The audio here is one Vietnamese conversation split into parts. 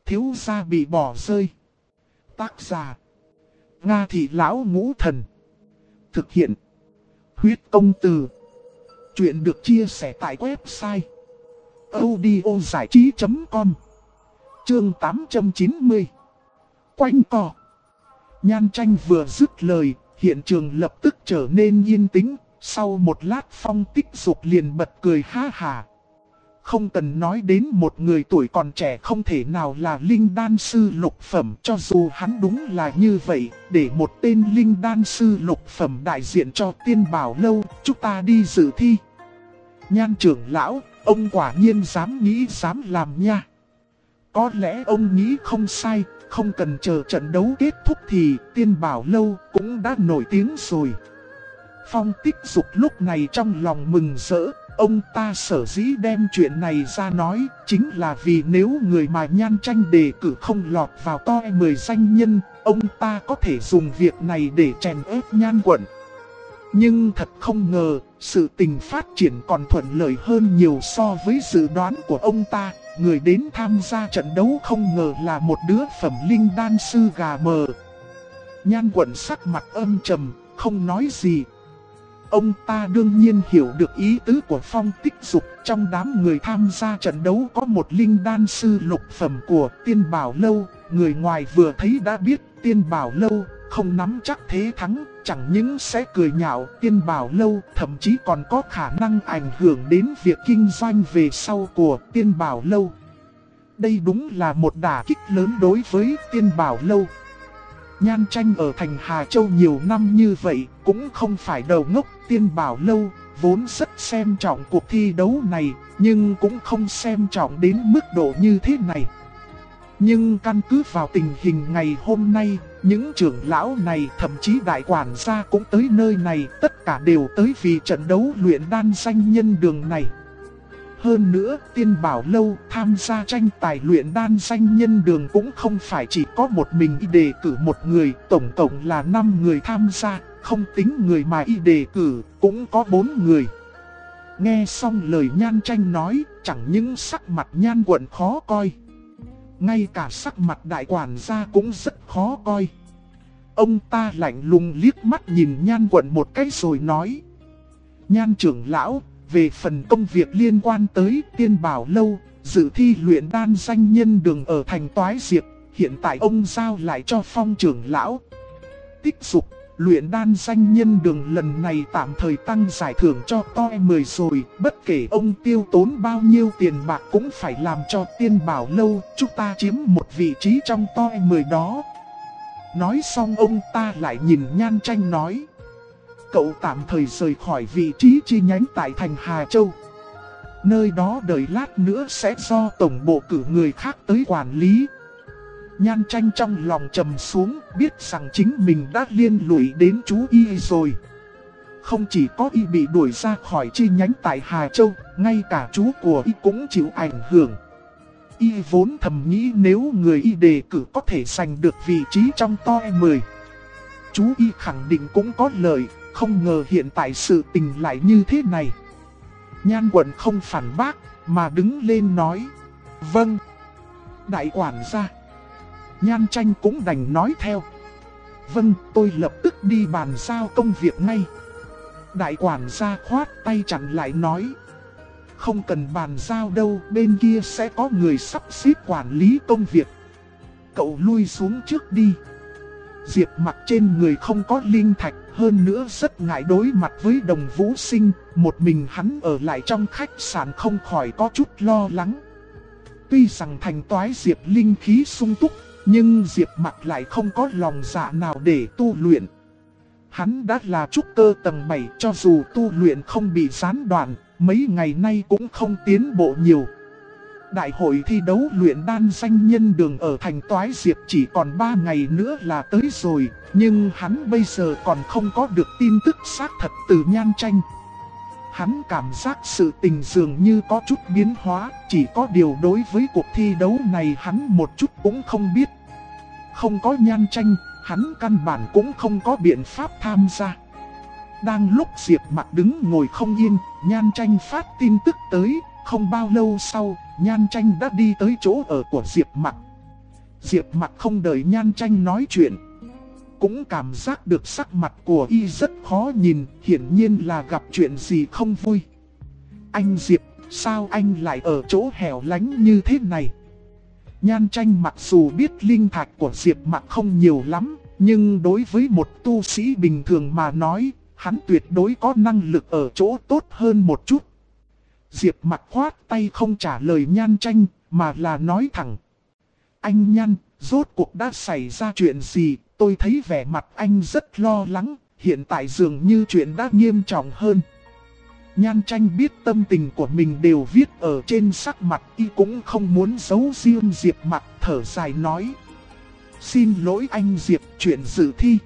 Thiếu gia bị bỏ rơi. Tác giả: Nga Thị Lão Ngũ Thần. Thực hiện: Huyết Công Từ. Chuyện được chia sẻ tại website audiozảichí.com. Chương 890. Quanh co. Nhan Tranh vừa dứt lời, hiện trường lập tức trở nên yên tĩnh. Sau một lát Phong Tích Dục liền bật cười ha hả. Không cần nói đến một người tuổi còn trẻ không thể nào là linh đan sư lục phẩm, cho dù hắn đúng là như vậy, để một tên linh đan sư lục phẩm đại diện cho Tiên Bảo Lâu, chúng ta đi dự thi. Nhan trưởng lão, ông quả nhiên dám nghĩ dám làm nha. Có lẽ ông nghĩ không sai, không cần chờ trận đấu kết thúc thì Tiên Bảo Lâu cũng đã nổi tiếng rồi. Phong Tích Dục lúc này trong lòng mừng rỡ. Ông ta sở dĩ đem chuyện này ra nói, chính là vì nếu người mà Nhan Tranh đề cử không lọt vào top 10 danh nhân, ông ta có thể dùng việc này để chèn ép Nhan quận. Nhưng thật không ngờ, sự tình phát triển còn thuận lợi hơn nhiều so với dự đoán của ông ta. Người đến tham gia trận đấu không ngờ là một đứa phẩm linh đan sư gà mờ. Nhan quận sắc mặt âm trầm, không nói gì. Ông ta đương nhiên hiểu được ý tứ của Phong Tích Dục. Trong đám người tham gia trận đấu có một linh đan sư lục phẩm của Tiên Bảo Lâu. Người ngoài vừa thấy đã biết Tiên Bảo Lâu không nắm chắc thế thắng, chẳng những sẽ cười nhạo Tiên Bảo Lâu, thậm chí còn có khả năng ảnh hưởng đến việc kinh doanh về sau của Tiên Bảo Lâu. Đây đúng là một đả kích lớn đối với Tiên Bảo Lâu. Nhan Tranh ở thành Hà Châu nhiều năm như vậy cũng không phải đầu ngốc. Tiên Bảo Lâu vốn rất xem trọng cuộc thi đấu này, nhưng cũng không xem trọng đến mức độ như thế này. Nhưng căn cứ vào tình hình ngày hôm nay, những trưởng lão này thậm chí đại quản gia cũng tới nơi này, tất cả đều tới vì trận đấu luyện đan danh nhân đường này. Hơn nữa, Tiên Bảo Lâu tham gia tranh tài luyện đan danh nhân đường cũng không phải chỉ có một mình y đề cử một người, tổng cộng là 5 người tham gia, không tính người mà y đề cử, cũng có 4 người. Nghe xong lời Nhan Tranh nói, chẳng những sắc mặt Nhan quận khó coi, ngay cả sắc mặt đại quản gia cũng rất khó coi. Ông ta lạnh lùng liếc mắt nhìn Nhan quận một cái rồi nói: Nhan trưởng lão, về phần công việc liên quan tới Tiên Bảo Lâu, dự thi luyện đan danh nhân đường ở thành Toái Diệp, hiện tại ông giao lại cho Phong trưởng lão. Tích Dục, luyện đan danh nhân đường lần này tạm thời tăng giải thưởng cho top 10 rồi, bất kể ông tiêu tốn bao nhiêu tiền bạc cũng phải làm cho Tiên Bảo Lâu chúng ta chiếm một vị trí trong top 10 đó. Nói xong ông ta lại nhìn Nhan Tranh nói: Cậu tạm thời rời khỏi vị trí chi nhánh tại thành Hà Châu. Nơi đó đợi lát nữa sẽ do tổng bộ cử người khác tới quản lý. Nhan Tranh trong lòng trầm xuống, biết rằng chính mình đã liên lụy đến chú Y rồi. Không chỉ có Y bị đuổi ra khỏi chi nhánh tại Hà Châu, ngay cả chú của Y cũng chịu ảnh hưởng. Y vốn thầm nghĩ nếu người Y đề cử có thể giành được vị trí trong top 10, chú Y khẳng định cũng có lợi. Không ngờ hiện tại sự tình lại như thế này. Nhan quận không phản bác, mà đứng lên nói: Vâng, đại quản gia. Nhan Tranh cũng đành nói theo: Vâng, tôi lập tức đi bàn giao công việc ngay. Đại quản gia khoát tay chặn lại nói: Không cần bàn giao đâu, bên kia sẽ có người sắp xếp quản lý công việc. Cậu lui xuống trước đi. Diệp Mặc trên người không có linh thạch, hơn nữa rất ngại đối mặt với Đồng Vũ Sinh, một mình hắn ở lại trong khách sạn không khỏi có chút lo lắng. Tuy rằng thành Toái Diệp linh khí sung túc, nhưng Diệp Mặc lại không có lòng dạ nào để tu luyện. Hắn đã là trúc cơ tầng 7, cho dù tu luyện không bị gián đoạn, mấy ngày nay cũng không tiến bộ nhiều. Đại hội thi đấu luyện đan danh nhân đường ở thành Toái Diệp chỉ còn 3 ngày nữa là tới rồi, nhưng hắn bây giờ còn không có được tin tức xác thật từ Nhan Tranh. Hắn cảm giác sự tình dường như có chút biến hóa, chỉ có điều đối với cuộc thi đấu này hắn một chút cũng không biết. Không có Nhan Tranh, hắn căn bản cũng không có biện pháp tham gia. Đang lúc Diệp Mặc đứng ngồi không yên, Nhan Tranh phát tin tức tới, không bao lâu sau, Nhan Tranh đã đi tới chỗ ở của Diệp Mặc. Diệp Mặc không đợi Nhan Tranh nói chuyện, cũng cảm giác được sắc mặt của y rất khó nhìn, hiển nhiên là gặp chuyện gì không vui. Anh Diệp, sao anh lại ở chỗ hẻo lánh như thế này? Nhan Tranh mặc dù biết linh thạch của Diệp Mặc không nhiều lắm, nhưng đối với một tu sĩ bình thường mà nói, hắn tuyệt đối có năng lực ở chỗ tốt hơn một chút. Diệp Mặc khoát tay không trả lời Nhan Tranh, mà là nói thẳng. Anh Nhan, rốt cuộc đã xảy ra chuyện gì? Tôi thấy vẻ mặt anh rất lo lắng, hiện tại dường như chuyện đã nghiêm trọng hơn. Nhan Tranh biết tâm tình của mình đều viết ở trên sắc mặt, y cũng không muốn giấu riêng Diệp Mặc, thở dài nói. Xin lỗi anh Diệp, chuyện dự thi.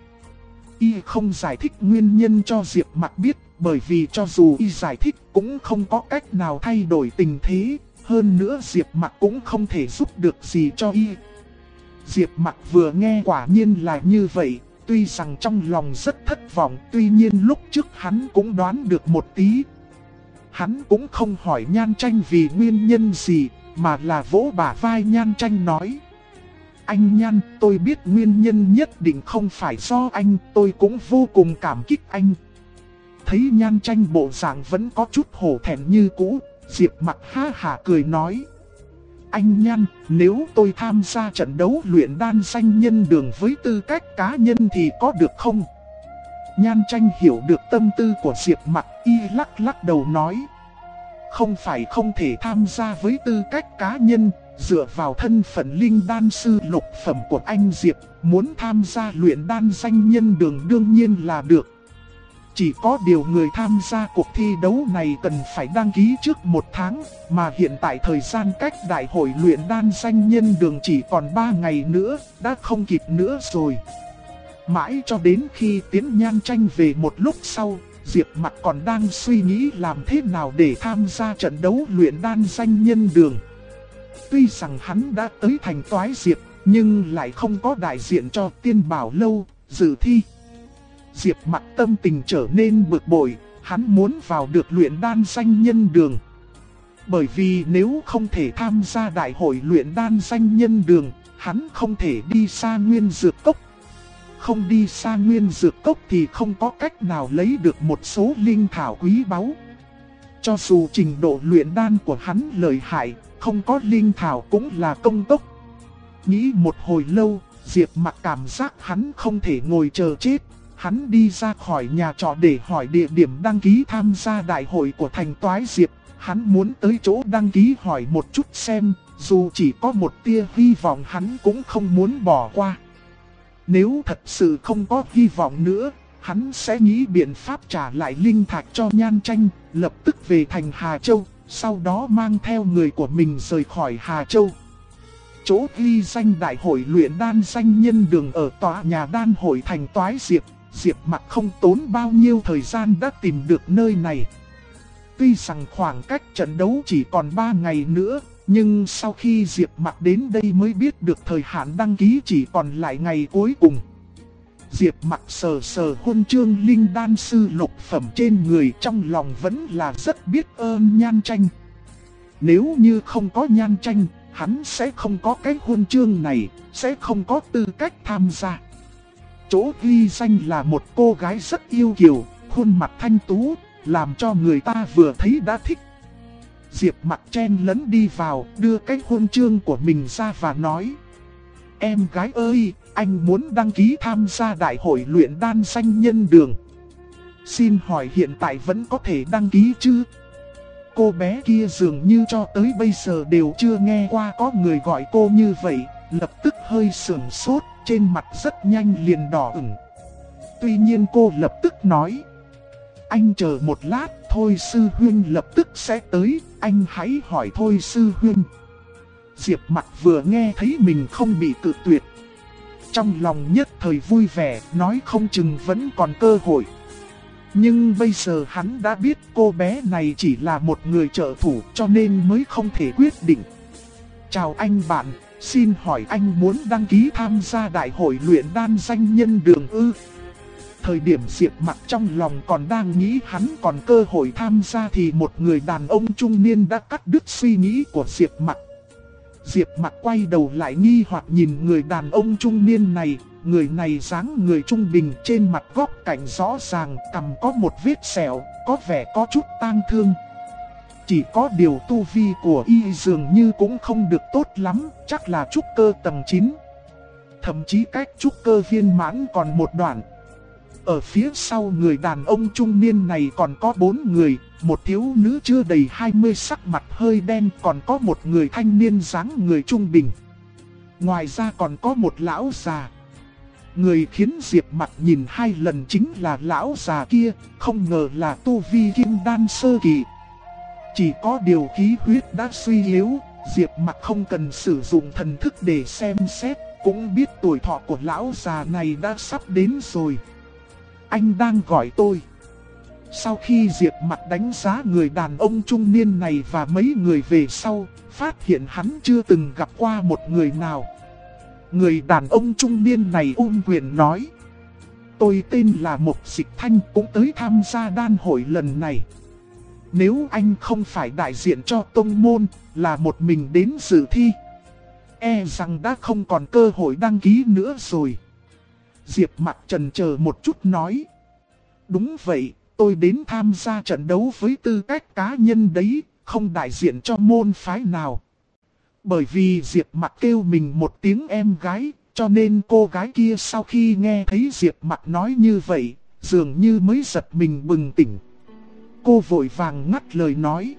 Y không giải thích nguyên nhân cho Diệp Mặc biết, bởi vì cho dù y giải thích cũng không có cách nào thay đổi tình thế, hơn nữa Diệp Mặc cũng không thể giúp được gì cho y. Diệp Mặc vừa nghe quả nhiên là như vậy, tuy rằng trong lòng rất thất vọng, tuy nhiên lúc trước hắn cũng đoán được một tí. Hắn cũng không hỏi Nhan Tranh vì nguyên nhân gì, mà là vỗ bả vai Nhan Tranh nói. Anh Nhan, tôi biết nguyên nhân nhất định không phải do anh, tôi cũng vô cùng cảm kích anh. Thấy Nhan Tranh bộ dạng vẫn có chút hổ thẹn như cũ, Diệp Mặc ha hả cười nói. Anh Nhan, nếu tôi tham gia trận đấu luyện đan danh nhân đường với tư cách cá nhân thì có được không? Nhan Tranh hiểu được tâm tư của Diệp Mặc, y lắc đầu nói. Không phải không thể tham gia với tư cách cá nhân, dựa vào thân phận linh đan sư lục phẩm của anh Diệp, muốn tham gia luyện đan danh nhân đường đương nhiên là được. Chỉ có điều người tham gia cuộc thi đấu này cần phải đăng ký trước 1 tháng, mà hiện tại thời gian cách đại hội luyện đan danh nhân đường chỉ còn 3 ngày nữa, đã không kịp nữa rồi. Mãi cho đến khi Tiến Nhan Tranh về một lúc sau, Diệp Mặc còn đang suy nghĩ làm thế nào để tham gia trận đấu luyện đan danh nhân đường. Tuy rằng hắn đã tới thành Toái Diệp, nhưng lại không có đại diện cho Tiên Bảo Lâu dự thi. Diệp Mặc tâm tình trở nên bực bội, hắn muốn vào được luyện đan danh nhân đường. Bởi vì nếu không thể tham gia đại hội luyện đan danh nhân đường, hắn không thể đi xa Nguyên Dược Cốc. Không đi xa Nguyên Dược Cốc thì không có cách nào lấy được một số linh thảo quý báu. Cho dù trình độ luyện đan của hắn lợi hại, không có linh thảo cũng là công cốc. Nghĩ một hồi lâu, Diệp Mặc cảm giác hắn không thể ngồi chờ chết. Hắn đi ra khỏi nhà trọ để hỏi địa điểm đăng ký tham gia đại hội của thành Toái Diệp. Hắn muốn tới chỗ đăng ký hỏi một chút xem, dù chỉ có một tia hy vọng hắn cũng không muốn bỏ qua. Nếu thật sự không có hy vọng nữa, hắn sẽ nghĩ biện pháp trả lại linh thạch cho Nhan Tranh, lập tức về thành Hà Châu, sau đó mang theo người của mình rời khỏi Hà Châu. Chỗ ghi danh đại hội luyện đan danh nhân đường ở tòa nhà đan hội thành Toái Diệp, Diệp Mặc không tốn bao nhiêu thời gian đã tìm được nơi này. Tuy rằng khoảng cách trận đấu chỉ còn 3 ngày nữa, nhưng sau khi Diệp Mặc đến đây mới biết được thời hạn đăng ký chỉ còn lại ngày cuối cùng. Diệp Mặc sờ sờ huân chương linh đan sư lục phẩm trên người, trong lòng vẫn là rất biết ơn Nhan Tranh. Nếu như không có Nhan Tranh, hắn sẽ không có cái huân chương này, sẽ không có tư cách tham gia. Chỗ ghi danh là một cô gái rất yêu kiều, khuôn mặt thanh tú, làm cho người ta vừa thấy đã thích. Diệp Mặc chen lấn đi vào, đưa cái huân chương của mình ra và nói. Em gái ơi, anh muốn đăng ký tham gia đại hội luyện đan danh nhân đường. Xin hỏi hiện tại vẫn có thể đăng ký chứ? Cô bé kia dường như cho tới bây giờ đều chưa nghe qua có người gọi cô như vậy, lập tức hơi sửng sốt, trên mặt rất nhanh liền đỏ ửng. Tuy nhiên cô lập tức nói. Anh chờ một lát, Thôi Sư Huynh lập tức sẽ tới, anh hãy hỏi Thôi Sư Huynh. Diệp Mặc vừa nghe thấy mình không bị cự tuyệt, trong lòng nhất thời vui vẻ, nói không chừng vẫn còn cơ hội. Nhưng bây giờ hắn đã biết cô bé này chỉ là một người trợ thủ, cho nên mới không thể quyết định. Chào anh bạn, xin hỏi anh muốn đăng ký tham gia đại hội luyện đan danh nhân đường ư? Thời điểm Diệp Mặc trong lòng còn đang nghĩ hắn còn cơ hội tham gia thì một người đàn ông trung niên đã cắt đứt suy nghĩ của Diệp Mặc. Diệp Mặc quay đầu lại nghi hoặc nhìn người đàn ông trung niên này. Người này dáng người trung bình, trên mặt góc cạnh rõ ràng, cằm có một vết sẹo, có vẻ có chút tang thương. Chỉ có điều tu vi của y dường như cũng không được tốt lắm, chắc là trúc cơ tầng 9. Thậm chí cách trúc cơ viên mãn còn một đoạn. Ở phía sau người đàn ông trung niên này còn có 4 người, một thiếu nữ chưa đầy 20 sắc mặt hơi đen, còn có một người thanh niên dáng người trung bình. Ngoài ra còn có một lão già. Người khiến Diệp Mặc nhìn 2 lần chính là lão già kia, không ngờ là tu vi kim đan sơ kỳ. Chỉ có điều khí huyết đã suy yếu, Diệp Mặc không cần sử dụng thần thức để xem xét, cũng biết tuổi thọ của lão già này đã sắp đến rồi. Anh đang gọi tôi. Sau khi Diệp Mặc đánh giá người đàn ông trung niên này và mấy người về sau, phát hiện hắn chưa từng gặp qua một người nào. Người đàn ông trung niên này ôm quyền nói: tôi tên là Mộc Dịch Thanh, cũng tới tham gia đan hội lần này. Nếu anh không phải đại diện cho tông môn, là một mình đến dự thi, e rằng đã không còn cơ hội đăng ký nữa rồi. Diệp Mặc chần chờ một chút nói: đúng vậy, tôi đến tham gia trận đấu với tư cách cá nhân đấy, không đại diện cho môn phái nào. Bởi vì Diệp Mặc kêu mình một tiếng em gái, cho nên cô gái kia sau khi nghe thấy Diệp Mặc nói như vậy, dường như mới giật mình bừng tỉnh. Cô vội vàng ngắt lời nói: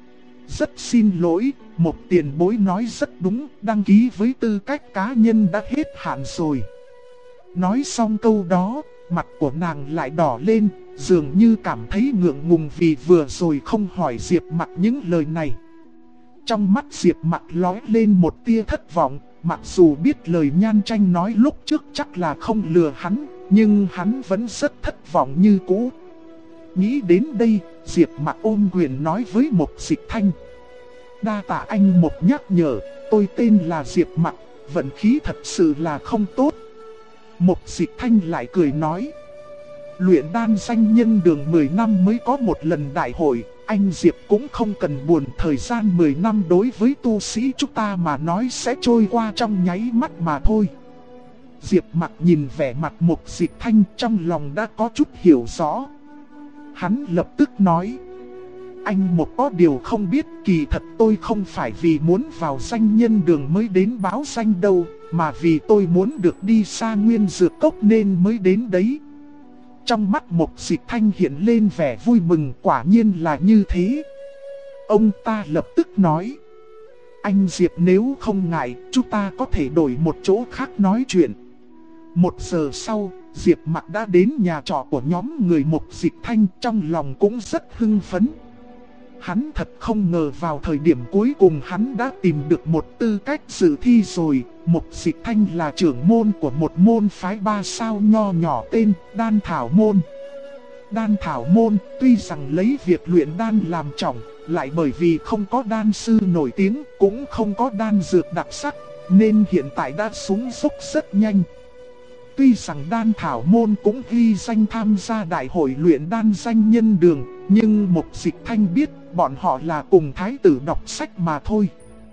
rất xin lỗi, một tiền bối nói rất đúng, đăng ký với tư cách cá nhân đã hết hạn rồi. Nói xong câu đó, mặt của nàng lại đỏ lên, dường như cảm thấy ngượng ngùng vì vừa rồi không hỏi Diệp Mặc những lời này. Trong mắt Diệp Mặc lóe lên một tia thất vọng, mặc dù biết lời Nhan Tranh nói lúc trước chắc là không lừa hắn, nhưng hắn vẫn rất thất vọng như cũ. Nghĩ đến đây, Diệp Mặc ôm quyền nói với Mộc Dịch Thanh: đa tạ anh Mộc nhắc nhở, tôi tên là Diệp Mặc, vận khí thật sự là không tốt. Mộc Dịch Thanh lại cười nói: luyện đan danh nhân đường 10 năm mới có một lần đại hội, anh Diệp cũng không cần buồn, thời gian 10 năm đối với tu sĩ chúng ta mà nói sẽ trôi qua trong nháy mắt mà thôi. Diệp Mặc nhìn vẻ mặt Mộc Dịch Thanh, trong lòng đã có chút hiểu rõ. Hắn lập tức nói: anh Mộc có điều không biết, kỳ thật tôi không phải vì muốn vào danh nhân đường mới đến báo danh đâu, mà vì tôi muốn được đi xa Nguyên Dược Cốc nên mới đến đấy. Trong mắt Mộc Dịch Thanh hiện lên vẻ vui mừng, quả nhiên là như thế. Ông ta lập tức nói: anh Diệp nếu không ngại, chúng ta có thể đổi một chỗ khác nói chuyện. 1 giờ sau, Diệp Mặc đã đến nhà trọ của nhóm người Mộc Dịch Thanh, trong lòng cũng rất hưng phấn. Hắn thật không ngờ vào thời điểm cuối cùng hắn đã tìm được một tư cách dự thi rồi. Mộc Dịch Thanh là trưởng môn của một môn phái 3 sao nho nhỏ tên Đan Thảo Môn. Đan Thảo Môn tuy rằng lấy việc luyện đan làm trọng, lại bởi vì không có đan sư nổi tiếng, cũng không có đan dược đặc sắc, nên hiện tại đã xuống dốc rất nhanh. Tuy rằng Đan Thảo Môn cũng ghi danh tham gia đại hội luyện đan danh nhân đường, nhưng Mộc Dịch Thanh biết bọn họ là cùng thái tử đọc sách mà thôi.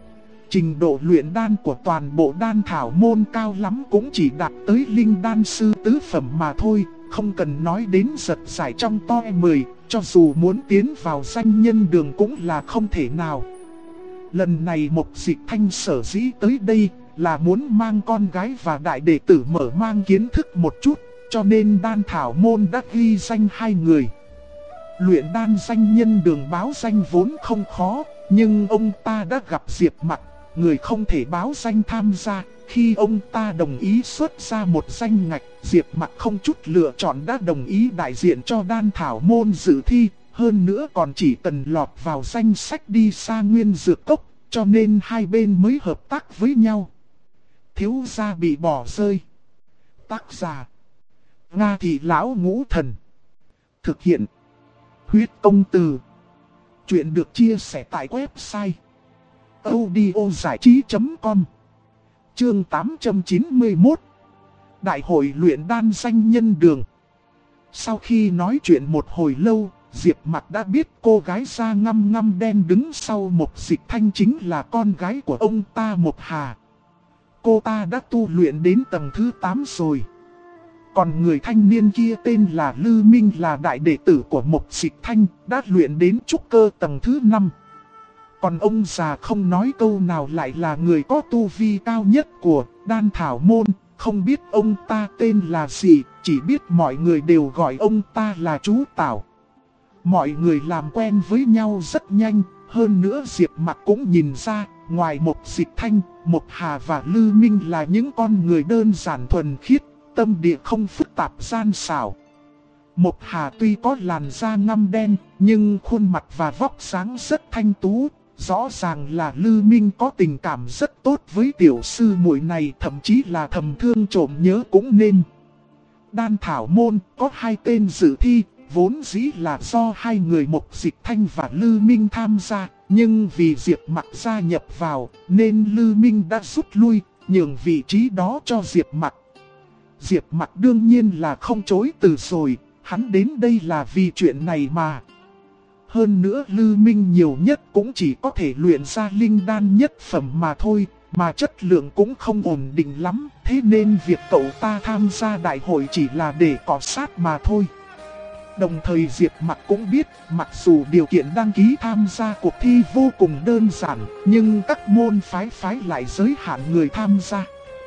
Trình độ luyện đan của toàn bộ Đan Thảo Môn cao lắm cũng chỉ đạt tới linh đan sư tứ phẩm mà thôi, không cần nói đến giật giải trong top 10, cho dù muốn tiến vào danh nhân đường cũng là không thể nào. Lần này Mộc Dịch Thanh sở dĩ tới đây là muốn mang con gái và đại đệ tử mở mang kiến thức một chút, cho nên Đan Thảo Môn đã ghi danh 2 người. Luyện đan danh nhân đường báo danh vốn không khó, nhưng ông ta đã gặp Diệp Mặc, người không thể báo danh tham gia. Khi ông ta đồng ý xuất ra một danh ngạch, Diệp Mặc không chút lựa chọn đã đồng ý đại diện cho Đan Thảo Môn dự thi. Hơn nữa còn chỉ cần lọt vào danh sách đi xa Nguyên Dược Cốc, cho nên hai bên mới hợp tác với nhau. Thiếu gia bị bỏ rơi. Tác giả: Nga Thị Lão Ngũ Thần. Thực hiện: Huyết Công Từ. Chuyện được chia sẻ tại website audiozảichí.com. Chương 891. Đại hội luyện đan danh nhân đường. Sau khi nói chuyện một hồi lâu, Diệp Mặc đã biết cô gái da ngăm ngăm đen đứng sau Mộc Dịch Thanh chính là con gái của ông ta Mộc Hà. Cô ta đã tu luyện đến tầng thứ 8 rồi. Còn người thanh niên kia tên là Lư Minh là đại đệ tử của Mộc Dịch Thanh, đã luyện đến trúc cơ tầng thứ 5. Còn ông già không nói câu nào lại là người có tu vi cao nhất của Đan Thảo Môn. Không biết ông ta tên là gì, chỉ biết mọi người đều gọi ông ta là chú Tảo. Mọi người làm quen với nhau rất nhanh, hơn nữa Diệp Mặc cũng nhìn ra, ngoài Mộc Dịch Thanh, Mộc Hà và Lư Minh là những con người đơn giản thuần khiết, tâm địa không phức tạp gian xảo. Mộc Hà tuy có làn da ngăm đen, nhưng khuôn mặt và vóc dáng rất thanh tú. Rõ ràng là Lư Minh có tình cảm rất tốt với tiểu sư muội này, thậm chí là thầm thương trộm nhớ cũng nên. Đan Thảo Môn có 2 tên dự thi, vốn dĩ là do 2 người Mộc Dịch Thanh và Lư Minh tham gia. Nhưng vì Diệp Mặc gia nhập vào, nên Lư Minh đã rút lui, nhường vị trí đó cho Diệp Mặc. Diệp Mặc đương nhiên là không chối từ rồi, hắn đến đây là vì chuyện này mà. Hơn nữa Lư Minh nhiều nhất cũng chỉ có thể luyện ra linh đan nhất phẩm mà thôi, mà chất lượng cũng không ổn định lắm, thế nên việc cậu ta tham gia đại hội chỉ là để cọ sát mà thôi. Đồng thời Diệp Mặc cũng biết, mặc dù điều kiện đăng ký tham gia cuộc thi vô cùng đơn giản, nhưng các môn phái lại giới hạn người tham gia.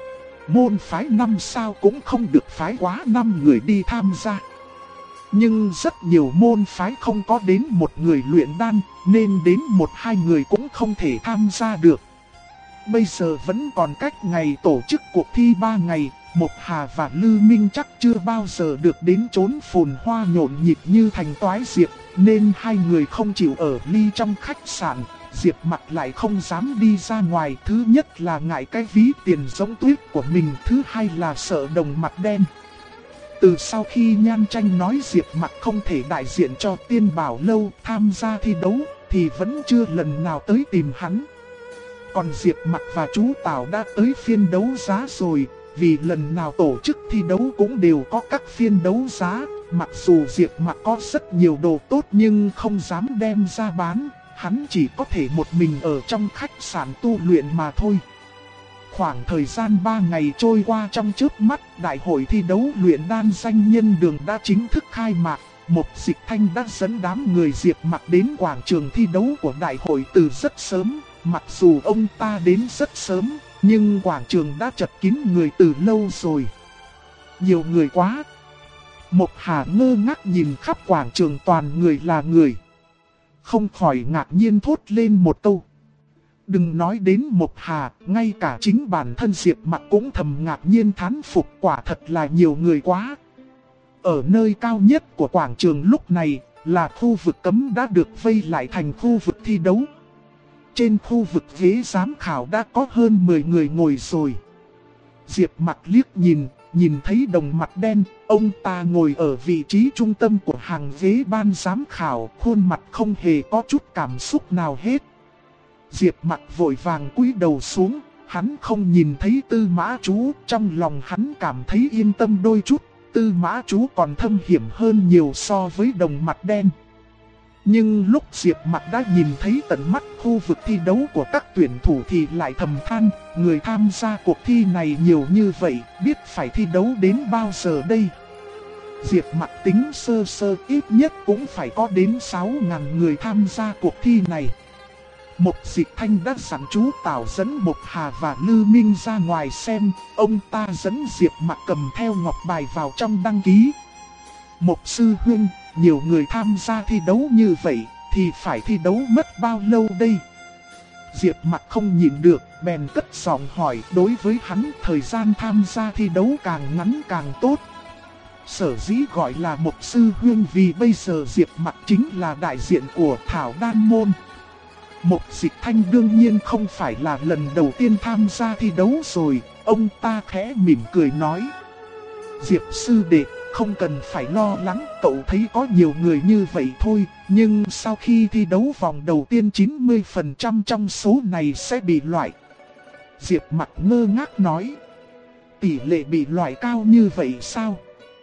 Môn phái 5 sao cũng không được phái quá 5 người đi tham gia. Nhưng rất nhiều môn phái không có đến 1 người luyện đan, nên đến 1-2 người cũng không thể tham gia được. Bây giờ vẫn còn cách ngày tổ chức cuộc thi 3 ngày, Mộc Hà và Lư Minh chắc chưa bao giờ được đến chốn phồn hoa nhộn nhịp như thành Toái Diệp, nên 2 người không chịu ở ly trong khách sạn. Diệp Mặc lại không dám đi ra ngoài, thứ nhất là ngại cái ví tiền giống tuyết của mình, thứ hai là sợ đồng mặt đen. Từ sau khi Nhan Tranh nói Diệp Mặc không thể đại diện cho Tiên Bảo Lâu tham gia thi đấu, thì vẫn chưa lần nào tới tìm hắn. Còn Diệp Mặc và chú Tảo đã tới phiên đấu giá rồi, vì lần nào tổ chức thi đấu cũng đều có các phiên đấu giá. Mặc dù Diệp Mặc có rất nhiều đồ tốt nhưng không dám đem ra bán, hắn chỉ có thể một mình ở trong khách sạn tu luyện mà thôi. Khoảng thời gian 3 ngày trôi qua trong chớp mắt, đại hội thi đấu luyện đan danh nhân đường đã chính thức khai mạc. Mộc Dịch Thanh đã dẫn đám người Diệp Mặc đến quảng trường thi đấu của đại hội từ rất sớm. Mặc dù ông ta đến rất sớm, nhưng quảng trường đã chật kín người từ lâu rồi. Nhiều người quá. Mộc Hà ngơ ngác nhìn khắp quảng trường toàn người là người. Không khỏi ngạc nhiên thốt lên một câu. Đừng nói đến Mộc Hà, ngay cả chính bản thân Diệp Mặc cũng thầm ngạc nhiên thán phục, quả thật là nhiều người quá. Ở nơi cao nhất của quảng trường lúc này là khu vực cấm đã được vây lại thành khu vực thi đấu. Trên khu vực ghế giám khảo đã có hơn 10 người ngồi rồi. Diệp Mặc liếc nhìn thấy đồng mặt đen, ông ta ngồi ở vị trí trung tâm của hàng ghế ban giám khảo, khuôn mặt không hề có chút cảm xúc nào hết. Diệp Mặc vội vàng cúi đầu xuống, hắn không nhìn thấy Tư Mã Chú, trong lòng hắn cảm thấy yên tâm đôi chút. Tư Mã Chú còn thâm hiểm hơn nhiều so với đồng mặt đen. Nhưng lúc Diệp Mặc đã nhìn thấy tận mắt khu vực thi đấu của các tuyển thủ thì lại thầm than, người tham gia cuộc thi này nhiều như vậy, biết phải thi đấu đến bao giờ đây. Diệp Mặc tính sơ sơ ít nhất cũng phải có đến 6.000 người tham gia cuộc thi này. Mộc Dịch Thanh đã dặn chú Tảo dẫn Mộc Hà và Lư Minh ra ngoài xem, ông ta dẫn Diệp Mặc cầm theo ngọc bài vào trong đăng ký. Mộc sư huynh, nhiều người tham gia thi đấu như vậy, thì phải thi đấu mất bao lâu đây? Diệp Mặc không nhịn được, bèn cất giọng hỏi. Đối với hắn, thời gian tham gia thi đấu càng ngắn càng tốt. Sở dĩ gọi là Mộc sư huynh vì bây giờ Diệp Mặc chính là đại diện của Thảo Đan Môn. Mộc Dịch Thanh đương nhiên không phải là lần đầu tiên tham gia thi đấu rồi, ông ta khẽ mỉm cười nói. Diệp sư đệ, không cần phải lo lắng, cậu thấy có nhiều người như vậy thôi, nhưng sau khi thi đấu vòng đầu tiên 90% trong số này sẽ bị loại. Diệp Mặc ngơ ngác nói. Tỷ lệ bị loại cao như vậy sao?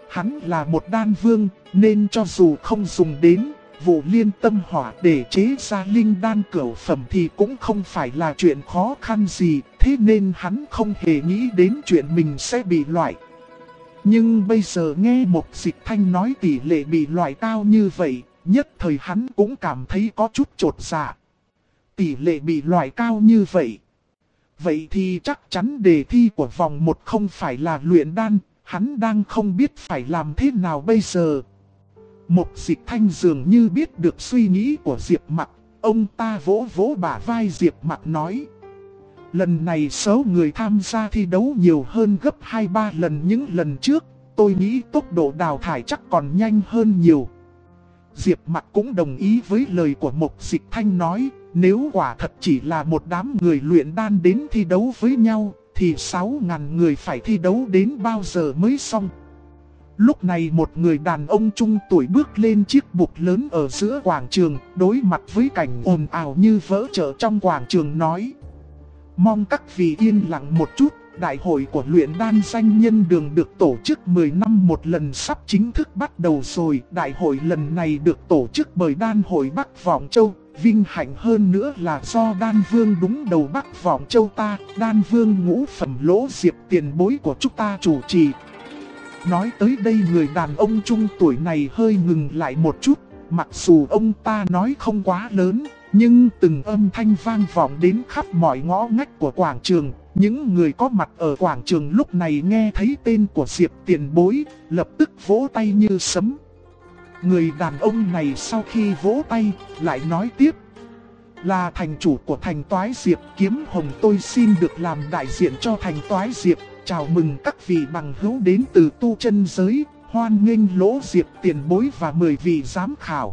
hắn là một đan vương, nên cho dù không dùng đến vụ liên tâm hỏa để chế ra linh đan cửu phẩm thì cũng không phải là chuyện khó khăn gì, thế nên hắn không hề nghĩ đến chuyện mình sẽ bị loại. Nhưng bây giờ nghe Mục Dịch Thanh nói tỷ lệ bị loại cao như vậy, nhất thời hắn cũng cảm thấy có chút chột dạ. Tỷ lệ bị loại cao như vậy. Vậy thì chắc chắn đề thi của vòng 1 không phải là luyện đan, hắn đang không biết phải làm thế nào bây giờ. Mục Dịch Thanh dường như biết được suy nghĩ của Diệp Mặc, ông ta vỗ vỗ bả vai Diệp Mặc nói. Lần này số người tham gia thi đấu nhiều hơn gấp 2-3 lần những lần trước, tôi nghĩ tốc độ đào thải chắc còn nhanh hơn nhiều. Diệp Mặc cũng đồng ý với lời của Mục Dịch Thanh nói, nếu quả thật chỉ là một đám người luyện đan đến thi đấu với nhau, thì 6.000 người phải thi đấu đến bao giờ mới xong. Lúc này một người đàn ông trung tuổi bước lên chiếc bục lớn ở giữa quảng trường, đối mặt với cảnh ồn ào như vỡ chợ trong quảng trường nói. Mong các vị yên lặng một chút, đại hội của luyện đan danh nhân đường được tổ chức 10 năm một lần sắp chính thức bắt đầu rồi. Đại hội lần này được tổ chức bởi đan hội Bắc Vọng Châu, vinh hạnh hơn nữa là do đan vương đúng đầu Bắc Vọng Châu ta, đan vương ngũ phẩm Lỗ Diệp tiền bối của chúng ta chủ trì. Nói tới đây người đàn ông trung tuổi này hơi ngừng lại một chút, mặc dù ông ta nói không quá lớn, nhưng từng âm thanh vang vọng đến khắp mọi ngõ ngách của quảng trường. Những người có mặt ở quảng trường lúc này nghe thấy tên của Diệp tiền bối, lập tức vỗ tay như sấm. Người đàn ông này sau khi vỗ tay, lại nói tiếp. Là thành chủ của thành Toái Diệp Kiếm Hồng, tôi xin được làm đại diện cho thành Toái Diệp. Chào mừng các vị bằng hữu đến từ tu chân giới, hoan nghênh Lỗ Diệp tiền bối và 10 vị giám khảo.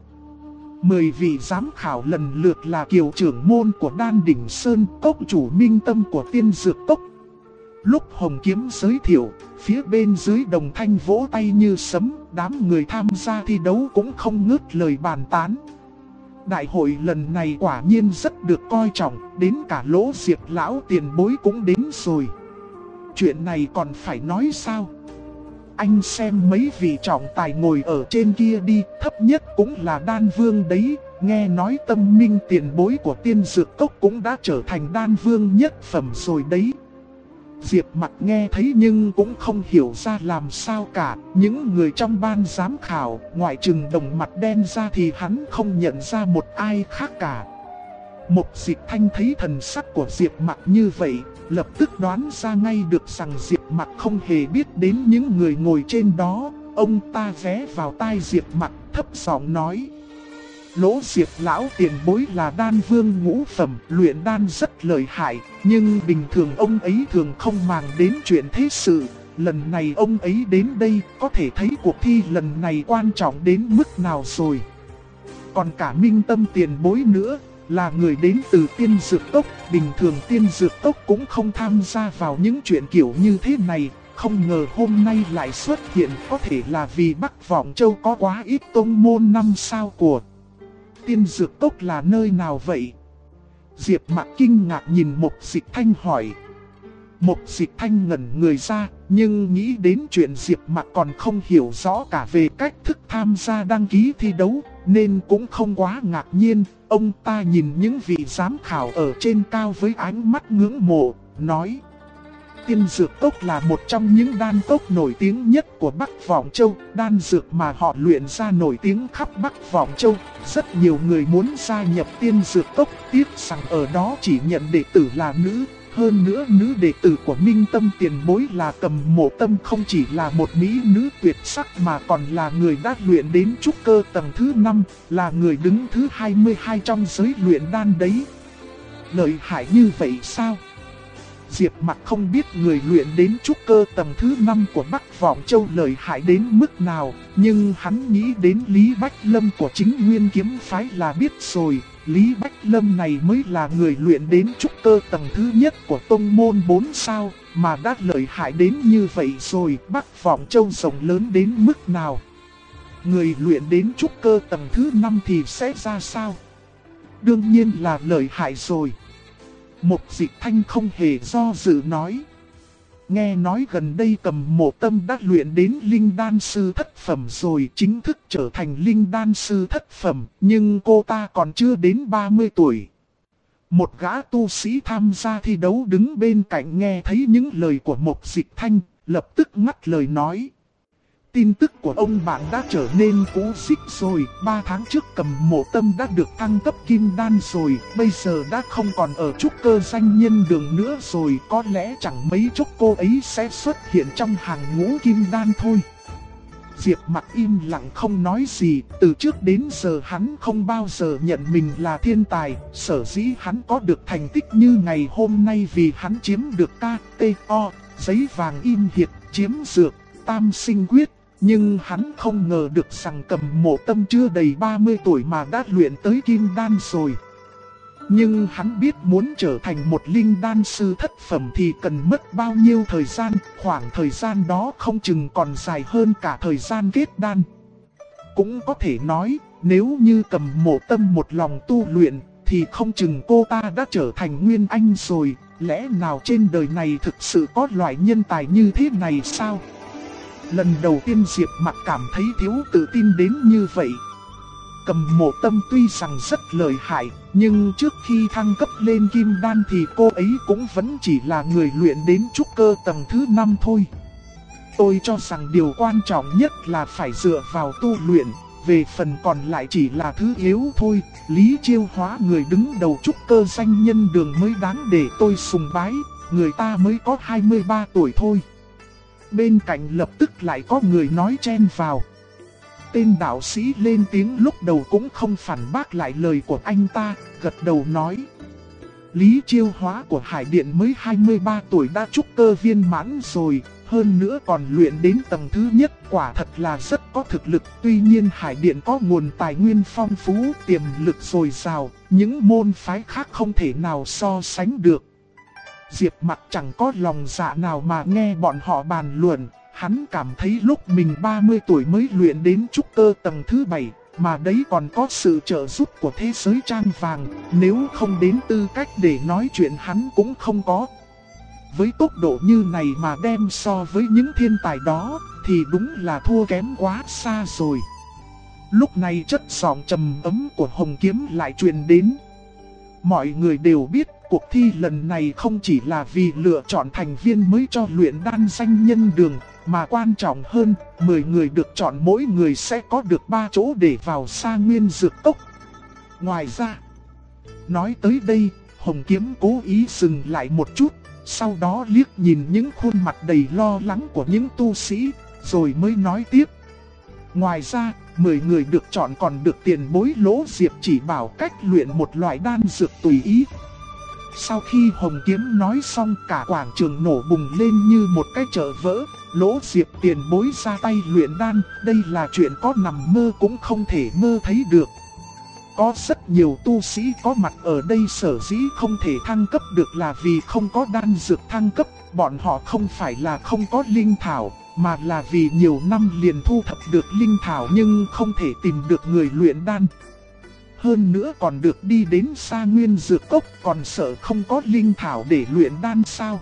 10 vị giám khảo lần lượt là Kiều trưởng môn của Đan Đỉnh Sơn, cốc chủ Minh Tâm của Tiên Dược Cốc. Lúc Hồng Kiếm giới thiệu, phía bên dưới đồng thanh vỗ tay như sấm, đám người tham gia thi đấu cũng không ngớt lời bàn tán. Đại hội lần này quả nhiên rất được coi trọng, đến cả Lỗ Diệp lão tiền bối cũng đến rồi. Chuyện này còn phải nói sao? Anh xem mấy vị trọng tài ngồi ở trên kia đi, thấp nhất cũng là đan vương đấy. Nghe nói Tâm Minh tiền bối của Tiên Dược Cốc cũng đã trở thành đan vương nhất phẩm rồi đấy. Diệp Mặc nghe thấy nhưng cũng không hiểu ra làm sao cả. Những người trong ban giám khảo, ngoại trừ đồng mặt đen ra thì hắn không nhận ra một ai khác cả. Mục Dịch Thanh thấy thần sắc của Diệp Mặc như vậy, lập tức đoán ra ngay được rằng Diệp Mặc không hề biết đến những người ngồi trên đó. Ông ta ghé vào tai Diệp Mặc thấp giọng nói. Lỗ Diệp lão tiền bối là đan vương ngũ phẩm, luyện đan rất lợi hại, nhưng bình thường ông ấy thường không màng đến chuyện thế sự. Lần này ông ấy đến đây, có thể thấy cuộc thi lần này quan trọng đến mức nào rồi. Còn cả Minh Tâm tiền bối nữa, là người đến từ Tiên Dược Cốc, bình thường Tiên Dược Cốc cũng không tham gia vào những chuyện kiểu như thế này. Không ngờ hôm nay lại xuất hiện, có thể là vì Bắc Vọng Châu có quá ít tông môn 5 sao của. Tiên Dược Cốc là nơi nào vậy? Diệp Mặc kinh ngạc nhìn Mục Dịch Thanh hỏi. Mục Dịch Thanh ngẩn người ra, nhưng nghĩ đến chuyện Diệp Mặc còn không hiểu rõ cả về cách thức tham gia đăng ký thi đấu, nên cũng không quá ngạc nhiên. Ông ta nhìn những vị giám khảo ở trên cao với ánh mắt ngưỡng mộ, nói. Tiên Dược Cốc là một trong những đan cốc nổi tiếng nhất của Bắc Vọng Châu. Đan dược mà họ luyện ra nổi tiếng khắp Bắc Vọng Châu. Rất nhiều người muốn gia nhập Tiên Dược Cốc, tiếc rằng ở đó chỉ nhận đệ tử là nữ. Hơn nữa nữ đệ tử của Minh Tâm tiền bối là Cầm Mộ Tâm không chỉ là một mỹ nữ tuyệt sắc mà còn là người đã luyện đến trúc cơ tầng thứ 5, là người đứng thứ 22 trong giới luyện đan đấy. Lợi hại như vậy sao? Diệp Mặc không biết người luyện đến trúc cơ tầng thứ 5 của Bắc Vọng Châu lợi hại đến mức nào, nhưng hắn nghĩ đến Lý Bách Lâm của chính Nguyên Kiếm Phái là biết rồi. Lý Bách Lâm này mới là người luyện đến trúc cơ tầng thứ nhất của tông môn 4 sao, mà đã lợi hại đến như vậy rồi. Bắc Vọng Châu rộng lớn đến mức nào? Người luyện đến trúc cơ tầng thứ 5 thì sẽ ra sao? Đương nhiên là lợi hại rồi. Mục Dịch Thanh không hề do dự nói. nghe nói gần đây Cầm Mộ Tâm đã luyện đến linh đan sư thất phẩm rồi, chính thức trở thành linh đan sư thất phẩm, nhưng cô ta còn chưa đến 30 tuổi. Một gã tu sĩ tham gia thi đấu đứng bên cạnh nghe thấy những lời của Mộc Dịch Thanh, lập tức ngắt lời nói. Tin tức của ông bạn đã trở nên cũ xích rồi, 3 tháng trước Cầm Mộ Tâm đã được thăng cấp kim đan rồi, bây giờ đã không còn ở trúc cơ danh nhân đường nữa rồi, có lẽ chẳng mấy chốc cô ấy sẽ xuất hiện trong hàng ngũ kim đan thôi. Diệp Mặc im lặng không nói gì, từ trước đến giờ hắn không bao giờ nhận mình là thiên tài, sở dĩ hắn có được thành tích như ngày hôm nay vì hắn chiếm được KTO, giấy vàng im hiệt, chiếm dược, tam sinh quyết. Nhưng hắn không ngờ được rằng Cầm Mộ Tâm chưa đầy 30 tuổi mà đã luyện tới kim đan rồi. Nhưng hắn biết muốn trở thành một linh đan sư thất phẩm thì cần mất bao nhiêu thời gian, khoảng thời gian đó không chừng còn dài hơn cả thời gian kết đan. Cũng có thể nói, nếu như Cầm Mộ Tâm một lòng tu luyện, thì không chừng cô ta đã trở thành nguyên anh rồi, lẽ nào trên đời này thực sự có loại nhân tài như thế này sao? Lần đầu tiên Diệp Mặc cảm thấy thiếu tự tin đến như vậy. Cầm Mộ Tâm tuy rằng rất lợi hại, nhưng trước khi thăng cấp lên kim đan thì cô ấy cũng vẫn chỉ là người luyện đến trúc cơ tầng thứ 5 thôi. Tôi cho rằng điều quan trọng nhất là phải dựa vào tu luyện, về phần còn lại chỉ là thứ yếu thôi. Lý Chiêu Hóa người đứng đầu trúc cơ danh nhân đường mới đáng để tôi sùng bái, người ta mới có 23 tuổi thôi. Bên cạnh lập tức lại có người nói chen vào. Tên đạo sĩ lên tiếng lúc đầu cũng không phản bác lại lời của anh ta, gật đầu nói. Lý Chiêu Hóa của Hải Điện mới 23 tuổi đã trúc cơ viên mãn rồi, hơn nữa còn luyện đến tầng thứ nhất, quả thật là rất có thực lực. Tuy nhiên Hải Điện có nguồn tài nguyên phong phú, tiềm lực dồi dào, những môn phái khác không thể nào so sánh được. Diệp Mặc chẳng có lòng dạ nào mà nghe bọn họ bàn luận, hắn cảm thấy lúc mình 30 tuổi mới luyện đến trúc cơ tầng thứ 7, mà đấy còn có sự trợ giúp của thế giới trang vàng, nếu không đến tư cách để nói chuyện hắn cũng không có. Với tốc độ như này mà đem so với những thiên tài đó, thì đúng là thua kém quá xa rồi. Lúc này chất giọng trầm ấm của Hồng Kiếm lại truyền đến. Mọi người đều biết cuộc thi lần này không chỉ là vì lựa chọn thành viên mới cho luyện đan danh nhân đường, mà quan trọng hơn, 10 người được chọn mỗi người sẽ có được 3 chỗ để vào Sa Nguyên Dược Cốc. Ngoài ra, nói tới đây, Hồng Kiếm cố ý dừng lại một chút, sau đó liếc nhìn những khuôn mặt đầy lo lắng của những tu sĩ, rồi mới nói tiếp. Ngoài ra, 10 người được chọn còn được tiền bối Lỗ Diệp chỉ bảo cách luyện một loại đan dược tùy ý. Sau khi Hồng Kiếm nói xong, cả quảng trường nổ bùng lên như một cái chợ vỡ. Lỗ Diệp tiền bối ra tay luyện đan, đây là chuyện có nằm mơ cũng không thể mơ thấy được. Có rất nhiều tu sĩ có mặt ở đây sở dĩ không thể thăng cấp được là vì không có đan dược thăng cấp. Bọn họ không phải là không có linh thảo, mà là vì nhiều năm liền thu thập được linh thảo nhưng không thể tìm được người luyện đan. Hơn nữa còn được đi đến Sa Nguyên Dược Cốc, còn sợ không có linh thảo để luyện đan sao?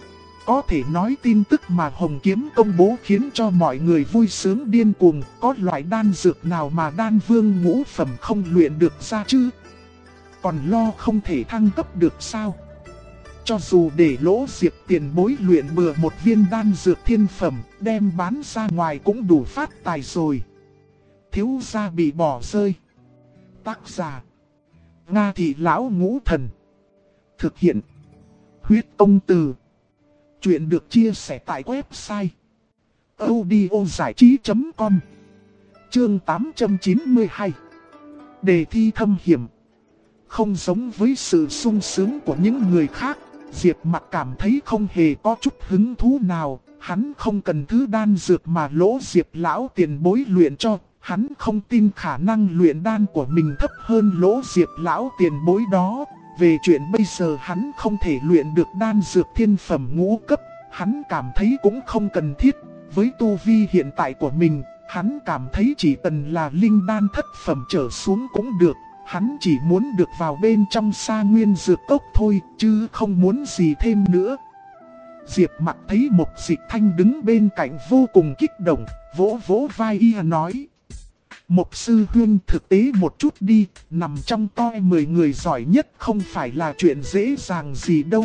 Có thể nói tin tức mà Hồng Kiếm công bố khiến cho mọi người vui sướng điên cuồng. Có loại đan dược nào mà đan vương ngũ phẩm không luyện được ra chứ? Còn lo không thể thăng cấp được sao? Cho dù để Lỗ Diệp tiền bối luyện bừa một viên đan dược thiên phẩm, đem bán ra ngoài cũng đủ phát tài rồi. Thiếu gia bị bỏ rơi. Tác giả: Nga Thị Lão Ngũ Thần. Thực hiện: Huyết Công Từ. Chuyện được chia sẻ tại website audiozảichí.com. Chương 892. Đề thi thâm hiểm. Không giống với sự sung sướng của những người khác, Diệp Mặc cảm thấy không hề có chút hứng thú nào. Hắn không cần thứ đan dược mà Lỗ Diệp lão tiền bối luyện cho. Hắn không tin khả năng luyện đan của mình thấp hơn Lỗ Diệp lão tiền bối đó. Về chuyện bây giờ hắn không thể luyện được đan dược thiên phẩm ngũ cấp, hắn cảm thấy cũng không cần thiết. Với tu vi hiện tại của mình, hắn cảm thấy chỉ cần là linh đan thất phẩm trở xuống cũng được. Hắn chỉ muốn được vào bên trong Sa Nguyên Dược Cốc thôi, chứ không muốn gì thêm nữa. Diệp Mặc thấy Mục Dịch Thanh đứng bên cạnh vô cùng kích động, vỗ vỗ vai y nói. Mục sư huynh thực tế một chút đi, nằm trong toi 10 người giỏi nhất không phải là chuyện dễ dàng gì đâu.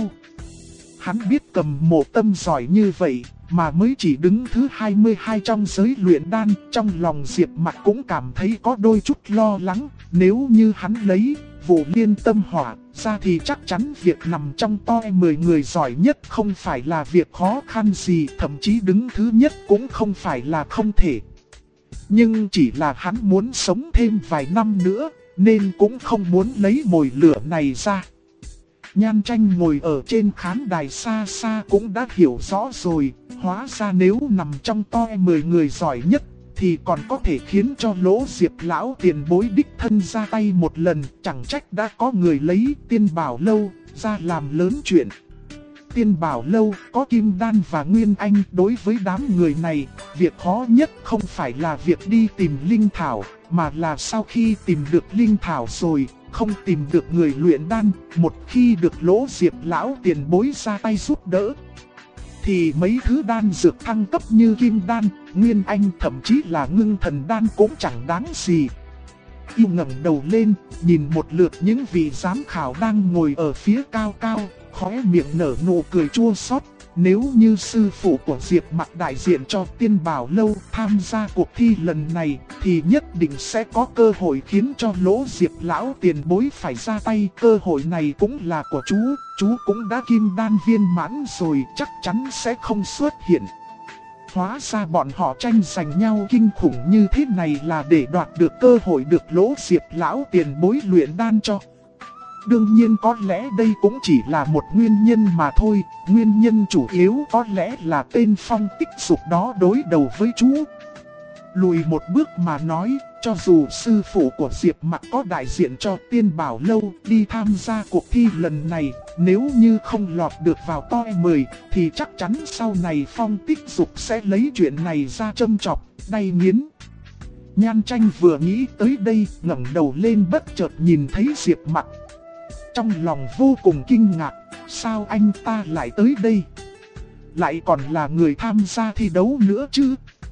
Hắn biết Cầm Mộ Tâm giỏi như vậy, mà mới chỉ đứng thứ 22 trong giới luyện đan. Trong lòng Diệp Mặc cũng cảm thấy có đôi chút lo lắng, nếu như hắn lấy Vụ Liên Tâm Hỏa ra thì chắc chắn việc nằm trong toi 10 người giỏi nhất không phải là việc khó khăn gì, thậm chí đứng thứ nhất cũng không phải là không thể. Nhưng chỉ là hắn muốn sống thêm vài năm nữa, nên cũng không muốn lấy mồi lửa này ra. Nhan Tranh ngồi ở trên khán đài xa xa cũng đã hiểu rõ rồi, hóa ra nếu nằm trong toi 10 người giỏi nhất, thì còn có thể khiến cho Lỗ Diệp lão tiền bối đích thân ra tay một lần, chẳng trách đã có người lấy Tiên Bảo Lâu ra làm lớn chuyện. Tiên Bảo Lâu có Kim Đan và Nguyên Anh, đối với đám người này, việc khó nhất không phải là việc đi tìm linh thảo, mà là sau khi tìm được linh thảo rồi, không tìm được người luyện đan, một khi được Lỗ Diệp lão tiền bối ra tay giúp đỡ, thì mấy thứ đan dược thăng cấp như Kim Đan, Nguyên Anh thậm chí là Ngưng Thần Đan cũng chẳng đáng gì. Y ngẩng đầu lên, nhìn một lượt những vị giám khảo đang ngồi ở phía cao cao, khóe miệng nở nụ cười chua xót. Nếu như sư phụ của Diệp Mặc đại diện cho Tiên Bảo Lâu tham gia cuộc thi lần này, thì nhất định sẽ có cơ hội khiến cho Lỗ Diệp lão tiền bối phải ra tay. Cơ hội này cũng là của chú cũng đã Kim Đan viên mãn rồi, chắc chắn sẽ không xuất hiện. Hóa ra bọn họ tranh giành nhau kinh khủng như thế này là để đoạt được cơ hội được Lỗ Diệp lão tiền bối luyện đan cho. Đương nhiên có lẽ đây cũng chỉ là một nguyên nhân mà thôi, nguyên nhân chủ yếu có lẽ là tên Phong Tích Dục đó đối đầu với chú. Lùi một bước mà nói, cho dù sư phụ của Diệp Mặc có đại diện cho Tiên Bảo Lâu đi tham gia cuộc thi lần này, nếu như không lọt được vào toi 10, thì chắc chắn sau này Phong Tích Dục sẽ lấy chuyện này ra châm chọc, đay nghiến. Nhan Tranh vừa nghĩ tới đây, ngẩng đầu lên bất chợt nhìn thấy Diệp Mặc. Trong lòng vô cùng kinh ngạc, sao anh ta lại tới đây? Lại còn là người tham gia thi đấu nữa chứ?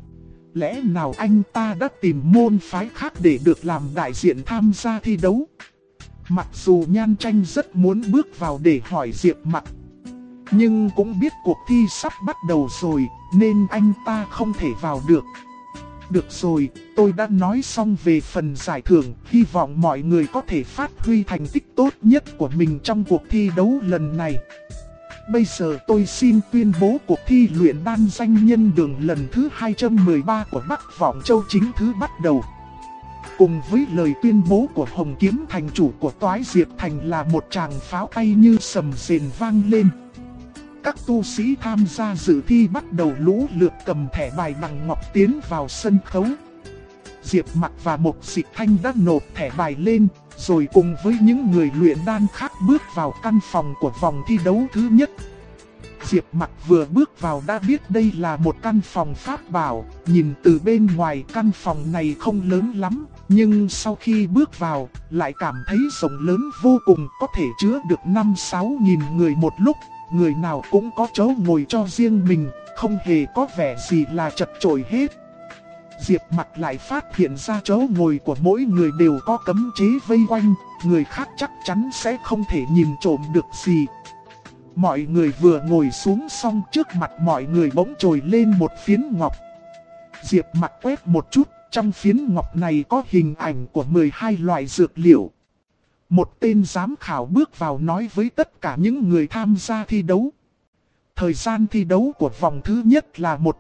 Lẽ nào anh ta đã tìm môn phái khác để được làm đại diện tham gia thi đấu? Mặc dù Nhan Tranh rất muốn bước vào để hỏi Diệp Mặc, nhưng cũng biết cuộc thi sắp bắt đầu rồi, nên anh ta không thể vào được. Được rồi, tôi đã nói xong về phần giải thưởng, hy vọng mọi người có thể phát huy thành tích tốt nhất của mình trong cuộc thi đấu lần này. Bây giờ tôi xin tuyên bố cuộc thi luyện đan danh nhân đường lần thứ 213 của Bắc Vọng Châu chính thức bắt đầu. Cùng với lời tuyên bố của Hồng Kiếm thành chủ của Toái Diệp Thành là một tràng pháo tay như sầm rền vang lên. Các tu sĩ tham gia dự thi bắt đầu lũ lượt cầm thẻ bài bằng ngọc tiến vào sân khấu. Diệp Mặc và Mục Dịch Thanh đã nộp thẻ bài lên, rồi cùng với những người luyện đan khác bước vào căn phòng của vòng thi đấu thứ nhất. Diệp Mặc vừa bước vào đã biết đây là một căn phòng pháp bảo, nhìn từ bên ngoài căn phòng này không lớn lắm, nhưng sau khi bước vào, lại cảm thấy rộng lớn vô cùng, có thể chứa được 5-6 nghìn người một lúc. Người nào cũng có chỗ ngồi cho riêng mình, không hề có vẻ gì là chật chội hết. Diệp Mặc lại phát hiện ra chỗ ngồi của mỗi người đều có cấm chế vây quanh, người khác chắc chắn sẽ không thể nhìn trộm được gì. Mọi người vừa ngồi xuống xong, trước mặt mọi người bỗng trồi lên một phiến ngọc. Diệp Mặc quét một chút, trong phiến ngọc này có hình ảnh của 12 loại dược liệu. Một tên giám khảo bước vào nói với tất cả những người tham gia thi đấu. Thời gian thi đấu của vòng thứ nhất là một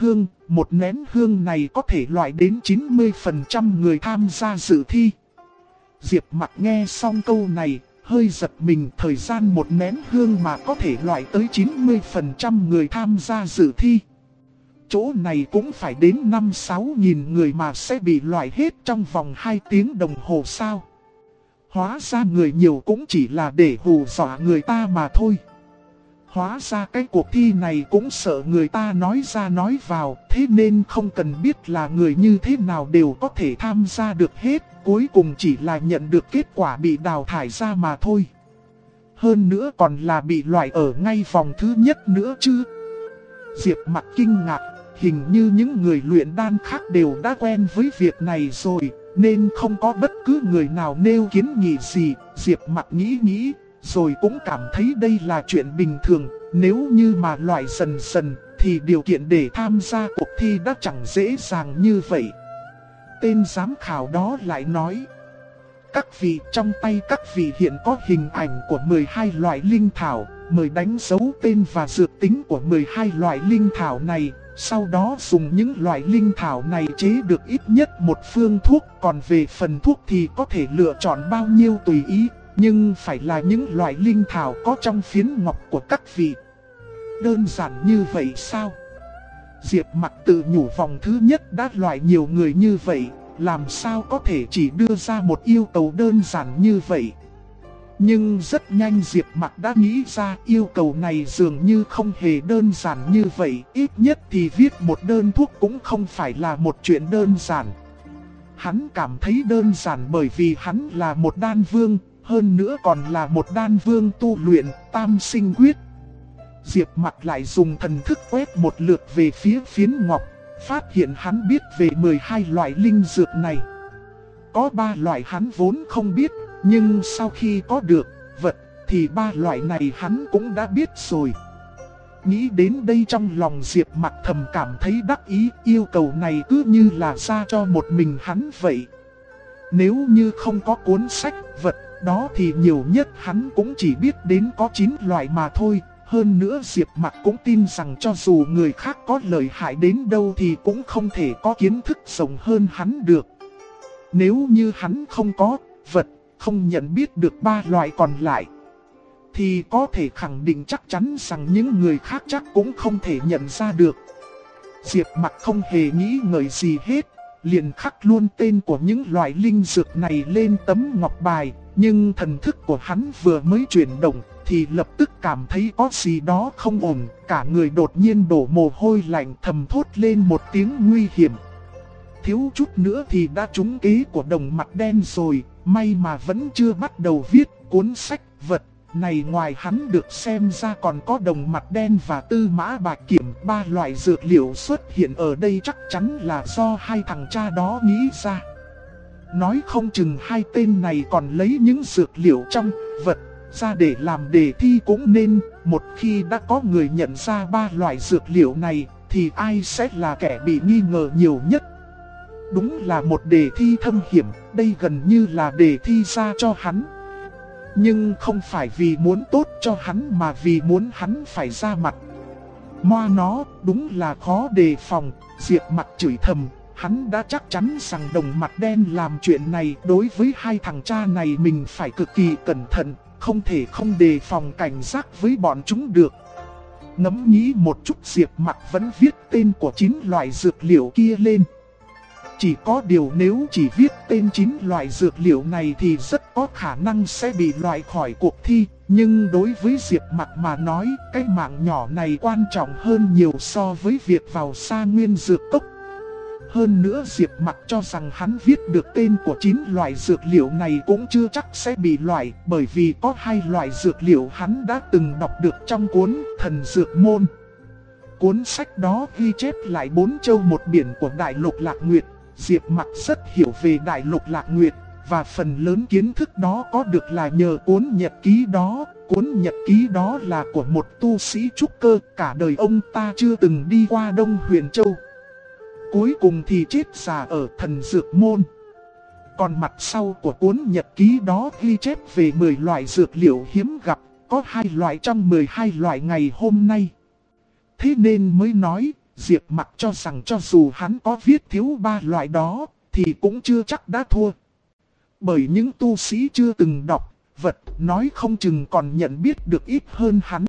nén hương này có thể loại đến 90% người tham gia dự thi. Diệp Mặc nghe xong câu này, hơi giật mình, thời gian một nén hương mà có thể loại tới 90% người tham gia dự thi. Chỗ này cũng phải đến 5-6 nghìn người mà sẽ bị loại hết trong vòng 2 tiếng đồng hồ sao? Hóa ra người nhiều cũng chỉ là để hù dọa người ta mà thôi. Hóa ra cái cuộc thi này cũng sợ người ta nói ra nói vào, thế nên không cần biết là người như thế nào đều có thể tham gia được hết, cuối cùng chỉ là nhận được kết quả bị đào thải ra mà thôi. hơn nữa còn là bị loại ở ngay vòng thứ nhất nữa chứ. Diệp Mặc kinh ngạc, hình như những người luyện đan khác đều đã quen với việc này rồi, nên không có bất cứ người nào nêu kiến nghị gì. Diệp Mặc nghĩ, rồi cũng cảm thấy đây là chuyện bình thường. Nếu như mà loại dần dần, thì điều kiện để tham gia cuộc thi đã chẳng dễ dàng như vậy. Tên giám khảo đó lại nói: các vị, trong tay các vị hiện có hình ảnh của 12 loại linh thảo, mời đánh dấu tên và dược tính của 12 loại linh thảo này. Sau đó dùng những loại linh thảo này chế được ít nhất một phương thuốc. Còn về phần thuốc thì có thể lựa chọn bao nhiêu tùy ý, nhưng phải là những loại linh thảo có trong phiến ngọc của các vị. Đơn giản như vậy sao? Diệp Mặc tự nhủ vòng thứ nhất đã loại nhiều người như vậy, làm sao có thể chỉ đưa ra một yêu cầu đơn giản như vậy. Nhưng rất nhanh Diệp Mặc đã nghĩ ra yêu cầu này dường như không hề đơn giản như vậy. Ít nhất thì viết một đơn thuốc cũng không phải là một chuyện đơn giản. Hắn cảm thấy đơn giản bởi vì hắn là một đan vương, hơn nữa còn là một đan vương tu luyện tam sinh quyết. Diệp Mặc lại dùng thần thức quét một lượt về phía phiến ngọc, phát hiện hắn biết về 12 loại linh dược này. Có 3 loại hắn vốn không biết, nhưng sau khi có được vật thì 3 loại này hắn cũng đã biết rồi. Nghĩ đến đây trong lòng Diệp Mặc thầm cảm thấy đắc ý, yêu cầu này cứ như là ra cho một mình hắn vậy. Nếu như không có cuốn sách vật đó thì nhiều nhất hắn cũng chỉ biết đến có 9 loại mà thôi. Hơn nữa Diệp Mặc cũng tin rằng cho dù người khác có lợi hại đến đâu thì cũng không thể có kiến thức rộng hơn hắn được. Nếu như hắn không có vật, không nhận biết được 3 loại còn lại, thì có thể khẳng định chắc chắn rằng những người khác chắc cũng không thể nhận ra được. Diệp Mặc không hề nghĩ ngợi gì hết, liền khắc luôn tên của những loại linh dược này lên tấm ngọc bài. Nhưng thần thức của hắn vừa mới chuyển động thì lập tức cảm thấy có gì đó không ổn. Cả người đột nhiên đổ mồ hôi lạnh, thầm thốt lên một tiếng nguy hiểm. Thiếu chút nữa thì đã trúng kế của đồng mặt đen rồi. May mà vẫn chưa bắt đầu viết cuốn sách vật này. Ngoài hắn được xem ra còn có đồng mặt đen và tư mã bạch kiểm. 3 loại dược liệu xuất hiện ở đây chắc chắn là do 2 thằng cha đó nghĩ ra. Nói không chừng 2 tên này còn lấy những dược liệu trong vật ra để làm đề thi cũng nên. Một khi đã có người nhận ra 3 loại dược liệu này thì ai sẽ là kẻ bị nghi ngờ nhiều nhất. Đúng là một đề thi thâm hiểm, đây gần như là đề thi ra cho hắn. Nhưng không phải vì muốn tốt cho hắn mà vì muốn hắn phải ra mặt. Moa nó, đúng là khó đề phòng. Diệp Mặc chửi thầm, hắn đã chắc chắn rằng đồng mặt đen làm chuyện này. Đối với 2 thằng cha này mình phải cực kỳ cẩn thận, không thể không đề phòng cảnh giác với bọn chúng được. Ngẫm nghĩ một chút Diệp Mặc vẫn viết tên của 9 loại dược liệu kia lên. Chỉ có điều nếu chỉ viết tên 9 loại dược liệu này thì rất có khả năng sẽ bị loại khỏi cuộc thi. Nhưng đối với Diệp Mặc mà nói, cái mạng nhỏ này quan trọng hơn nhiều so với việc vào Sa Nguyên Dược Cốc. Hơn nữa Diệp Mặc cho rằng hắn viết được tên của 9 loại dược liệu này cũng chưa chắc sẽ bị loại. Bởi vì có 2 loại dược liệu hắn đã từng đọc được trong cuốn Thần Dược Môn. Cuốn sách đó ghi chép lại 4 châu một biển của Đại Lục Lạc Nguyệt. Diệp Mặc rất hiểu về Đại Lục Lạc Nguyệt, và phần lớn kiến thức đó có được là nhờ cuốn nhật ký đó. Cuốn nhật ký đó là của một tu sĩ trúc cơ, cả đời ông ta chưa từng đi qua Đông Huyền Châu. Cuối cùng thì chết già ở Thần Dược Môn. Còn mặt sau của cuốn nhật ký đó ghi chép về 10 loại dược liệu hiếm gặp, có 2 loại trong 12 loại ngày hôm nay. Thế nên mới nói, Diệp Mặc cho rằng cho dù hắn có viết thiếu 3 loại đó, thì cũng chưa chắc đã thua. Bởi những tu sĩ chưa từng đọc vật, nói không chừng còn nhận biết được ít hơn hắn.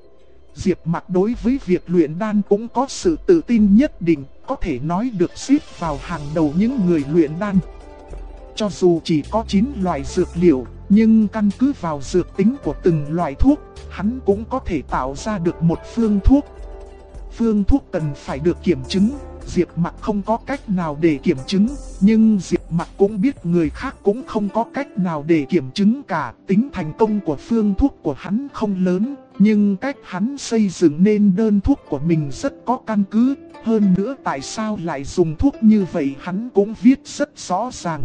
Diệp Mặc đối với việc luyện đan cũng có sự tự tin nhất định, có thể nói được xếp vào hàng đầu những người luyện đan. Cho dù chỉ có 9 loại dược liệu, nhưng căn cứ vào dược tính của từng loại thuốc, hắn cũng có thể tạo ra được một phương thuốc. Phương thuốc cần phải được kiểm chứng, Diệp Mặc không có cách nào để kiểm chứng, nhưng Diệp Mặc cũng biết người khác cũng không có cách nào để kiểm chứng cả. Tính thành công của phương thuốc của hắn không lớn, nhưng cách hắn xây dựng nên đơn thuốc của mình rất có căn cứ. Hơn nữa tại sao lại dùng thuốc như vậy hắn cũng viết rất rõ ràng.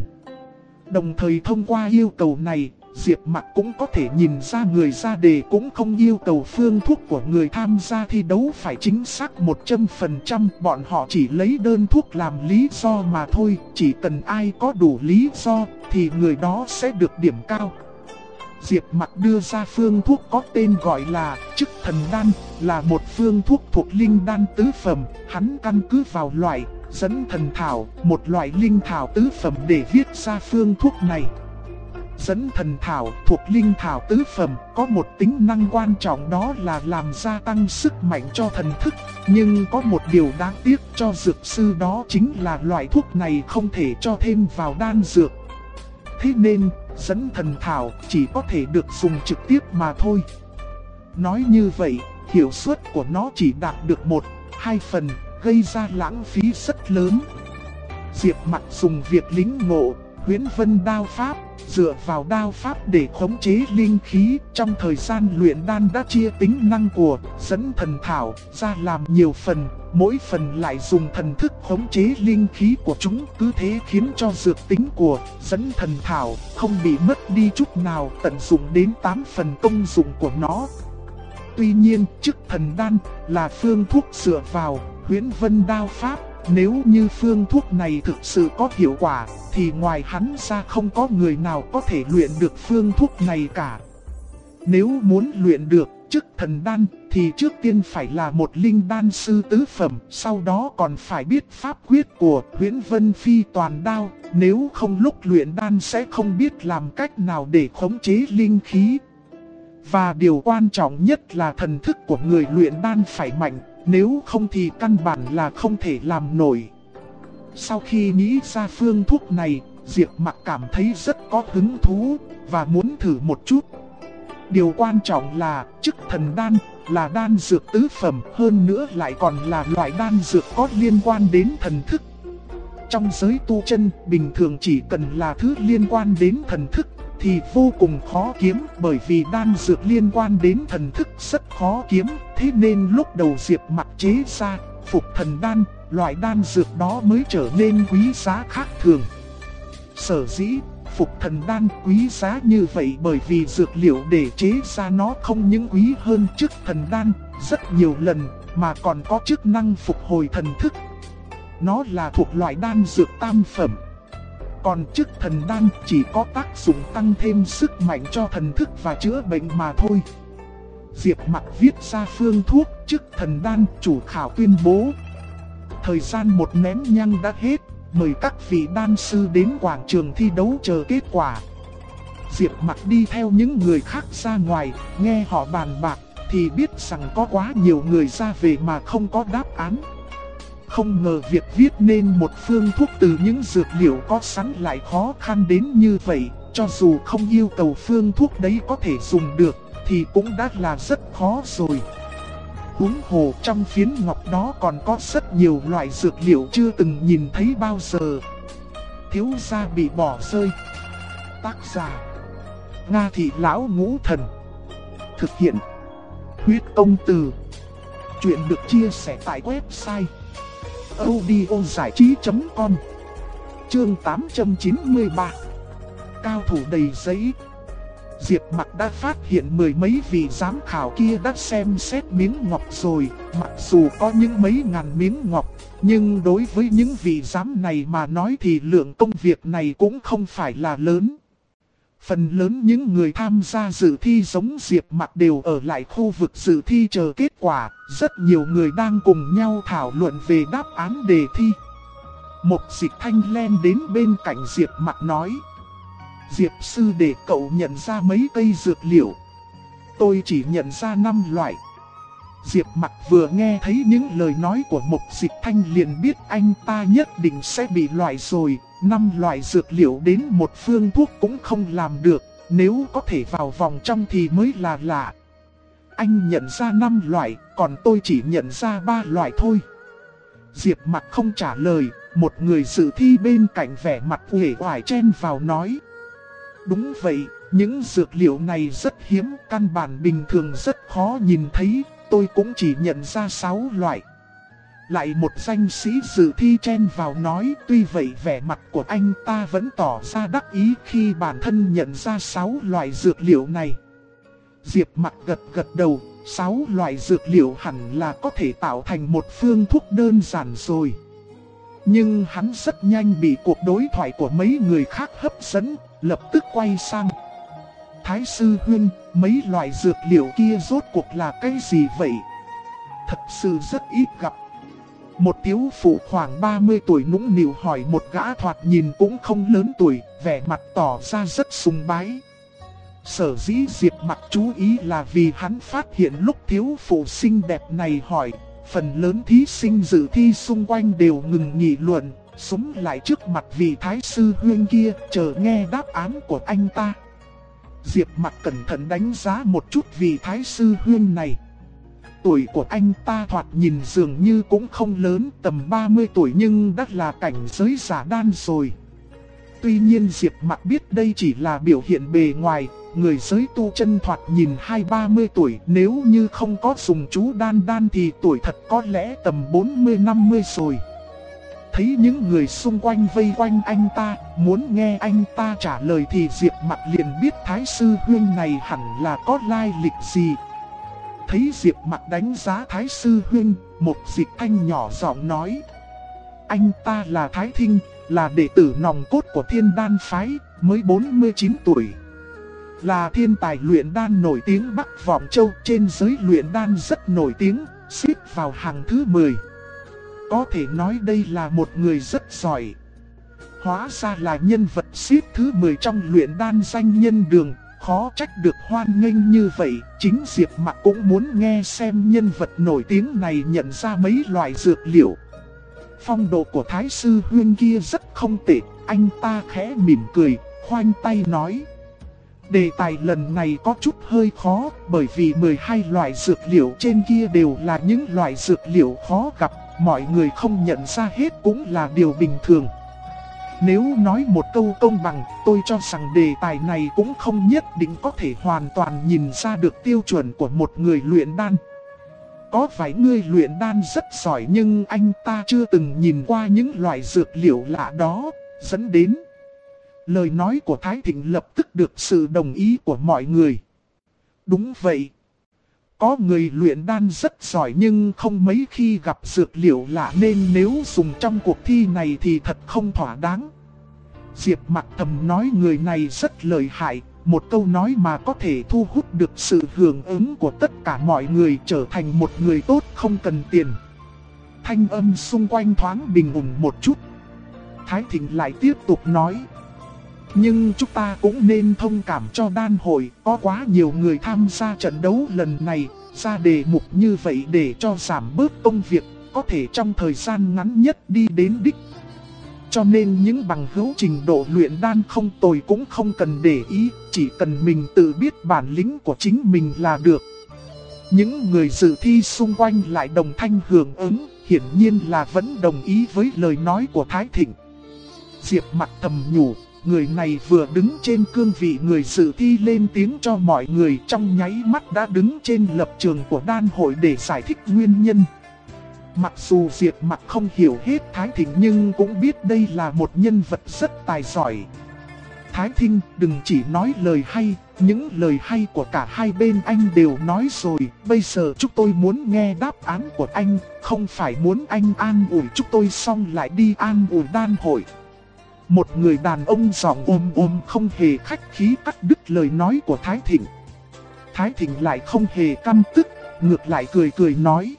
Đồng thời thông qua yêu cầu này, Diệp Mặc cũng có thể nhìn ra người ra đề cũng không yêu cầu phương thuốc của người tham gia thi đấu phải chính xác 100%. Bọn họ chỉ lấy đơn thuốc làm lý do mà thôi. Chỉ cần ai có đủ lý do thì người đó sẽ được điểm cao. Diệp Mặc đưa ra phương thuốc có tên gọi là Chức Thần Đan, là một phương thuốc thuộc linh đan tứ phẩm. Hắn căn cứ vào loại Dẫn Thần Thảo, một loại linh thảo tứ phẩm để viết ra phương thuốc này. Dẫn Thần Thảo thuộc linh thảo tứ phẩm, có một tính năng quan trọng đó là làm gia tăng sức mạnh cho thần thức. Nhưng có một điều đáng tiếc cho dược sư, đó chính là loại thuốc này không thể cho thêm vào đan dược. Thế nên, Dẫn Thần Thảo chỉ có thể được dùng trực tiếp mà thôi. Nói như vậy, hiệu suất của nó chỉ đạt được 1-2 phần, gây ra lãng phí rất lớn. Diệp Mặc dùng việc lĩnh ngộ Huyễn Vân Đao Pháp, dựa vào đao pháp để khống chế linh khí. Trong thời gian luyện đan đã chia tính năng của Dẫn Thần Thảo ra làm nhiều phần, mỗi phần lại dùng thần thức khống chế linh khí của chúng. Cứ thế khiến cho dược tính của Dẫn Thần Thảo không bị mất đi chút nào, tận dụng đến 8 phần công dụng của nó. Tuy nhiên, Chức Thần Đan là phương thuốc dựa vào Huyễn Vân Đao Pháp. Nếu như phương thuốc này thực sự có hiệu quả, thì ngoài hắn ra không có người nào có thể luyện được phương thuốc này cả. Nếu muốn luyện được Chức Thần Đan, thì trước tiên phải là một linh đan sư tứ phẩm, sau đó còn phải biết pháp quyết của Huyễn Vân Phi Toàn Đao. Nếu không lúc luyện đan sẽ không biết làm cách nào để khống chế linh khí. Và điều quan trọng nhất là thần thức của người luyện đan phải mạnh, nếu không thì căn bản là không thể làm nổi. Sau khi nghĩ ra phương thuốc này, Diệp Mặc cảm thấy rất có hứng thú và muốn thử một chút. Điều quan trọng là Chức Thần Đan là đan dược tứ phẩm, hơn nữa lại còn là loại đan dược có liên quan đến thần thức. Trong giới tu chân, bình thường chỉ cần là thứ liên quan đến thần thức thì vô cùng khó kiếm, bởi vì đan dược liên quan đến thần thức rất khó kiếm. Thế nên lúc đầu Diệp Mặc chế ra Phục Thần Đan, loại đan dược đó mới trở nên quý giá khác thường. Sở dĩ Phục Thần Đan quý giá như vậy bởi vì dược liệu để chế ra nó không những quý hơn Chức Thần Đan rất nhiều lần, mà còn có chức năng phục hồi thần thức. Nó là thuộc loại đan dược tam phẩm. Còn Chức Thần Đan chỉ có tác dụng tăng thêm sức mạnh cho thần thức và chữa bệnh mà thôi. Diệp Mặc viết ra phương thuốc Chức Thần Đan, chủ khảo tuyên bố: thời gian một nén nhang đã hết, mời các vị đan sư đến quảng trường thi đấu chờ kết quả. Diệp Mặc đi theo những người khác ra ngoài, nghe họ bàn bạc thì biết rằng có quá nhiều người ra về mà không có đáp án. Không ngờ việc viết nên một phương thuốc từ những dược liệu có sẵn lại khó khăn đến như vậy. Cho dù không yêu cầu phương thuốc đấy có thể dùng được thì cũng đã là rất khó rồi. Huống hồ trong phiến ngọc đó còn có rất nhiều loại dược liệu chưa từng nhìn thấy bao giờ. Thiếu gia bị bỏ rơi. Tác giả: Nga Thị Lão Ngũ Thần. Thực hiện: Huyết Công Từ. Chuyện được chia sẻ tại website audiozảichí.com. Chương 893. Cao thủ đầy giấy. Diệp Mặc đã phát hiện mười mấy vị giám khảo kia đã xem xét miếng ngọc rồi. Mặc dù có những mấy ngàn miếng ngọc, nhưng đối với những vị giám này mà nói thì lượng công việc này cũng không phải là lớn. Phần lớn những người tham gia dự thi giống Diệp Mặc đều ở lại khu vực dự thi chờ kết quả. Rất nhiều người đang cùng nhau thảo luận về đáp án đề thi. Một Dịch Thanh len đến bên cạnh Diệp Mặc nói: Diệp sư để cậu nhận ra mấy cây dược liệu. Tôi chỉ nhận ra 5 loại. Diệp Mặc vừa nghe thấy những lời nói của Mục Dịch Thanh liền biết anh ta nhất định sẽ bị loại rồi. 5 loại dược liệu đến một phương thuốc cũng không làm được, nếu có thể vào vòng trong thì mới là lạ. Anh nhận ra 5 loại, còn tôi chỉ nhận ra 3 loại thôi. Diệp Mặc không trả lời, một người dự thi bên cạnh vẻ mặt uể oải chen vào nói. Đúng vậy, những dược liệu này rất hiếm, căn bản bình thường rất khó nhìn thấy, tôi cũng chỉ nhận ra 6 loại. Lại một danh sĩ dự thi chen vào nói, tuy vậy vẻ mặt của anh ta vẫn tỏ ra đắc ý khi bản thân nhận ra 6 loại dược liệu này. Diệp Mặc gật đầu, 6 loại dược liệu hẳn là có thể tạo thành một phương thuốc đơn giản rồi. Nhưng hắn rất nhanh bị cuộc đối thoại của mấy người khác hấp dẫn, lập tức quay sang. Thái sư huynh, mấy loại dược liệu kia rốt cuộc là cái gì vậy? Thật sự rất ít gặp. Một thiếu phụ khoảng 30 tuổi nũng nịu hỏi một gã thoạt nhìn cũng không lớn tuổi, vẻ mặt tỏ ra rất sùng bái. Sở dĩ Diệp Mặc chú ý là vì hắn phát hiện lúc thiếu phụ xinh đẹp này hỏi, phần lớn thí sinh dự thi xung quanh đều ngừng nghị luận, súng lại trước mặt vị thái sư huynh kia, chờ nghe đáp án của anh ta. Diệp Mặc cẩn thận đánh giá một chút vị thái sư huynh này. Tuổi của anh ta thoạt nhìn dường như cũng không lớn, tầm 30 tuổi nhưng đã là cảnh giới giả đan rồi. Tuy nhiên Diệp Mặc biết đây chỉ là biểu hiện bề ngoài, người giới tu chân thoạt nhìn 20-30 tuổi, nếu như không có dùng chú đan thì tuổi thật có lẽ tầm 40-50 rồi. Thấy những người xung quanh vây quanh anh ta, muốn nghe anh ta trả lời thì Diệp Mặc liền biết thái sư huynh này hẳn là có lai lịch gì. Thấy Diệp Mặc đánh giá thái sư huynh, một Dịch Thanh nhỏ giọng nói. Anh ta là Thái Thinh, là đệ tử nòng cốt của Thiên Đan Phái, mới 49 tuổi. Là thiên tài luyện đan nổi tiếng Bắc Vọng Châu, trên giới luyện đan rất nổi tiếng, xếp vào hàng thứ 10. Có thể nói đây là một người rất giỏi. Hóa ra là nhân vật xếp thứ 10 trong luyện đan danh nhân đường, khó trách được hoan nghênh như vậy. Chính Diệp Mặc cũng muốn nghe xem nhân vật nổi tiếng này nhận ra mấy loại dược liệu. Phong độ của thái sư huynh kia rất không tệ, anh ta khẽ mỉm cười, khoanh tay nói. Đề tài lần này có chút hơi khó, bởi vì 12 loại dược liệu trên kia đều là những loại dược liệu khó gặp, mọi người không nhận ra hết cũng là điều bình thường. Nếu nói một câu công bằng, tôi cho rằng đề tài này cũng không nhất định có thể hoàn toàn nhìn ra được tiêu chuẩn của một người luyện đan. Có vài người luyện đan rất giỏi nhưng anh ta chưa từng nhìn qua những loại dược liệu lạ đó, dẫn đến lời nói của Thái Thịnh lập tức được sự đồng ý của mọi người. Đúng vậy. Có người luyện đan rất giỏi nhưng không mấy khi gặp dược liệu lạ nên nếu dùng trong cuộc thi này thì thật không thỏa đáng. Diệp Mặc thầm nói người này rất lợi hại, một câu nói mà có thể thu hút được sự hưởng ứng của tất cả mọi người, trở thành một người tốt không cần tiền. Thanh âm xung quanh thoáng bình ổn một chút. Thái Thịnh lại tiếp tục nói. Nhưng chúng ta cũng nên thông cảm cho đan hội, có quá nhiều người tham gia trận đấu lần này, ra đề mục như vậy để cho giảm bớt công việc, có thể trong thời gian ngắn nhất đi đến đích. Cho nên những bằng hữu trình độ luyện đan không tồi cũng không cần để ý, chỉ cần mình tự biết bản lĩnh của chính mình là được. Những người dự thi xung quanh lại đồng thanh hưởng ứng, hiển nhiên là vẫn đồng ý với lời nói của Thái Thịnh. Diệp Mặc thầm nhủ, người này vừa đứng trên cương vị người dự thi lên tiếng cho mọi người, trong nháy mắt đã đứng trên lập trường của đan hội để giải thích nguyên nhân. Mặc dù Diệp Mặc không hiểu hết Thái Thịnh nhưng cũng biết đây là một nhân vật rất tài giỏi. Thái Thịnh đừng chỉ nói lời hay, những lời hay của cả hai bên anh đều nói rồi. Bây giờ chúng tôi muốn nghe đáp án của anh, không phải muốn anh an ủi chúng tôi xong lại đi an ủi đan hội. Một người đàn ông giọng ôm không hề khách khí cắt đứt lời nói của Thái Thịnh. Thái Thịnh lại không hề căm tức, ngược lại cười nói.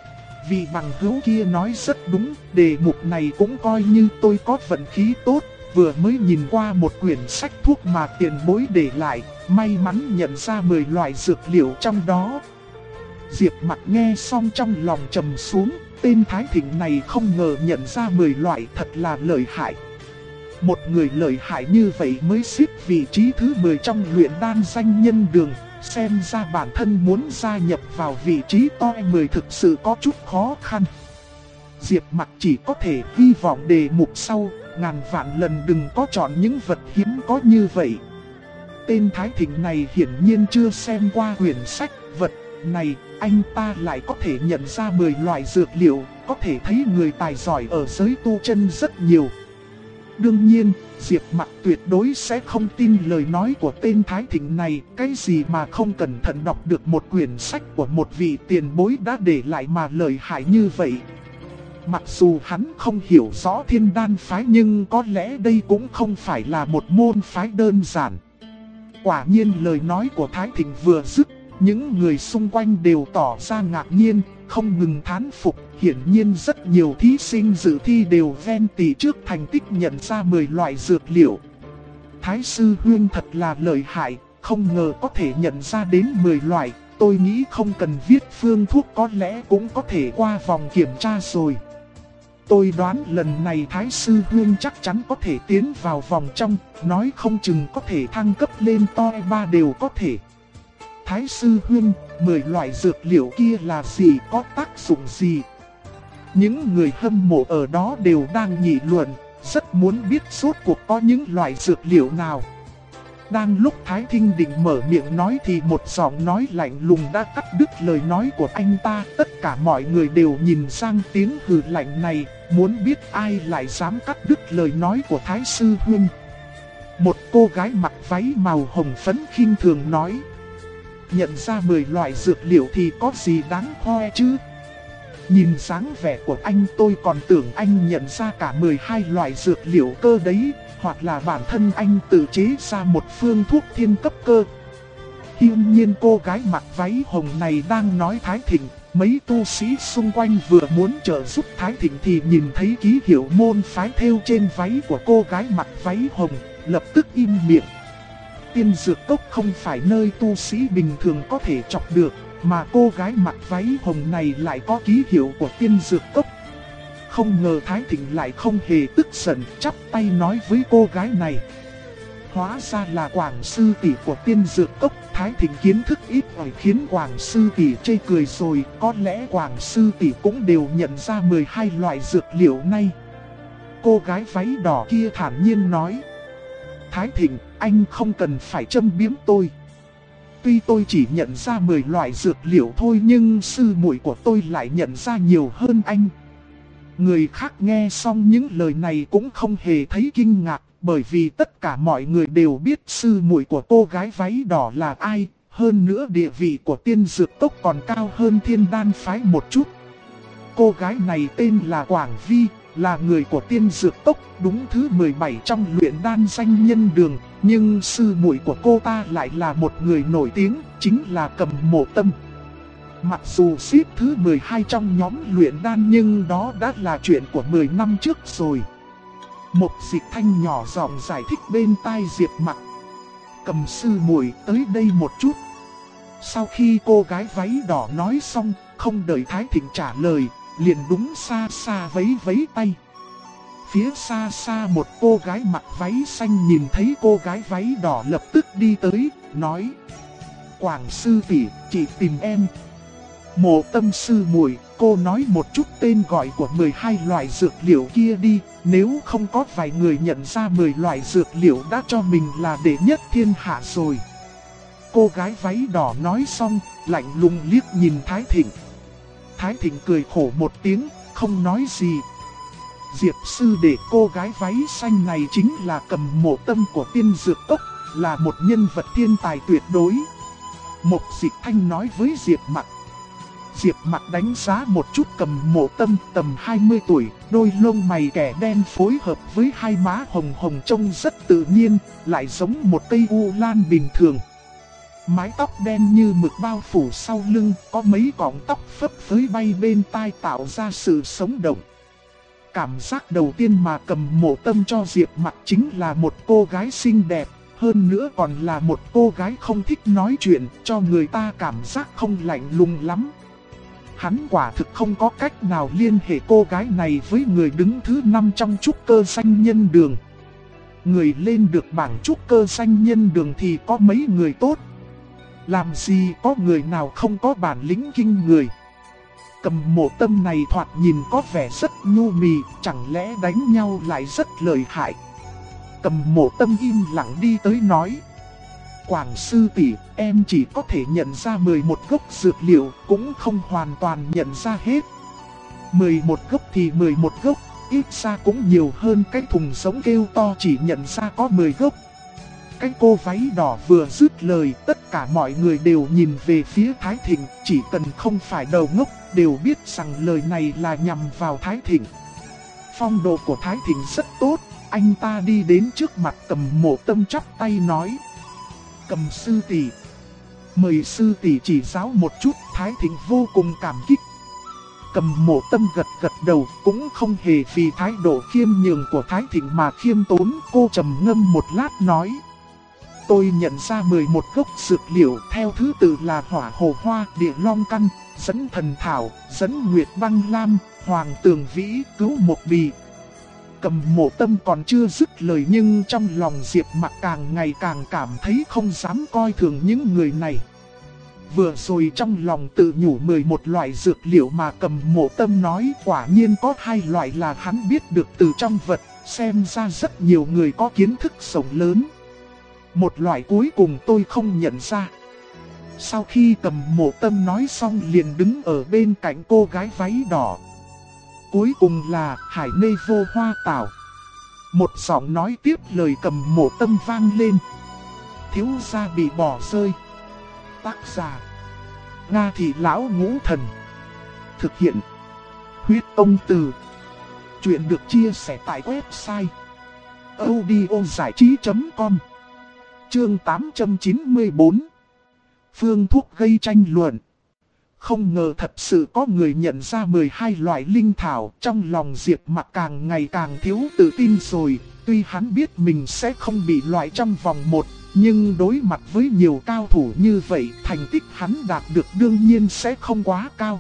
Vì bằng hữu kia nói rất đúng, đề mục này cũng coi như tôi có vận khí tốt, vừa mới nhìn qua một quyển sách thuốc mà tiền bối để lại, may mắn nhận ra 10 loại dược liệu trong đó. Diệp Mặc nghe xong trong lòng trầm xuống, tên Thái Thịnh này không ngờ nhận ra 10 loại, thật là lợi hại. Một người lợi hại như vậy mới xếp vị trí thứ 10 trong luyện đan danh nhân đường, xem ra bản thân muốn gia nhập vào vị trí top 10 thực sự có chút khó khăn. Diệp Mặc chỉ có thể hy vọng đề mục sau, ngàn vạn lần đừng có chọn những vật hiếm có như vậy. Tên Thái Thịnh này hiển nhiên chưa xem qua quyển sách vật này, anh ta lại có thể nhận ra 10 loại dược liệu, có thể thấy người tài giỏi ở giới tu chân rất nhiều. Đương nhiên, Diệp Mặc tuyệt đối sẽ không tin lời nói của tên Thái Thịnh này, cái gì mà không cẩn thận đọc được một quyển sách của một vị tiền bối đã để lại mà lợi hại như vậy. Mặc dù hắn không hiểu rõ Thiên Đan phái nhưng có lẽ đây cũng không phải là một môn phái đơn giản. Quả nhiên lời nói của Thái Thịnh vừa dứt, những người xung quanh đều tỏ ra ngạc nhiên, không ngừng thán phục. Hiển nhiên rất nhiều thí sinh dự thi đều ven tỉ trước thành tích nhận ra 10 loại dược liệu. Thái sư huynh thật là lợi hại, không ngờ có thể nhận ra đến 10 loại. Tôi nghĩ không cần viết phương thuốc có lẽ cũng có thể qua vòng kiểm tra rồi. Tôi đoán lần này Thái sư huynh chắc chắn có thể tiến vào vòng trong, nói không chừng có thể thăng cấp lên toi 3 đều có thể. Thái sư huynh, 10 loại dược liệu kia là gì, có tác dụng gì? Những người hâm mộ ở đó đều đang nghị luận, rất muốn biết rốt cuộc có những loại dược liệu nào. Đang lúc Thái Thinh định mở miệng nói thì một giọng nói lạnh lùng đã cắt đứt lời nói của anh ta. Tất cả mọi người đều nhìn sang tiếng hừ lạnh này, muốn biết ai lại dám cắt đứt lời nói của Thái sư huynh. Một cô gái mặc váy màu hồng phấn khinh thường nói: nhận ra 10 loại dược liệu thì có gì đáng khoe chứ? Nhìn dáng vẻ của anh tôi còn tưởng anh nhận ra cả 12 loại dược liệu cơ đấy, hoặc là bản thân anh tự chế ra một phương thuốc thiên cấp cơ. Hiển nhiên cô gái mặc váy hồng này đang nói Thái Thịnh. Mấy tu sĩ xung quanh vừa muốn trợ giúp Thái Thịnh thì nhìn thấy ký hiệu môn phái thêu trên váy của cô gái mặc váy hồng, lập tức im miệng. Tiên dược cốc không phải nơi tu sĩ bình thường có thể chọc được, mà cô gái mặc váy hồng này lại có ký hiệu của tiên dược cốc. Không ngờ Thái Thịnh lại không hề tức giận, chắp tay nói với cô gái này: hóa ra là Quảng sư tỷ của tiên dược cốc. Thái Thịnh kiến thức ít ỏi khiến Quảng sư tỷ chê cười rồi, có lẽ Quảng sư tỷ cũng đều nhận ra 12 loại dược liệu này. Cô gái váy đỏ kia thản nhiên nói: Thái Thịnh, anh không cần phải châm biếm tôi. Tuy tôi chỉ nhận ra 10 loại dược liệu thôi nhưng sư muội của tôi lại nhận ra nhiều hơn anh. Người khác nghe xong những lời này cũng không hề thấy kinh ngạc, bởi vì tất cả mọi người đều biết sư muội của cô gái váy đỏ là ai. Hơn nữa địa vị của tiên dược cốc còn cao hơn Thiên Đan phái một chút. Cô gái này tên là Quảng Vi, là người của tiên dược cốc, đúng thứ 17 trong luyện đan danh nhân đường. Nhưng sư muội của cô ta lại là một người nổi tiếng, chính là Cầm Mộ Tâm. Mặc dù xếp thứ 12 trong nhóm luyện đan nhưng đó đã là chuyện của 10 năm trước rồi. Một Dịch Thanh nhỏ giọng giải thích bên tai Diệp Mặc: Cầm sư muội tới đây một chút. Sau khi cô gái váy đỏ nói xong, không đợi Thái Thịnh trả lời, liền đúng xa xa vẫy vẫy tay. Phía xa xa một cô gái mặc váy xanh nhìn thấy cô gái váy đỏ lập tức đi tới, nói: Quảng sư tỷ, chị tìm em. Mộ Tâm sư muội, cô nói một chút tên gọi của 12 loại dược liệu kia đi, nếu không có vài người nhận ra 10 loại dược liệu đã cho mình là đệ nhất thiên hạ rồi. Cô gái váy đỏ nói xong, lạnh lùng liếc nhìn Thái Thịnh. Thái Thịnh cười khổ một tiếng, không nói gì. Diệp sư đệ, cô gái váy xanh này chính là Cầm Mộ Tâm của tiên dược cốc, là một nhân vật thiên tài tuyệt đối. Một Dịch Thanh nói với Diệp Mặc. Diệp Mặc đánh giá một chút Cầm Mộ Tâm, tầm 20 tuổi, đôi lông mày kẻ đen phối hợp với hai má hồng hồng trông rất tự nhiên, lại giống một cây u lan bình thường. Mái tóc đen như mực bao phủ sau lưng, có mấy cọng tóc phấp phới bay bên tai tạo ra sự sống động. Cảm giác đầu tiên mà Cầm Mộ Tâm cho Diệp Mặc chính là một cô gái xinh đẹp, hơn nữa còn là một cô gái không thích nói chuyện, cho người ta cảm giác không lạnh lùng lắm. Hắn quả thực không có cách nào liên hệ cô gái này với người đứng thứ 5 trong trúc cơ danh nhân đường. Người lên được bảng trúc cơ danh nhân đường thì có mấy người tốt. Làm gì có người nào không có bản lĩnh kinh người. Cầm Mộ Tâm này thoạt nhìn có vẻ rất nhu mì, chẳng lẽ đánh nhau lại rất lợi hại. Cầm Mộ Tâm im lặng đi tới nói: Quảng sư tỷ, em chỉ có thể nhận ra 11 gốc dược liệu, cũng không hoàn toàn nhận ra hết. 11 gốc thì 11 gốc, ít ra cũng nhiều hơn cái thùng giống kêu to chỉ nhận ra có 10 gốc. Cái cô váy đỏ vừa dứt lời, tất cả mọi người đều nhìn về phía Thái Thịnh, chỉ cần không phải đầu ngốc, đều biết rằng lời này là nhằm vào Thái Thịnh. Phong độ của Thái Thịnh rất tốt, anh ta đi đến trước mặt Cầm Mộ Tâm chắp tay nói: Cầm sư tỷ, mời sư tỷ chỉ giáo một chút. Thái Thịnh vô cùng cảm kích. Cầm Mộ Tâm gật gật đầu, cũng không hề vì thái độ khiêm nhường của Thái Thịnh mà khiêm tốn. Cô trầm ngâm một lát nói: Tôi nhận ra 11 gốc dược liệu theo thứ tự là hỏa hồ hoa, địa long căn, dẫn thần thảo, dẫn nguyệt băng lam, hoàng tường vĩ, cứu mộc bì. Cầm Mộ Tâm còn chưa dứt lời nhưng trong lòng Diệp Mặc càng ngày càng cảm thấy không dám coi thường những người này. Vừa rồi trong lòng tự nhủ 11 loại dược liệu mà Cầm Mộ Tâm nói quả nhiên có 2 loại là hắn biết được từ trong vật, xem ra rất nhiều người có kiến thức rộng lớn. Một loại cuối cùng tôi không nhận ra. Sau khi Cầm Mộ Tâm nói xong liền đứng ở bên cạnh cô gái váy đỏ. Cuối cùng là hải nê vô hoa tảo. Một giọng nói tiếp lời Cầm Mộ Tâm vang lên: Thiếu gia bị bỏ rơi. Tác giả: Nga Thị Lão Ngũ Thần. Thực hiện: Huyết Ông Từ. Chuyện được chia sẻ tại website audiozảichí.com. Chương 894. Phương thuốc gây tranh luận. Không ngờ thật sự có người nhận ra 12 loại linh thảo. Trong lòng Diệp Mặc càng ngày càng thiếu tự tin rồi. Tuy hắn biết mình sẽ không bị loại trong vòng 1, nhưng đối mặt với nhiều cao thủ như vậy, thành tích hắn đạt được đương nhiên sẽ không quá cao.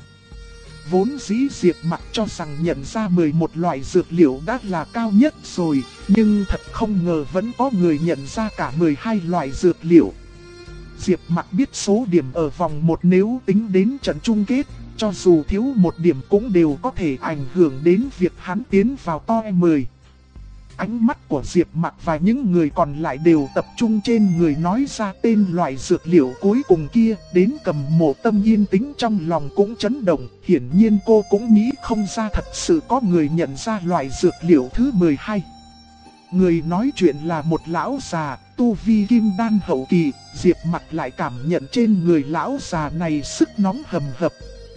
Vốn dĩ Diệp Mặc cho rằng nhận ra 11 loại dược liệu đã là cao nhất rồi, nhưng thật không ngờ vẫn có người nhận ra cả 12 loại dược liệu. Diệp Mặc biết số điểm ở vòng 1 nếu tính đến trận chung kết, cho dù thiếu một điểm cũng đều có thể ảnh hưởng đến việc hắn tiến vào top 10. Ánh mắt của Diệp Mặc và những người còn lại đều tập trung trên người nói ra tên loại dược liệu cuối cùng kia. Đến Cầm Mộ Tâm yên tĩnh trong lòng cũng chấn động. Hiển nhiên cô cũng nghĩ không ra thật sự có người nhận ra loại dược liệu thứ 12. Người nói chuyện là một lão già, tu vi kim đan hậu kỳ. Diệp Mặc lại cảm nhận trên người lão già này sức nóng hầm hập.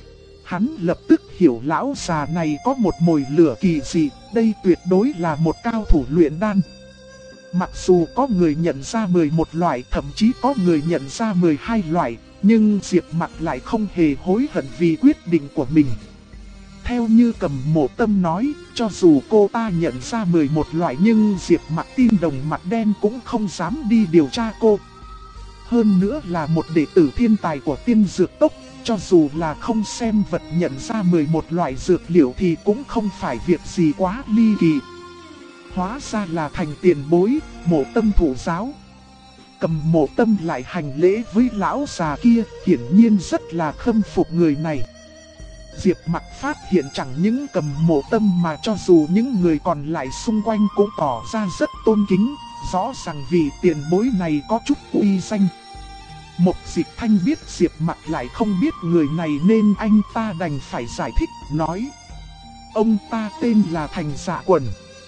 Hắn lập tức hiểu lão già này có một mồi lửa kỳ dị, đây tuyệt đối là một cao thủ luyện đan. Mặc dù có người nhận ra 11 loại, thậm chí có người nhận ra 12 loại, nhưng Diệp Mặc lại không hề hối hận vì quyết định của mình. Theo như Cầm Mộ Tâm nói, cho dù cô ta nhận ra 11 loại nhưng Diệp Mặc tin Đồng Mặt Đen cũng không dám đi điều tra cô. Hơn nữa là một đệ tử thiên tài của Tiên Dược Tốc. Cho dù là không xem vật nhận ra 11 loại dược liệu thì cũng không phải việc gì quá ly kỳ. Hóa ra là Thành tiền bối, Mộ Tâm thủ giáo. Cầm Mộ Tâm lại hành lễ với lão già kia, hiển nhiên rất là khâm phục người này. Diệp Mặc phát hiện chẳng những Cầm Mộ Tâm mà cho dù những người còn lại xung quanh cũng tỏ ra rất tôn kính, rõ ràng vì tiền bối này có chút uy danh. Mộc Dịch Thanh biết Diệp Mặc lại không biết người này nên anh ta đành phải giải thích, nói: Ông ta tên là Thành Dạ Quần,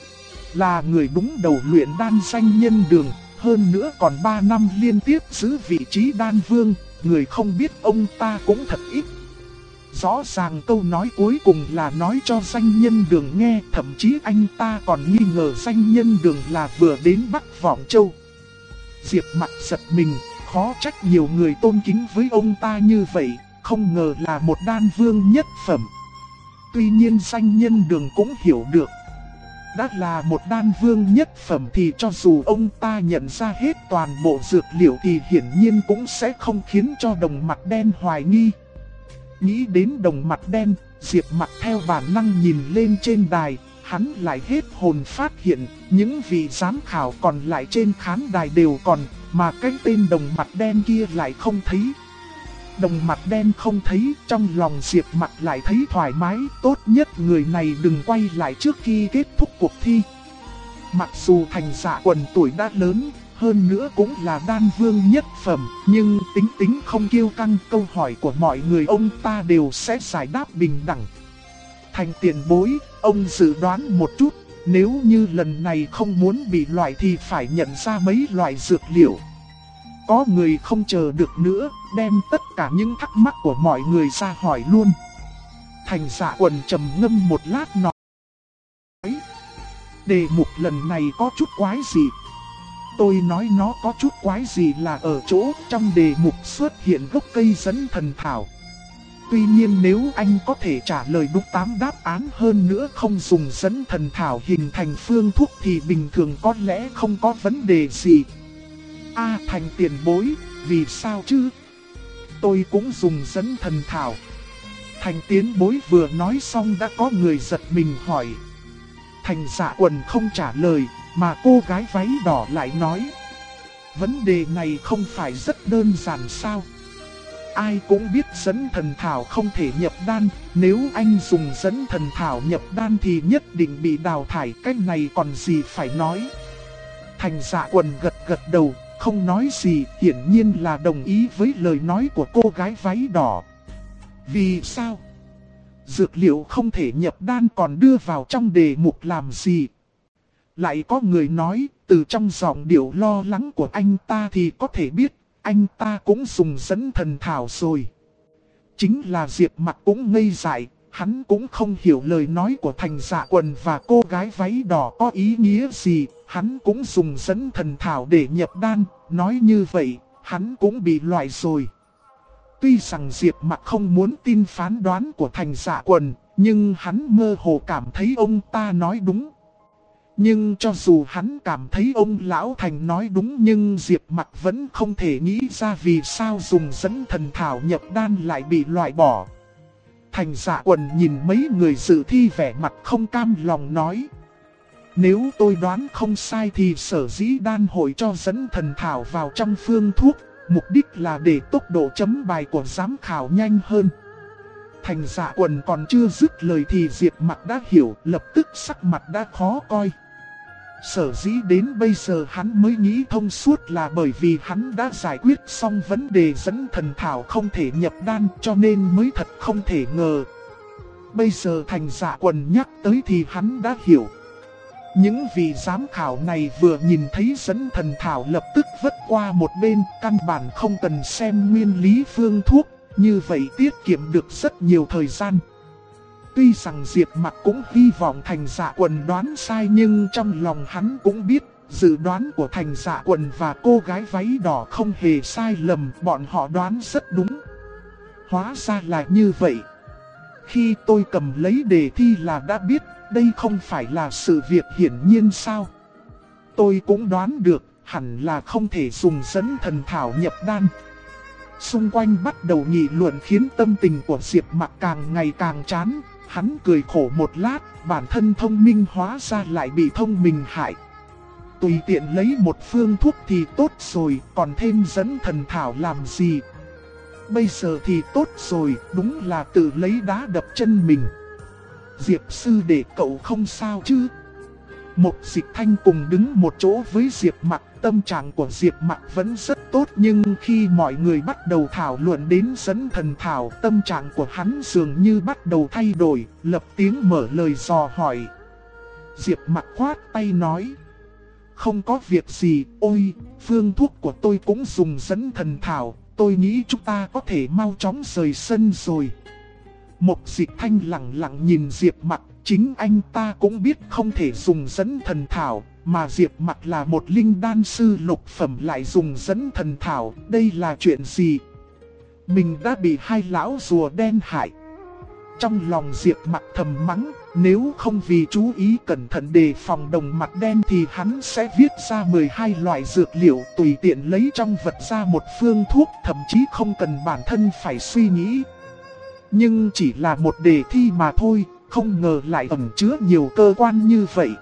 là người đúng đầu luyện đan danh nhân đường, hơn nữa còn 3 năm liên tiếp giữ vị trí đan vương, người không biết ông ta cũng thật ít. Rõ ràng câu nói cuối cùng là nói cho danh nhân đường nghe, thậm chí anh ta còn nghi ngờ danh nhân đường là vừa đến Bắc Vọng Châu. Diệp Mặc giật mình. Khó trách nhiều người tôn kính với ông ta như vậy, không ngờ là một đan vương nhất phẩm. Tuy nhiên danh nhân đường cũng hiểu được, đã là một đan vương nhất phẩm thì cho dù ông ta nhận ra hết toàn bộ dược liệu thì hiển nhiên cũng sẽ không khiến cho Đồng Mặt Đen hoài nghi. Nghĩ đến Đồng Mặt Đen, Diệp Mặc theo bản năng nhìn lên trên đài, hắn lại hết hồn phát hiện những vị giám khảo còn lại trên khán đài đều còn, mà cái tên Đồng Mặt Đen kia lại không thấy. Đồng mặt đen không thấy, trong lòng Diệp Mặc lại thấy thoải mái, tốt nhất người này đừng quay lại trước khi kết thúc cuộc thi. Mặc dù Thành Dạ Quần tuổi đã lớn, hơn nữa cũng là đan vương nhất phẩm, nhưng tính tính không kiêu căng, câu hỏi của mọi người ông ta đều sẽ giải đáp bình đẳng. Thành tiền bối, ông dự đoán một chút, nếu như lần này không muốn bị loại thì phải nhận ra mấy loại dược liệu. Có người không chờ được nữa, đem tất cả những thắc mắc của mọi người ra hỏi luôn. Thành Dạ Quần trầm ngâm một lát nói. Đề mục lần này có chút quái gì? Tôi nói nó có chút quái gì là ở chỗ trong đề mục xuất hiện gốc cây dẫn thần thảo. Tuy nhiên nếu anh có thể trả lời đúng 8 đáp án hơn nữa không dùng dẫn thần thảo hình thành phương thuốc thì bình thường có lẽ không có vấn đề gì. Thành tiền bối, vì sao chứ? Tôi cũng dùng dẫn thần thảo. Thành tiến bối vừa nói xong đã có người giật mình hỏi. Thành Dạ Quần không trả lời, mà cô gái váy đỏ lại nói. Vấn đề này không phải rất đơn giản sao? Ai cũng biết dẫn thần thảo không thể nhập đan, nếu anh dùng dẫn thần thảo nhập đan thì nhất định bị đào thải, cái này còn gì phải nói. Thành Dạ Quần gật gật đầu, không nói gì, hiển nhiên là đồng ý với lời nói của cô gái váy đỏ. Vì sao? Dược liệu không thể nhập đan còn đưa vào trong đề mục làm gì? Lại có người nói, từ trong giọng điệu lo lắng của anh ta thì có thể biết, anh ta cũng dùng dẫn thần thảo rồi. Chính là Diệp Mặc cũng ngây dại, hắn cũng không hiểu lời nói của Thành Dạ Quần và cô gái váy đỏ có ý nghĩa gì. Hắn cũng dùng dẫn thần thảo để nhập đan, nói như vậy, hắn cũng bị loại rồi. Tuy rằng Diệp Mặc không muốn tin phán đoán của Thành Dạ Quần, nhưng hắn mơ hồ cảm thấy ông ta nói đúng. Nhưng cho dù hắn cảm thấy ông Lão Thành nói đúng nhưng Diệp Mặc vẫn không thể nghĩ ra vì sao dùng dẫn thần thảo nhập đan lại bị loại bỏ. Thành Dạ Quần nhìn mấy người dự thi vẻ mặt không cam lòng nói. Nếu tôi đoán không sai thì sở dĩ đan hội cho dẫn thần thảo vào trong phương thuốc, mục đích là để tốc độ chấm bài của giám khảo nhanh hơn. Thành Dạ Quần còn chưa dứt lời thì Diệp Mặc đã hiểu, lập tức sắc mặt đã khó coi. Sở dĩ đến bây giờ hắn mới nghĩ thông suốt là bởi vì hắn đã giải quyết xong vấn đề dẫn thần thảo không thể nhập đan cho nên mới thật không thể ngờ. Bây giờ Thành Dạ Quần nhắc tới thì hắn đã hiểu. Những vị giám khảo này vừa nhìn thấy dẫn thần thảo lập tức vứt qua một bên, căn bản không cần xem nguyên lý phương thuốc, như vậy tiết kiệm được rất nhiều thời gian. Tuy rằng Diệp Mặc cũng hy vọng Thành Dạ Quần đoán sai nhưng trong lòng hắn cũng biết, dự đoán của Thành Dạ Quần và cô gái váy đỏ không hề sai lầm, bọn họ đoán rất đúng. Hóa ra là như vậy. Khi tôi cầm lấy đề thi là đã biết, đây không phải là sự việc hiển nhiên sao? Tôi cũng đoán được, hẳn là không thể dùng dẫn thần thảo nhập đan. Xung quanh bắt đầu nghị luận khiến tâm tình của Diệp Mặc càng ngày càng chán. Hắn cười khổ một lát, bản thân thông minh hóa ra lại bị thông minh hại. Tùy tiện lấy một phương thuốc thì tốt rồi, còn thêm dẫn thần thảo làm gì? Bây giờ thì tốt rồi, đúng là tự lấy đá đập chân mình. Diệp sư đệ cậu không sao chứ? Mộc Dịch Thanh cùng đứng một chỗ với Diệp Mặc, tâm trạng của Diệp Mặc vẫn rất tốt nhưng khi mọi người bắt đầu thảo luận đến dẫn thần thảo, tâm trạng của hắn dường như bắt đầu thay đổi, lập tiếng mở lời dò hỏi. Diệp Mặc khoát tay nói. Không có việc gì, ôi, phương thuốc của tôi cũng dùng dẫn thần thảo, tôi nghĩ chúng ta có thể mau chóng rời sân rồi. Mộc Dịch Thanh lặng lặng nhìn Diệp Mặc, chính anh ta cũng biết không thể dùng dẫn thần thảo, mà Diệp Mặc là một linh đan sư lục phẩm lại dùng dẫn thần thảo, đây là chuyện gì? Mình đã bị hai lão rùa đen hại. Trong lòng Diệp Mặc thầm mắng, nếu không vì chú ý cẩn thận đề phòng đồng mặt đen thì hắn sẽ viết ra 12 loại dược liệu tùy tiện lấy trong vật ra một phương thuốc, thậm chí không cần bản thân phải suy nghĩ. Nhưng chỉ là một đề thi mà thôi, không ngờ lại ẩn chứa nhiều cơ quan như vậy.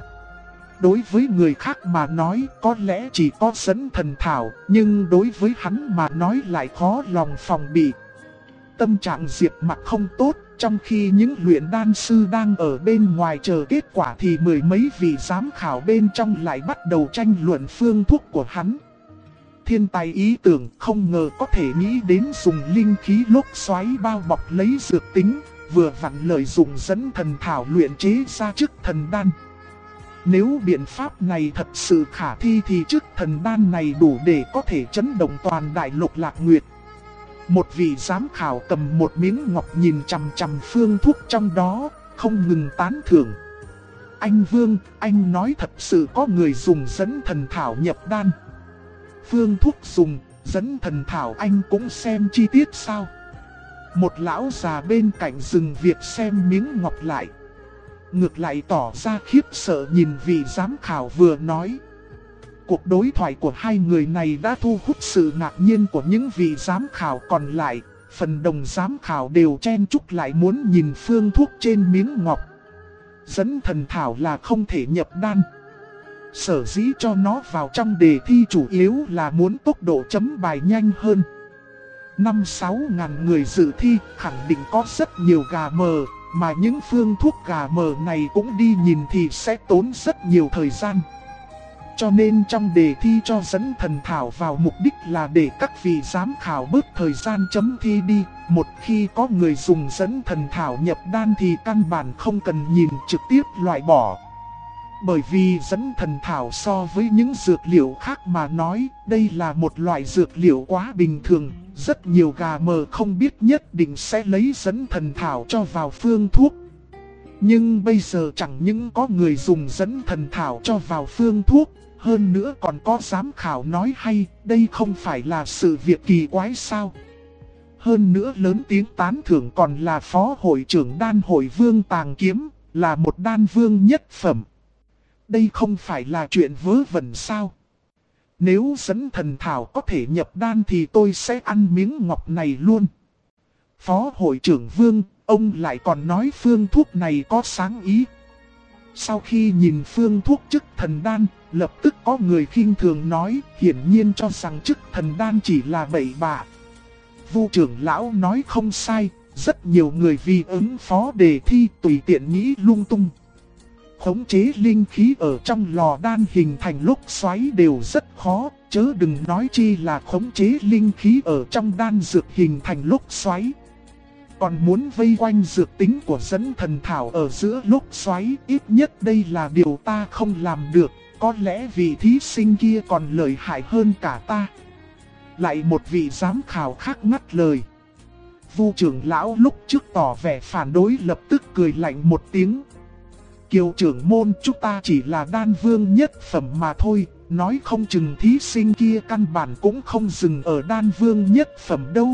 Đối với người khác mà nói có lẽ chỉ có dẫn thần thảo, nhưng đối với hắn mà nói lại khó lòng phòng bị. tâm trạng Diệp Mặc không tốt, trong khi những luyện đan sư đang ở bên ngoài chờ kết quả thì mười mấy vị giám khảo bên trong lại bắt đầu tranh luận phương thuốc của hắn. Thiên tài ý tưởng không ngờ có thể nghĩ đến dùng linh khí lốc xoáy bao bọc lấy dược tính, vừa vặn lợi dụng dẫn thần thảo luyện chế ra chức thần đan. Nếu biện pháp này thật sự khả thi thì chức thần đan này đủ để có thể chấn động toàn đại lục Lạc Nguyệt. Một vị giám khảo cầm một miếng ngọc nhìn chằm chằm phương thuốc trong đó, không ngừng tán thưởng. Anh Vương, anh nói thật sự có người dùng dẫn thần thảo nhập đan. Phương thuốc dùng, dẫn thần thảo anh cũng xem chi tiết sao? Một lão già bên cạnh dừng việc xem miếng ngọc lại. Ngược lại tỏ ra khiếp sợ nhìn vị giám khảo vừa nói. Cuộc đối thoại của hai người này đã thu hút sự ngạc nhiên của những vị giám khảo còn lại. Phần đồng giám khảo đều chen chúc lại muốn nhìn phương thuốc trên miếng ngọc. Dẫn thần thảo là không thể nhập đan. Sở dĩ cho nó vào trong đề thi chủ yếu là muốn tốc độ chấm bài nhanh hơn. 5-6 ngàn người dự thi khẳng định có rất nhiều gà mờ, mà những phương thuốc gà mờ này cũng đi nhìn thì sẽ tốn rất nhiều thời gian. Cho nên trong đề thi cho dẫn thần thảo vào mục đích là để các vị giám khảo bớt thời gian chấm thi đi. Một khi có người dùng dẫn thần thảo nhập đan thì căn bản không cần nhìn, trực tiếp loại bỏ. Bởi vì dẫn thần thảo so với những dược liệu khác mà nói, đây là một loại dược liệu quá bình thường. Rất nhiều gà mờ không biết nhất định sẽ lấy dẫn thần thảo cho vào phương thuốc. Nhưng bây giờ chẳng những có người dùng dẫn thần thảo cho vào phương thuốc, hơn nữa còn có giám khảo nói hay, đây không phải là sự việc kỳ quái sao. Hơn nữa lớn tiếng tán thưởng còn là phó hội trưởng đan hội Vương Tàng Kiếm, là một đan vương nhất phẩm. Đây không phải là chuyện vớ vẩn sao. Nếu dẫn thần thảo có thể nhập đan thì tôi sẽ ăn miếng ngọc này luôn. Phó hội trưởng Vương, ông lại còn nói phương thuốc này có sáng ý. Sau khi nhìn phương thuốc chức thần đan, lập tức có người khinh thường nói, hiển nhiên cho rằng chức thần đan chỉ là bậy bạ. Vu trưởng lão nói không sai, rất nhiều người vì ứng phó đề thi tùy tiện nghĩ lung tung. Khống chế linh khí ở trong lò đan hình thành lốc xoáy đều rất khó, chớ đừng nói chi là khống chế linh khí ở trong đan dược hình thành lốc xoáy. Còn muốn vây quanh dược tính của dẫn thần thảo ở giữa lốc xoáy, ít nhất đây là điều ta không làm được, có lẽ vị thí sinh kia còn lợi hại hơn cả ta. Lại một vị giám khảo khác ngắt lời. Vu trưởng lão lúc trước tỏ vẻ phản đối lập tức cười lạnh một tiếng. Kiều trưởng môn, chúng ta chỉ là đan vương nhất phẩm mà thôi, nói không chừng thí sinh kia căn bản cũng không dừng ở đan vương nhất phẩm đâu.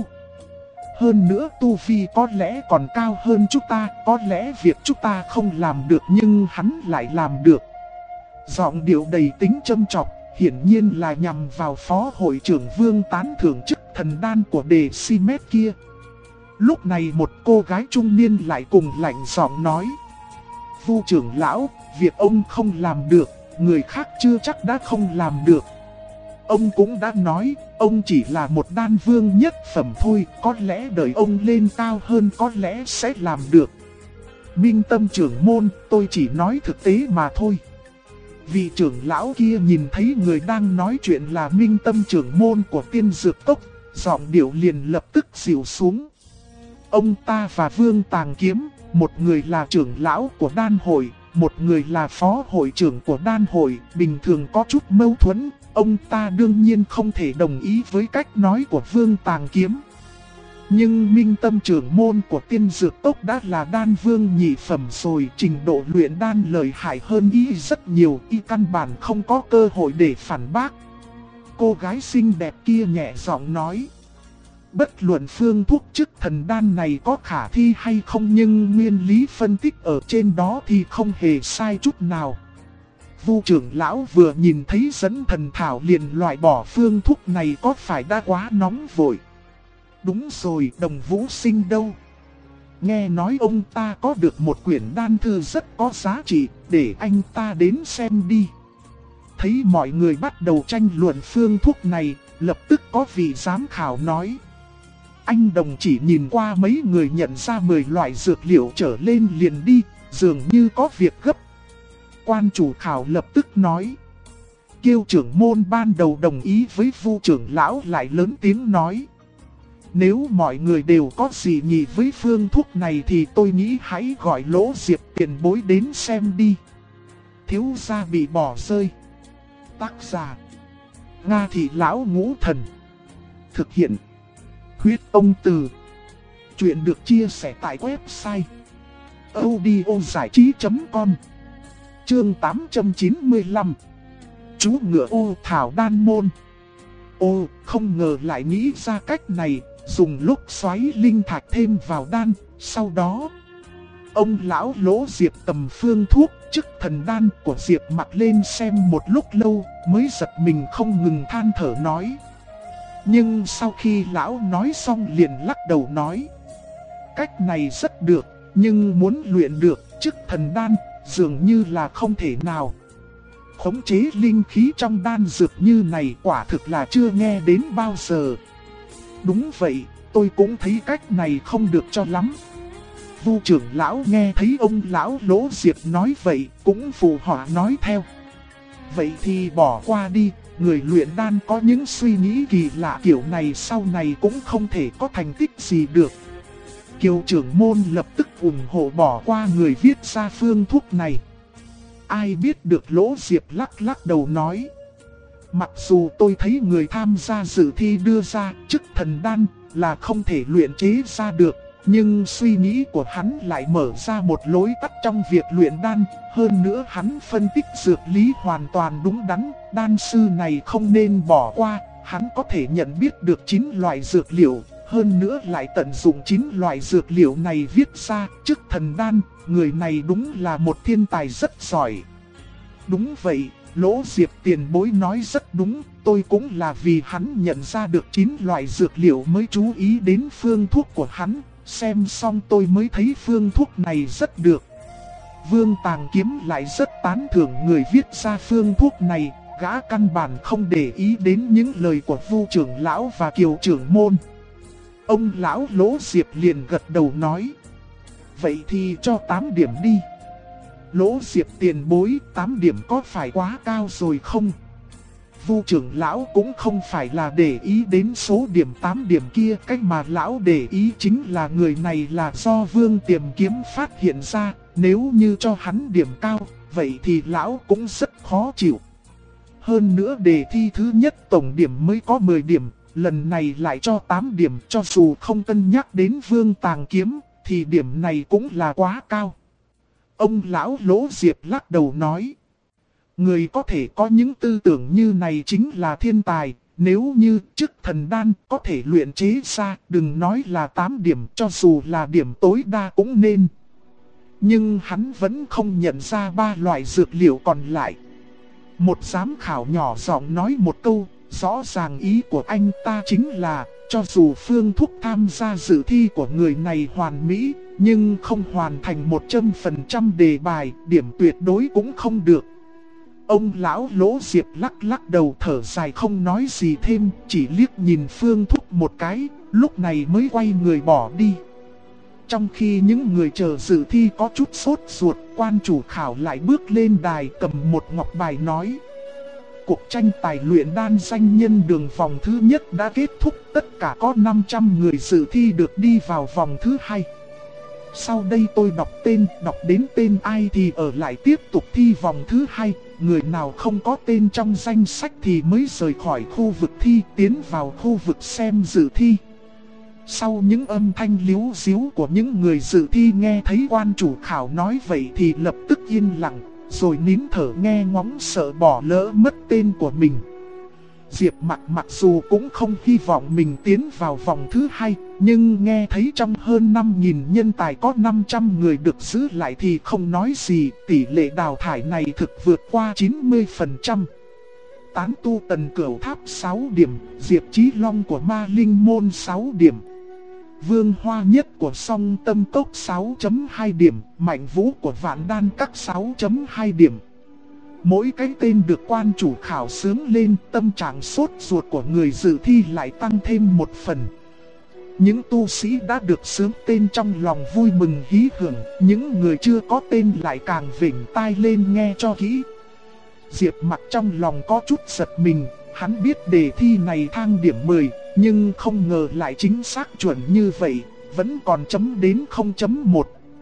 Hơn nữa tu vi có lẽ còn cao hơn chúng ta, có lẽ việc chúng ta không làm được nhưng hắn lại làm được. Giọng điệu đầy tính châm chọc, hiển nhiên là nhằm vào phó hội trưởng Vương tán thưởng chức thần đan của đề Simet kia. Lúc này một cô gái trung niên lại cùng lạnh giọng nói. Vu trưởng lão, việc ông không làm được, người khác chưa chắc đã không làm được. Ông cũng đã nói, ông chỉ là một đan vương nhất phẩm thôi, có lẽ đợi ông lên cao hơn có lẽ sẽ làm được. Minh Tâm trưởng môn, tôi chỉ nói thực tế mà thôi. Vị trưởng lão kia nhìn thấy người đang nói chuyện là Minh Tâm trưởng môn của Tiên Dược Cốc, giọng điệu liền lập tức dịu xuống. Ông ta và Vương Tàng Kiếm, một người là trưởng lão của đan hội, một người là phó hội trưởng của đan hội, bình thường có chút mâu thuẫn, ông ta đương nhiên không thể đồng ý với cách nói của Vương Tàng Kiếm. Nhưng Minh Tâm trưởng môn của Tiên Dược Cốc đã là đan vương nhị phẩm rồi, trình độ luyện đan lợi hại hơn y rất nhiều, y căn bản không có cơ hội để phản bác. Cô gái xinh đẹp kia nhẹ giọng nói. Bất luận phương thuốc chức thần đan này có khả thi hay không nhưng nguyên lý phân tích ở trên đó thì không hề sai chút nào. Vu trưởng lão vừa nhìn thấy dẫn thần thảo liền loại bỏ phương thuốc này có phải đã quá nóng vội. Đúng rồi, Đồng Vũ Sinh đâu? Nghe nói ông ta có được một quyển đan thư rất có giá trị, để anh ta đến xem đi. Thấy mọi người bắt đầu tranh luận phương thuốc này, lập tức có vị giám khảo nói. Anh Đồng chỉ nhìn qua mấy người nhận ra 10 loại dược liệu trở lên liền đi, dường như có việc gấp. Quan chủ khảo lập tức nói. Kiêu trưởng môn ban đầu đồng ý với Vu trưởng lão lại lớn tiếng nói. Nếu mọi người đều có gì nhị với phương thuốc này thì tôi nghĩ hãy gọi Lỗ Diệp tiền bối đến xem đi. Thiếu gia bị bỏ rơi. Tác giả Nga Thị Lão Ngũ Thần. Thực hiện Huyết Ông Từ. Chuyện được chia sẻ tại website audiozảichí.com. Chương 895. Chú ngựa ô thảo đan môn. Ô, không ngờ lại nghĩ ra cách này, dùng lúc xoáy linh thạch thêm vào đan, sau đó ông lão Lỗ Diệp cầm phương thuốc chức thần đan của Diệp mặc lên xem một lúc lâu, mới giật mình không ngừng than thở nói. Nhưng sau khi lão nói xong liền lắc đầu nói. Cách này rất được, nhưng muốn luyện được chức thần đan, dường như là không thể nào. Khống chế linh khí trong đan dược như này quả thực là chưa nghe đến bao giờ. Đúng vậy, tôi cũng thấy cách này không được cho lắm. Vu trưởng lão nghe thấy ông lão Lỗ Diệp nói vậy, cũng phụ họa nói theo. Vậy thì bỏ qua đi, người luyện đan có những suy nghĩ kỳ lạ kiểu này sau này cũng không thể có thành tích gì được. Kiều trưởng môn lập tức ủng hộ bỏ qua người viết ra phương thuốc này. Ai biết được Lỗ Diệp lắc đầu nói. Mặc dù tôi thấy người tham gia dự thi đưa ra chức thần đan là không thể luyện chế ra được, nhưng suy nghĩ của hắn lại mở ra một lối tắt trong việc luyện đan. Hơn nữa hắn phân tích dược lý hoàn toàn đúng đắn, đan sư này không nên bỏ qua. Hắn có thể nhận biết được 9 loại dược liệu, hơn nữa lại tận dụng 9 loại dược liệu này viết ra chức thần đan. Người này đúng là một thiên tài rất giỏi. Đúng vậy, Lỗ Diệp tiền bối nói rất đúng, tôi cũng là vì hắn nhận ra được 9 loại dược liệu mới chú ý đến phương thuốc của hắn. Xem xong tôi mới thấy phương thuốc này rất được. Vương Tàng Kiếm lại rất tán thưởng người viết ra phương thuốc này, gã căn bản không để ý đến những lời của Vu trưởng lão và Kiều trưởng môn. Ông lão Lỗ Diệp liền gật đầu nói. Vậy thì cho 8 điểm đi. Lỗ Diệp tiền bối, 8 điểm có phải quá cao rồi không? Vu trưởng lão cũng không phải là để ý đến số điểm 8 điểm kia. Cách mà lão để ý chính là người này là do Vương Tiềm Kiếm phát hiện ra. Nếu như cho hắn điểm cao, vậy thì lão cũng rất khó chịu. Hơn nữa đề thi thứ nhất tổng điểm mới có 10 điểm, lần này lại cho 8 điểm, cho dù không cân nhắc đến Vương Tàng Kiếm thì điểm này cũng là quá cao. Ông lão Lỗ Diệp lắc đầu nói. Người có thể có những tư tưởng như này chính là thiên tài. Nếu như chức thần đan có thể luyện chế ra, đừng nói là 8 điểm, cho dù là điểm tối đa cũng nên. Nhưng hắn vẫn không nhận ra 3 loại dược liệu còn lại. Một giám khảo nhỏ giọng nói một câu, rõ ràng ý của anh ta chính là, cho dù phương thuốc tham gia dự thi của người này hoàn mỹ, nhưng không hoàn thành 100% đề bài, điểm tuyệt đối cũng không được. Ông lão Lỗ Diệp lắc đầu thở dài không nói gì thêm, chỉ liếc nhìn phương thuốc một cái, lúc này mới quay người bỏ đi. Trong khi những người chờ dự thi có chút sốt ruột, quan chủ khảo lại bước lên đài cầm một ngọc bài nói. Cuộc tranh tài luyện đan danh nhân đường vòng thứ nhất đã kết thúc, tất cả có 500 người dự thi được đi vào vòng thứ 2. Sau đây tôi đọc đến tên ai thì ở lại tiếp tục thi vòng thứ 2, người nào không có tên trong danh sách thì mới rời khỏi khu vực thi tiến vào khu vực xem dự thi. Sau những âm thanh líu díu của những người dự thi nghe thấy quan chủ khảo nói vậy thì lập tức yên lặng, rồi nín thở nghe ngóng sợ bỏ lỡ mất tên của mình. Diệp mặc dù cũng không hy vọng mình tiến vào vòng thứ 2, nhưng nghe thấy trong hơn 5.000 nhân tài có 500 người được giữ lại thì không nói gì, tỷ lệ đào thải này thực vượt qua 90%. Tán tu Tần Cửu Tháp 6 điểm, Diệp Chí Long của Ma Linh Môn 6 điểm. Vương Hoa Nhất của Song Tâm Cốc 6.2 điểm, Mạnh Vũ của Vạn Đan Các 6.2 điểm. Mỗi cái tên được quan chủ khảo xướng lên, tâm trạng sốt ruột của người dự thi lại tăng thêm một phần. Những tu sĩ đã được xướng tên trong lòng vui mừng hí hưởng, những người chưa có tên lại càng vểnh tai lên nghe cho kỹ. Diệp Mặc trong lòng có chút giật mình, hắn biết đề thi này thang điểm 10, nhưng không ngờ lại chính xác chuẩn như vậy, vẫn còn chấm đến 0.1.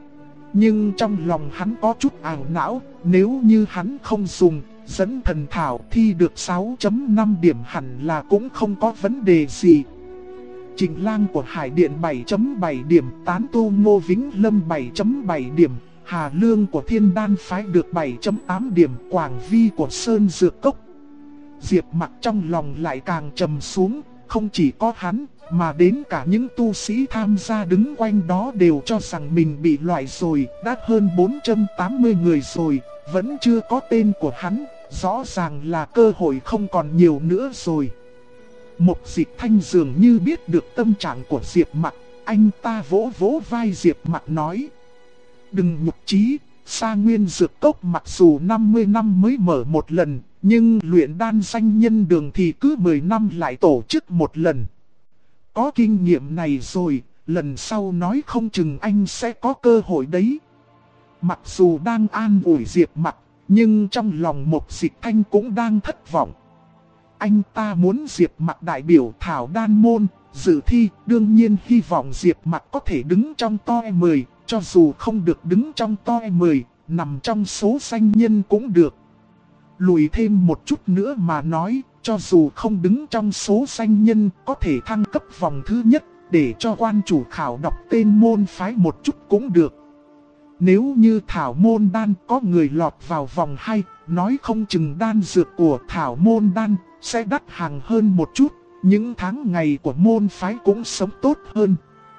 Nhưng trong lòng hắn có chút ảo não, nếu như hắn không dùng dẫn thần thảo thi được 6.5 điểm hẳn là cũng không có vấn đề gì. Trình Lang của Hải Điện 7.7 điểm, Tán Tu Ngô Vĩnh Lâm 7.7 điểm, Hà Lương của Thiên Đan Phái được 7.8 điểm, Quảng Vi của Sơn Dược Cốc. Diệp Mặc trong lòng lại càng trầm xuống, không chỉ có hắn, mà đến cả những tu sĩ tham gia đứng quanh đó đều cho rằng mình bị loại rồi, đã hơn 480 người rồi, vẫn chưa có tên của hắn, rõ ràng là cơ hội không còn nhiều nữa rồi. Mục Dịch Thanh dường như biết được tâm trạng của Diệp Mặc, anh ta vỗ vỗ vai Diệp Mặc nói: đừng nhục chí, Sa Nguyên Dược Cốc mặc dù 50 năm mới mở một lần, nhưng luyện đan danh nhân đường thì cứ 10 năm lại tổ chức một lần. Có kinh nghiệm này rồi, lần sau nói không chừng anh sẽ có cơ hội đấy. Mặc dù đang an ủi Diệp Mặc, nhưng trong lòng Mục Dịch Thanh cũng đang thất vọng. Anh ta muốn Diệp Mặc đại biểu Thảo Đan Môn, dự thi, đương nhiên hy vọng Diệp Mặc có thể đứng trong top 10, cho dù không được đứng trong top 10, nằm trong số danh nhân cũng được. Lùi thêm một chút nữa mà nói, cho dù không đứng trong số danh nhân, có thể thăng cấp vòng thứ nhất, để cho quan chủ khảo đọc tên môn phái một chút cũng được. Nếu như Thảo Môn Đan có người lọt vào vòng 2, nói không chừng đan dược của Thảo Môn Đan sẽ đắt hàng hơn một chút, những tháng ngày của môn phái cũng sống tốt hơn.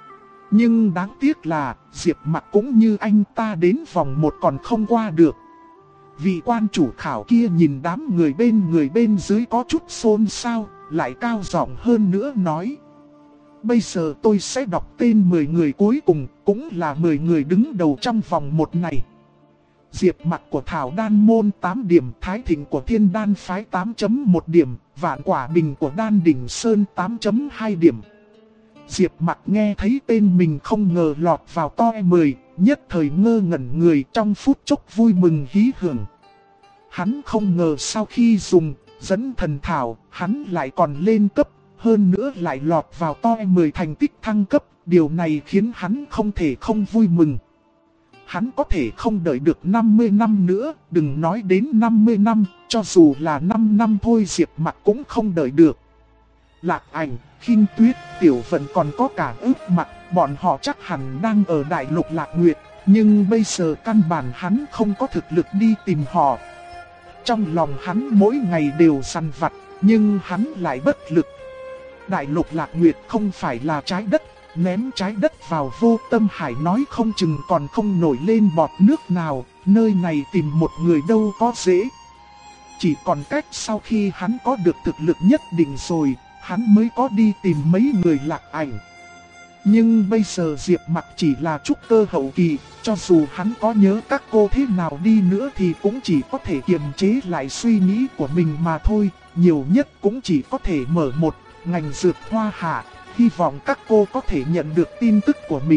Nhưng đáng tiếc là Diệp Mặc cũng như anh ta đến vòng 1 còn không qua được. Vị quan chủ khảo kia nhìn đám người bên dưới có chút xôn xao, lại cao giọng hơn nữa nói: bây giờ tôi sẽ đọc tên 10 người cuối cùng, cũng là 10 người đứng đầu trong vòng 1 này. Diệp Mặc của Thảo Đan Môn 8 điểm, Thái Thịnh của Thiên Đan Phái 8.1 điểm, Vạn Quả Bình của Đan Đỉnh Sơn 8.2 điểm. Diệp Mặc nghe thấy tên mình không ngờ lọt vào top 10, nhất thời ngơ ngẩn người, trong phút chốc vui mừng hí hưởng. Hắn không ngờ sau khi dùng dẫn thần thảo, hắn lại còn lên cấp, hơn nữa lại lọt vào top 10 thành tích thăng cấp, điều này khiến hắn không thể không vui mừng. Hắn có thể không đợi được 50 năm nữa, đừng nói đến 50 năm, cho dù là 5 năm thôi Diệp Mặc cũng không đợi được. Lạc Ảnh, Khinh Tuyết, Tiểu Vận còn có cả Ước Mặc, bọn họ chắc hẳn đang ở Đại Lục Lạc Nguyệt, nhưng bây giờ căn bản hắn không có thực lực đi tìm họ. Trong lòng hắn mỗi ngày đều săn vặt, nhưng hắn lại bất lực. Đại Lục Lạc Nguyệt không phải là trái đất, ném trái đất vào vô tâm hải nói không chừng còn không nổi lên bọt nước nào, nơi này tìm một người đâu có dễ. Chỉ còn cách sau khi hắn có được thực lực nhất định rồi, hắn mới có đi tìm mấy người Lạc Ảnh. Nhưng bây giờ Diệp Mặc chỉ là trúc cơ hậu kỳ, cho dù hắn có nhớ các cô thế nào đi nữa thì cũng chỉ có thể kiềm chế lại suy nghĩ của mình mà thôi, nhiều nhất cũng chỉ có thể mở một ngành dược hoa hạ, hy vọng các cô có thể nhận được tin tức của mình.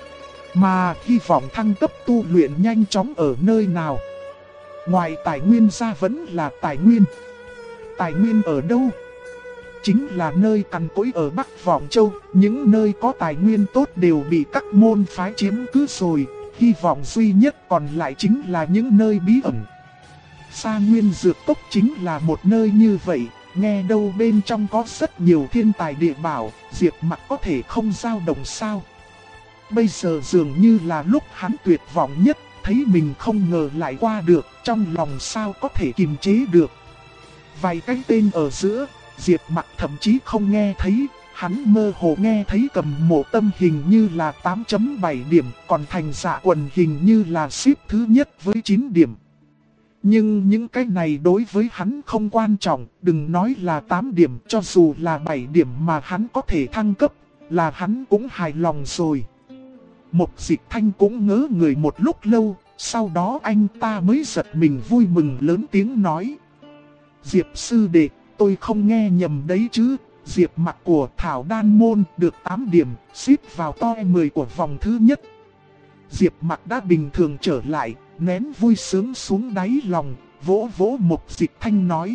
Mà hy vọng thăng cấp tu luyện nhanh chóng ở nơi nào? Ngoài tài nguyên ra vẫn là tài nguyên. Tài nguyên ở đâu? Chính là nơi cằn cỗi ở Bắc Vọng Châu, những nơi có tài nguyên tốt đều bị các môn phái chiếm cứ rồi, hy vọng duy nhất còn lại chính là những nơi bí ẩn. Sa Nguyên Dược Cốc chính là một nơi như vậy, nghe đâu bên trong có rất nhiều thiên tài địa bảo, Diệp Mặc có thể không dao động sao? Bây giờ dường như là lúc hắn tuyệt vọng nhất, thấy mình không ngờ lại qua được, trong lòng sao có thể kiềm chế được. Vài cái tên ở giữa, Diệp Mặc thậm chí không nghe thấy, hắn mơ hồ nghe thấy Cầm Mộ Tâm hình như là 8.7 điểm, còn Thành Dạ Quần hình như là xếp thứ nhất với 9 điểm. Nhưng những cái này đối với hắn không quan trọng, đừng nói là 8 điểm, cho dù là 7 điểm mà hắn có thể thăng cấp, là hắn cũng hài lòng rồi. Mục Dịch Thanh cũng ngớ người một lúc lâu, sau đó anh ta mới giật mình vui mừng lớn tiếng nói: Diệp sư đệ, tôi không nghe nhầm đấy chứ, Diệp Mặc của Thảo Đan Môn được 8 điểm, xếp vào top 10 của vòng thứ nhất. Diệp Mặc đã bình thường trở lại, nén vui sướng xuống đáy lòng, vỗ vỗ Mục Dịch Thanh nói.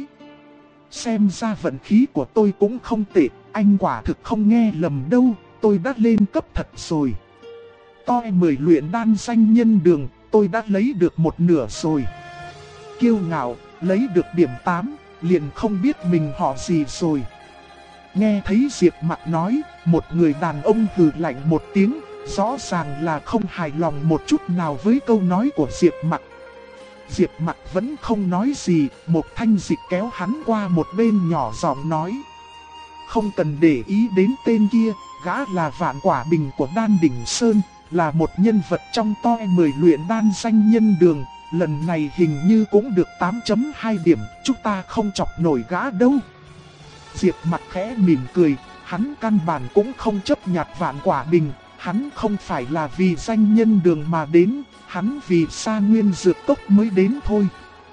Xem ra vận khí của tôi cũng không tệ, anh quả thực không nghe lầm đâu, tôi đã lên cấp thật rồi. Top 10 luyện đan danh nhân đường, tôi đã lấy được một nửa rồi. Kiêu ngạo, lấy được điểm 8, liền không biết mình họ gì rồi. Nghe thấy Diệp Mặc nói, một người đàn ông hừ lạnh một tiếng, rõ ràng là không hài lòng một chút nào với câu nói của Diệp Mặc. Diệp Mặc vẫn không nói gì, một Thanh Dịch kéo hắn qua một bên nhỏ giọng nói. Không cần để ý đến tên kia, gã là Vạn Quả Bình của Đan Đỉnh Sơn, là một nhân vật trong top 10 luyện đan danh nhân đường. Lần này hình như cũng được 8.2 điểm, chúng ta không chọc nổi gã đâu. Diệp Mặc khẽ mỉm cười, hắn căn bản cũng không chấp nhặt Vạn Quả Bình, hắn không phải là vì danh nhân đường mà đến, hắn vì Sa Nguyên Dược Cốc mới đến thôi.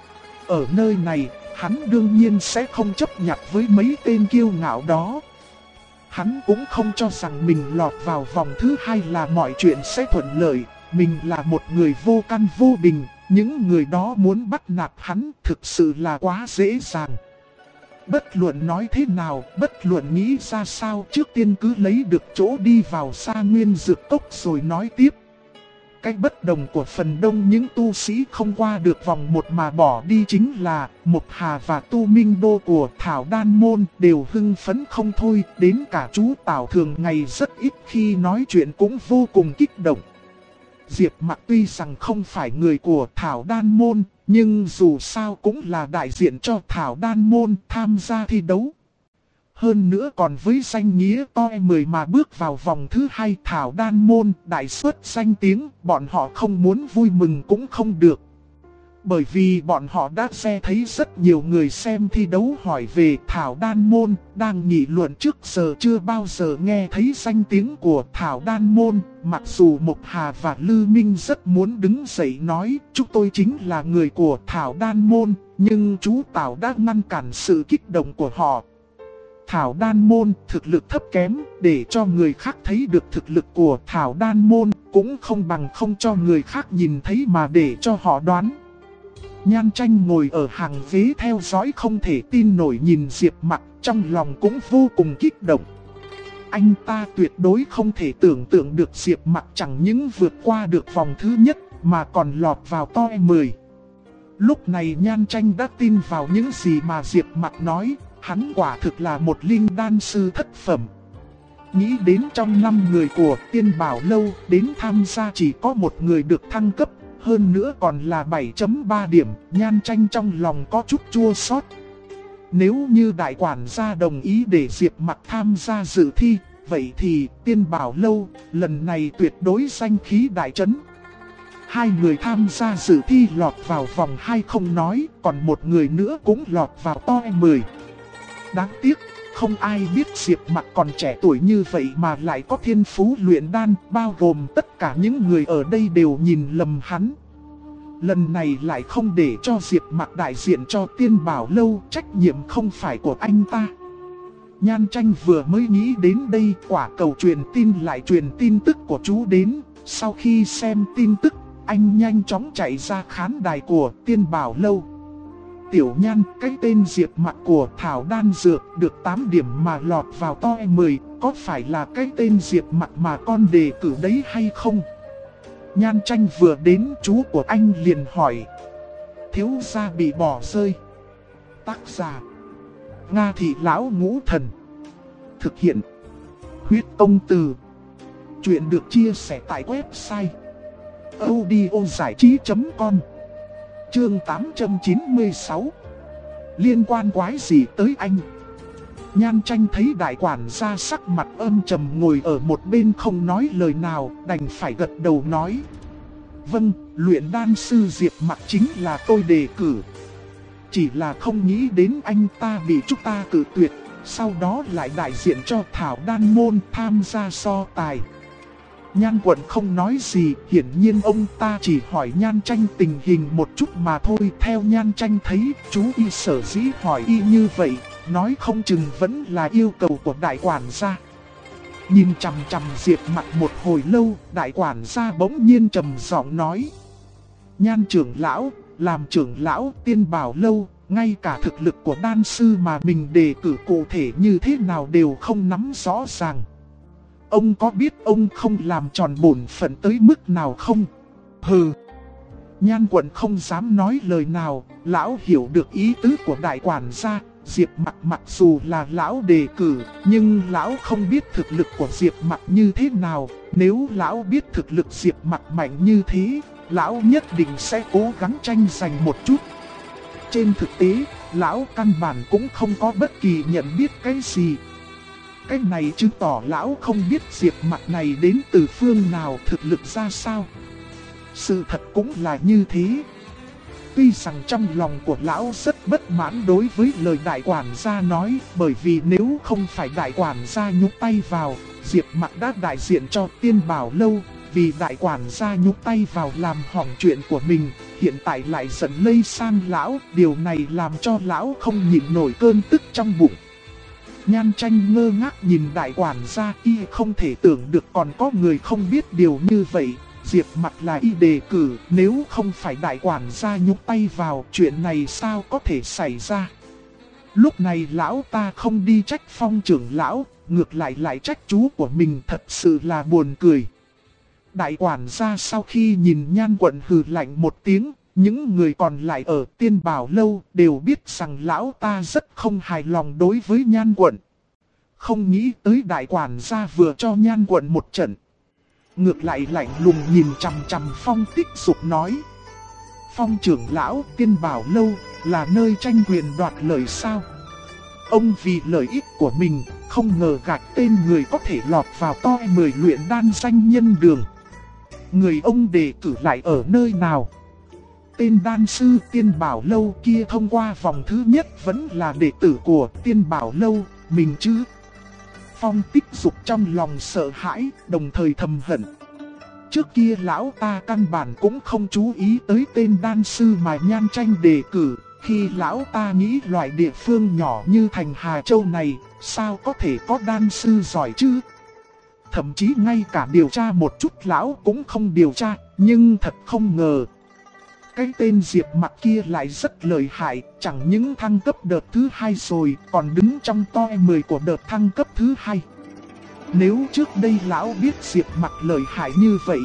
Ở nơi này, hắn đương nhiên sẽ không chấp nhặt với mấy tên kiêu ngạo đó. Hắn cũng không cho rằng mình lọt vào vòng thứ 2 là mọi chuyện sẽ thuận lợi, mình là một người vô căn vô bình, những người đó muốn bắt nạt hắn thực sự là quá dễ dàng. Bất luận nói thế nào, bất luận nghĩ ra sao, trước tiên cứ lấy được chỗ đi vào Sa Nguyên Dược Cốc rồi nói tiếp. Cái bất đồng của phần đông những tu sĩ không qua được vòng 1 mà bỏ đi chính là Mộc Hà và Tu Minh Đô của Thảo Đan Môn đều hưng phấn không thôi, đến cả chú Tảo thường ngày rất ít khi nói chuyện cũng vô cùng kích động. Diệp Mặc tuy rằng không phải người của Thảo Đan Môn, nhưng dù sao cũng là đại diện cho Thảo Đan Môn tham gia thi đấu. Hơn nữa còn với danh nghĩa top 10 mà bước vào vòng thứ 2 Thảo Đan Môn đại xuất danh tiếng, bọn họ không muốn vui mừng cũng không được. Bởi vì bọn họ đã nghe thấy rất nhiều người xem thi đấu hỏi về Thảo Đan Môn, đang nghị luận trước giờ chưa bao giờ nghe thấy danh tiếng của Thảo Đan Môn. Mặc dù Mộc Hà và Lư Minh rất muốn đứng dậy nói chúng tôi chính là người của Thảo Đan Môn, nhưng chú Tảo đã ngăn cản sự kích động của họ. Thảo Đan Môn thực lực thấp kém, để cho người khác thấy được thực lực của Thảo Đan Môn cũng không bằng không cho người khác nhìn thấy mà để cho họ đoán. Nhan Tranh ngồi ở hàng ghế theo dõi không thể tin nổi nhìn Diệp Mặc, trong lòng cũng vô cùng kích động. Anh ta tuyệt đối không thể tưởng tượng được Diệp Mặc chẳng những vượt qua được vòng thứ nhất mà còn lọt vào top 10. Lúc này Nhan Tranh đã tin vào những gì mà Diệp Mặc nói, hắn quả thực là một linh đan sư thất phẩm. Nghĩ đến trong 5 người của Tiên Bảo Lâu đến tham gia chỉ có một người được thăng cấp, hơn nữa còn là 7.3 điểm, Nhan Tranh trong lòng có chút chua xót. Nếu như đại quản gia đồng ý để Diệp Mặc tham gia dự thi, vậy thì Tiên Bảo Lâu lần này tuyệt đối danh khí đại trấn. 2 người tham gia dự thi lọt vào vòng 2 không nói, còn một người nữa cũng lọt vào top 10. Đáng tiếc, không ai biết Diệp Mặc còn trẻ tuổi như vậy mà lại có thiên phú luyện đan, bao gồm tất cả những người ở đây đều nhìn lầm hắn. Lần này lại không để cho Diệp Mặc đại diện cho Tiên Bảo Lâu, trách nhiệm không phải của anh ta. Nhan Tranh vừa mới nghĩ đến đây, quả cầu truyền tin lại truyền tin tức của chú đến. Sau khi xem tin tức, anh nhanh chóng chạy ra khán đài của Tiên Bảo Lâu. Tiểu Nhan, cái tên Diệp Mặc của Thảo Đan Dược được 8 điểm mà lọt vào top 10, có phải là cái tên Diệp Mặc mà con đề cử đấy hay không? Nhan Tranh vừa đến, chú của anh liền hỏi. Thiếu gia bị bỏ rơi. Tác giả: Nga Thị Lão Ngũ Thần. Thực hiện: Huyết Công Từ. Chuyện được chia sẻ tại website audiozảichí.com. Chương 896. Liên quan quái gì tới anh? Nhan Tranh thấy đại quản gia sắc mặt âm trầm ngồi ở một bên không nói lời nào, đành phải gật đầu nói. Vâng, luyện đan sư Diệp Mặc chính là tôi đề cử. Chỉ là không nghĩ đến anh ta bị chúng ta cử tuyệt, sau đó lại đại diện cho Thảo Đan Môn tham gia so tài. Nhan Quận không nói gì, hiển nhiên ông ta chỉ hỏi Nhan Tranh tình hình một chút mà thôi. Theo Nhan Tranh thấy, chú y sở dĩ hỏi y như vậy, nói không chừng vẫn là yêu cầu của đại quản gia. Nhìn chằm chằm Diệp Mặc một hồi lâu, đại quản gia bỗng nhiên trầm giọng nói: Nhan trưởng lão, làm trưởng lão Tiên Bảo Lâu, ngay cả thực lực của đan sư mà mình đề cử cụ thể như thế nào đều không nắm rõ ràng. Ông có biết ông không làm tròn bổn phận tới mức nào không? Hừ. Nhan quận không dám nói lời nào, lão hiểu được ý tứ của đại quản gia. Diệp Mặc mặc dù là lão đề cử, nhưng lão không biết thực lực của Diệp Mặc như thế nào. Nếu lão biết thực lực Diệp Mặc mạnh như thế, lão nhất định sẽ cố gắng tranh giành một chút. Trên thực tế, lão căn bản cũng không có bất kỳ nhận biết cái gì. Cái này chứng tỏ lão không biết Diệp Mặc này đến từ phương nào, thực lực ra sao. Sự thật cũng là như thế. Tuy rằng trong lòng của lão rất bất mãn đối với lời đại quản gia nói, bởi vì nếu không phải đại quản gia nhúc tay vào, Diệp Mặc đã đại diện cho Tiên Bảo Lâu. Vì đại quản gia nhúc tay vào làm hỏng chuyện của mình, hiện tại lại giận lây sang lão, điều này làm cho lão không nhịn nổi cơn tức trong bụng. Nhan Tranh ngơ ngác nhìn đại quản gia, y không thể tưởng được còn có người không biết điều như vậy. Diệp Mặc là y đề cử, nếu không phải đại quản gia nhúc tay vào, chuyện này sao có thể xảy ra. Lúc này lão ta không đi trách Phong trưởng lão, ngược lại trách chú của mình, thật sự là buồn cười. Đại quản gia sau khi nhìn Nhan quận hừ lạnh một tiếng, những người còn lại ở Tiên Bảo Lâu đều biết rằng lão ta rất không hài lòng đối với Nhan quận. Không nghĩ tới đại quản gia vừa cho Nhan quận một trận. Ngược lại lạnh lùng nhìn chằm chằm Phong Tích Dục nói: Phong trưởng lão, Tiên Bảo Lâu là nơi tranh quyền đoạt lợi sao? Ông vì lợi ích của mình, không ngờ gạch tên người có thể lọt vào top 10 luyện đan danh nhân đường. Người ông đề cử lại ở nơi nào? Tên đan sư Tiên Bảo Lâu kia thông qua vòng thứ nhất vẫn là đệ tử của Tiên Bảo Lâu, mình chứ? Phong Tích Dục trong lòng sợ hãi, đồng thời thầm hận. Trước kia lão ta căn bản cũng không chú ý tới tên đan sư mà Nhan Tranh đề cử. Khi lão ta nghĩ loại địa phương nhỏ như thành Hà Châu này, sao có thể có đan sư giỏi chứ? Thậm chí ngay cả điều tra một chút lão cũng không điều tra, nhưng thật không ngờ. Cái tên Diệp Mặc kia lại rất lợi hại, chẳng những thăng cấp đợt thứ 2 rồi, còn đứng trong top 10 của đợt thăng cấp thứ 2. Nếu trước đây lão biết Diệp Mặc lợi hại như vậy,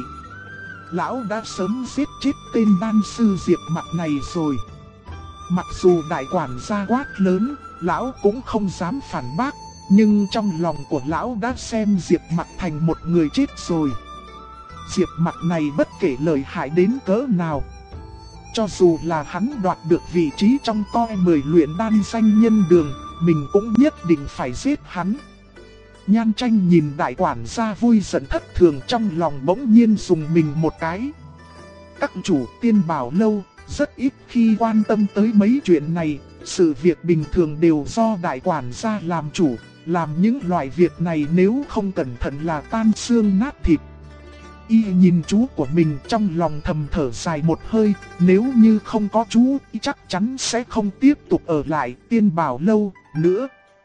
lão đã sớm giết chết tên đan sư Diệp Mặc này rồi. Mặc dù đại quản gia quát lớn, lão cũng không dám phản bác, nhưng trong lòng của lão đã xem Diệp Mặc thành một người chết rồi. Diệp Mặc này bất kể lợi hại đến cỡ nào, cho dù là hắn đoạt được vị trí trong top 10 luyện đan danh nhân đường, mình cũng nhất định phải giết hắn. Nhan Tranh nhìn đại quản gia vui giận thất thường, trong lòng bỗng nhiên dùng mình một cái. Các chủ Tiên Bảo Lâu rất ít khi quan tâm tới mấy chuyện này, sự việc bình thường đều do đại quản gia làm chủ, làm những loại việc này nếu không cẩn thận là tan xương nát thịt. Y nhìn chú của mình trong lòng thầm thở dài một hơi, nếu như không có chú, y chắc chắn sẽ không tiếp tục ở lại Tiên Bảo Lâu nữa.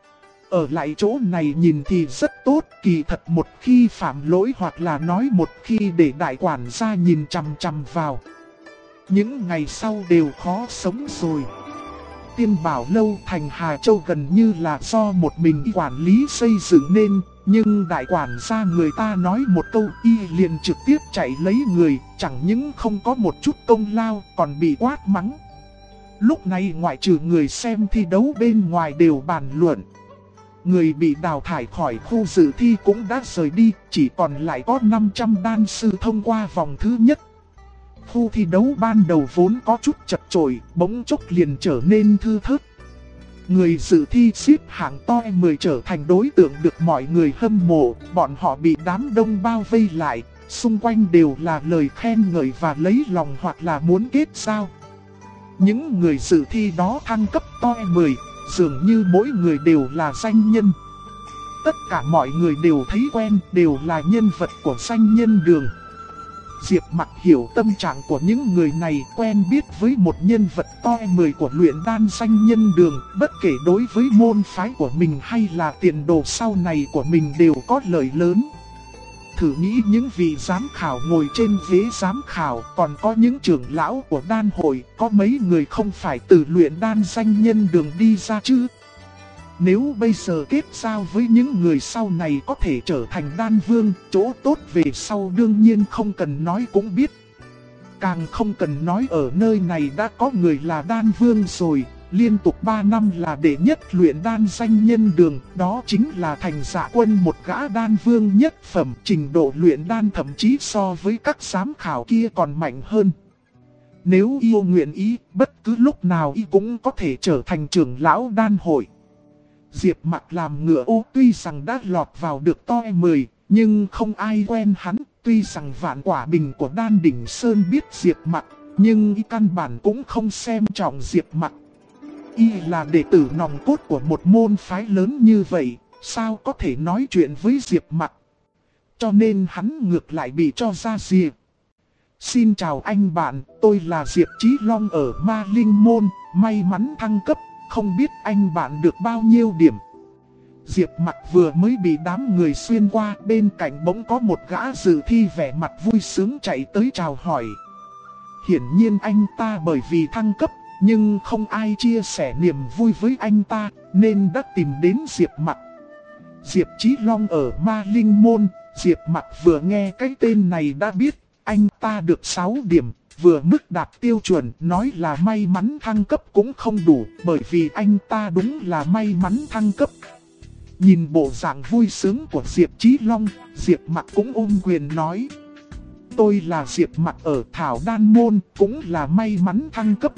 Ở lại chỗ này nhìn thì rất tốt, kỳ thật một khi phạm lỗi hoặc là nói một khi để đại quản gia nhìn chằm chằm vào, những ngày sau đều khó sống rồi. Tiên Bảo Lâu thành Hà Châu gần như là do một mình y quản lý xây dựng nên, nhưng đại quản gia người ta nói một câu y liền trực tiếp chạy lấy người, chẳng những không có một chút công lao còn bị quát mắng. Lúc này ngoại trừ người xem thi đấu bên ngoài đều bàn luận. Người bị đào thải khỏi khu dự thi cũng đã rời đi, chỉ còn lại có 500 đan sư thông qua vòng thứ nhất. Khu thi đấu ban đầu vốn có chút chật chội, bỗng chốc liền trở nên thưa thớt. Người dự thi xếp hạng top 10 trở thành đối tượng được mọi người hâm mộ, bọn họ bị đám đông bao vây lại, xung quanh đều là lời khen ngợi và lấy lòng hoặc là muốn kết giao. Những người dự thi đó thăng cấp top 10, dường như mỗi người đều là danh nhân. Tất cả mọi người đều thấy quen, đều là nhân vật của danh nhân đường. Diệp Mặc hiểu tâm trạng của những người này, quen biết với một nhân vật to 10 của luyện đan danh nhân đường, bất kể đối với môn phái của mình hay là tiền đồ sau này của mình đều có lợi lớn. Thử nghĩ những vị giám khảo ngồi trên ghế giám khảo, còn có những trưởng lão của đan hội, có mấy người không phải từ luyện đan danh nhân đường đi ra chứ? Nếu bây giờ kết giao với những người sau này có thể trở thành đan vương, chỗ tốt về sau đương nhiên không cần nói cũng biết. Càng không cần nói ở nơi này đã có người là đan vương rồi, liên tục 3 năm là đệ nhất luyện đan danh nhân đường, đó chính là Thành Dạ Quân, một gã đan vương nhất phẩm, trình độ luyện đan thậm chí so với các giám khảo kia còn mạnh hơn. Nếu yêu nguyện ý, bất cứ lúc nào y cũng có thể trở thành trưởng lão đan hội. Diệp Mặc làm ngựa ô tuy rằng đã lọt vào được top 10, nhưng không ai quen hắn. Tuy rằng Vạn Quả Bình của Đan Đỉnh Sơn biết Diệp Mặc, nhưng y căn bản cũng không xem trọng Diệp Mặc. Y là đệ tử nòng cốt của một môn phái lớn như vậy, sao có thể nói chuyện với Diệp Mặc? Cho nên hắn ngược lại bị cho ra rìa. Xin chào anh bạn, tôi là Diệp Chí Long ở Ma Linh Môn, may mắn thăng cấp, không biết anh bạn được bao nhiêu điểm. Diệp Mặc vừa mới bị đám người xuyên qua, bên cạnh bỗng có một gã dự thi vẻ mặt vui sướng chạy tới chào hỏi. Hiển nhiên anh ta bởi vì thăng cấp, nhưng không ai chia sẻ niềm vui với anh ta, nên đã tìm đến Diệp Mặc. Diệp Chí Long ở Ma Linh Môn, Diệp Mặc vừa nghe cái tên này đã biết, anh ta được 6 điểm, vừa mức đạt tiêu chuẩn, nói là may mắn thăng cấp cũng không đủ, bởi vì anh ta đúng là may mắn thăng cấp. Nhìn bộ dạng vui sướng của Diệp Chí Long, Diệp Mặc cũng ôm quyền nói: tôi là Diệp Mặc ở Thảo Đan Môn, cũng là may mắn thăng cấp.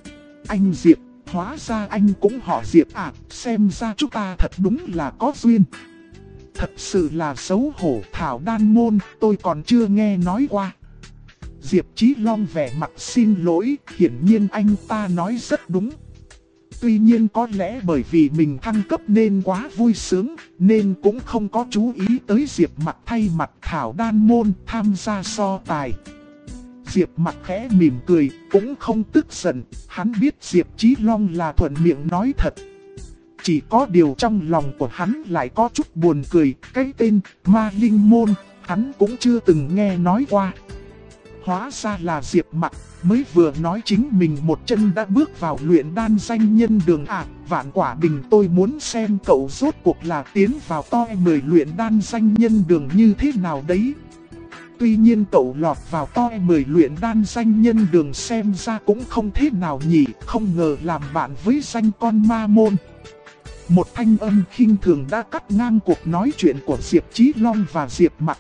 Anh Diệp, hóa ra anh cũng họ Diệp à, xem ra chúng ta thật đúng là có duyên. Thật sự là xấu hổ, Thảo Đan Môn, tôi còn chưa nghe nói qua. Diệp Chí Long vẻ mặt xin lỗi, hiển nhiên anh ta nói rất đúng. Tuy nhiên có lẽ bởi vì mình thăng cấp nên quá vui sướng, nên cũng không có chú ý tới Diệp Mặc thay mặt Thảo Đan Môn tham gia so tài. Diệp Mặc khẽ mỉm cười, cũng không tức giận, hắn biết Diệp Chí Long là thuận miệng nói thật. Chỉ có điều trong lòng của hắn lại có chút buồn cười, cái tên Ma Linh Môn, hắn cũng chưa từng nghe nói qua. Hóa ra là Diệp Mặc, mới vừa nói chính mình một chân đã bước vào luyện đan danh nhân đường à. Vạn Quả Bình, tôi muốn xem cậu rốt cuộc là tiến vào top 10 luyện đan danh nhân đường như thế nào đấy. Tuy nhiên cậu lọt vào top 10 luyện đan danh nhân đường xem ra cũng không thế nào nhỉ, không ngờ làm bạn với danh con ma môn. Một thanh âm khinh thường đã cắt ngang cuộc nói chuyện của Diệp Chí Long và Diệp Mặc.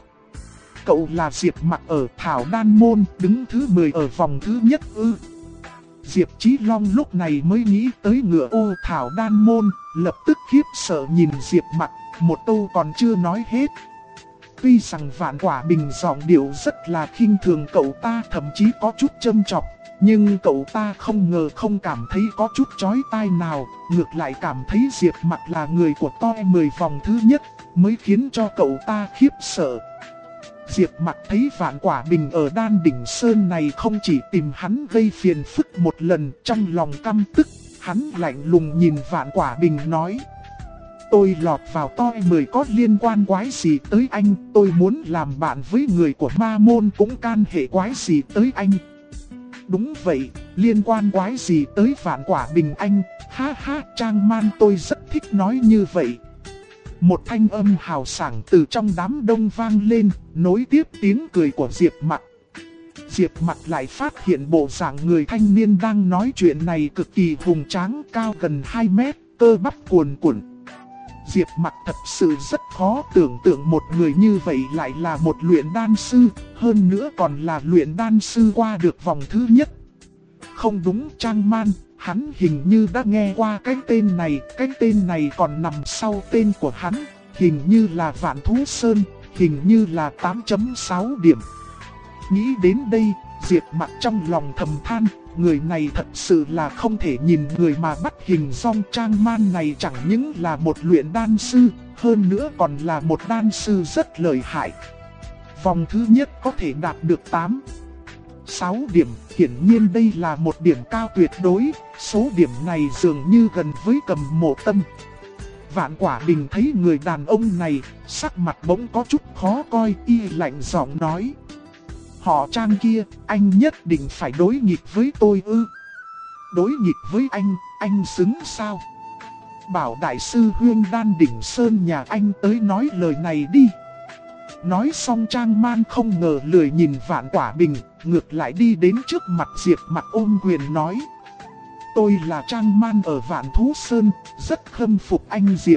Cậu là Diệp Mặc ở Thảo Đan Môn, đứng thứ 10 ở vòng thứ nhất ư? Diệp Chí Long lúc này mới nghĩ tới ngựa ô Thảo Đan Môn, lập tức khiếp sợ nhìn Diệp Mặc, một câu còn chưa nói hết. Tuy rằng Vạn Quả Bình giọng điệu rất là khinh thường cậu ta, thậm chí có chút châm chọc, nhưng cậu ta không ngờ không cảm thấy có chút chói tai nào, ngược lại cảm thấy Diệp Mặc là người của top 10 vòng thứ nhất, mới khiến cho cậu ta khiếp sợ. Diệp Mặc thấy Vạn Quả Bình ở Đan Đỉnh Sơn này không chỉ tìm hắn gây phiền phức một lần, trong lòng căm tức, hắn lạnh lùng nhìn Vạn Quả Bình nói: tôi lọt vào top 10 có liên quan quái gì tới anh, tôi muốn làm bạn với người của ma môn cũng can hệ quái gì tới anh. Đúng vậy, liên quan quái gì tới Vạn Quả Bình anh, ha ha, Trang Man tôi rất thích nói như vậy. Một thanh âm hào sảng từ trong đám đông vang lên, nối tiếp tiếng cười của Diệp Mặc. Diệp Mặc lại phát hiện bộ dạng người thanh niên đang nói chuyện này cực kỳ hùng tráng, cao gần 2 mét, cơ bắp cuồn cuộn. Diệp Mặc thật sự rất khó tưởng tượng một người như vậy lại là một luyện đan sư, hơn nữa còn là luyện đan sư qua được vòng thứ nhất. Không đúng, Trang Man, hắn hình như đã nghe qua cái tên này còn nằm sau tên của hắn, hình như là Vạn Thú Sơn, hình như là 8.6 điểm. Nghĩ đến đây, Diệp Mặc trong lòng thầm than, người này thật sự là không thể nhìn người mà bắt hình dong. Trang Man này chẳng những là một luyện đan sư, hơn nữa còn là một đan sư rất lợi hại. Vòng thứ nhất có thể đạt được 6 điểm, hiển nhiên đây là một điểm cao tuyệt đối, số điểm này dường như gần với Cầm Mộ Tâm. Vạn Quả Bình thấy người đàn ông này, sắc mặt bỗng có chút khó coi, y lạnh giọng nói. Họ Trang kia, anh nhất định phải đối nghịch với tôi ư? Đối nghịch với anh xứng sao? Bảo đại sư Huyên Đan Đỉnh Sơn nhà anh tới nói lời này đi. Nói xong Trang Man không ngờ lười nhìn Vạn Quả Bình, ngược lại đi đến trước mặt Diệp Mặc ôm quyền nói. Tôi là Trang Man ở Vạn Thú Sơn, rất khâm phục anh Diệp.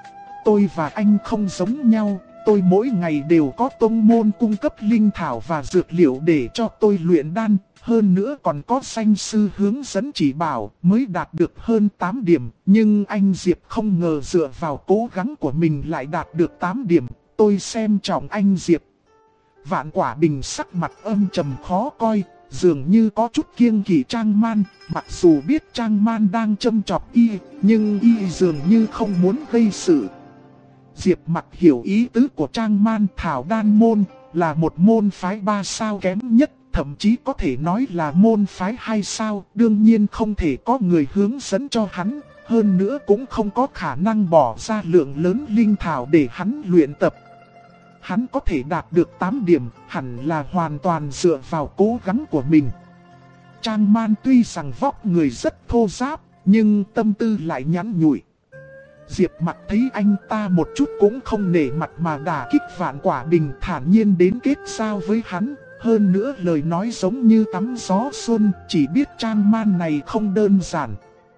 Tôi và anh không giống nhau, tôi mỗi ngày đều có tông môn cung cấp linh thảo và dược liệu để cho tôi luyện đan. Hơn nữa còn có danh sư hướng dẫn chỉ bảo mới đạt được hơn 8 điểm. Nhưng anh Diệp không ngờ dựa vào cố gắng của mình lại đạt được 8 điểm. Tôi xem trọng anh Diệp. Vạn Quả Bình sắc mặt âm trầm khó coi, dường như có chút kiêng kỵ Trang Man. Mặc dù biết Trang Man đang châm chọc y, nhưng y dường như không muốn gây sự. Diệp Mặc hiểu ý tứ của Trang Man. Thảo Đan Môn là một môn phái 3 sao kém nhất, thậm chí có thể nói là môn phái 2 sao. Đương nhiên không thể có người hướng dẫn cho hắn, hơn nữa cũng không có khả năng bỏ ra lượng lớn linh thảo để hắn luyện tập. Hắn có thể đạt được 8 điểm, hẳn là hoàn toàn dựa vào cố gắng của mình. Trang Man tuy rằng vóc người rất thô ráp, nhưng tâm tư lại nhắn nhủi. Diệp Mặc thấy anh ta một chút cũng không nể mặt mà đả kích Vạn Quả Bình, thản nhiên đến kết giao với hắn. Hơn nữa lời nói giống như tắm gió xuân, chỉ biết Trang Man này không đơn giản.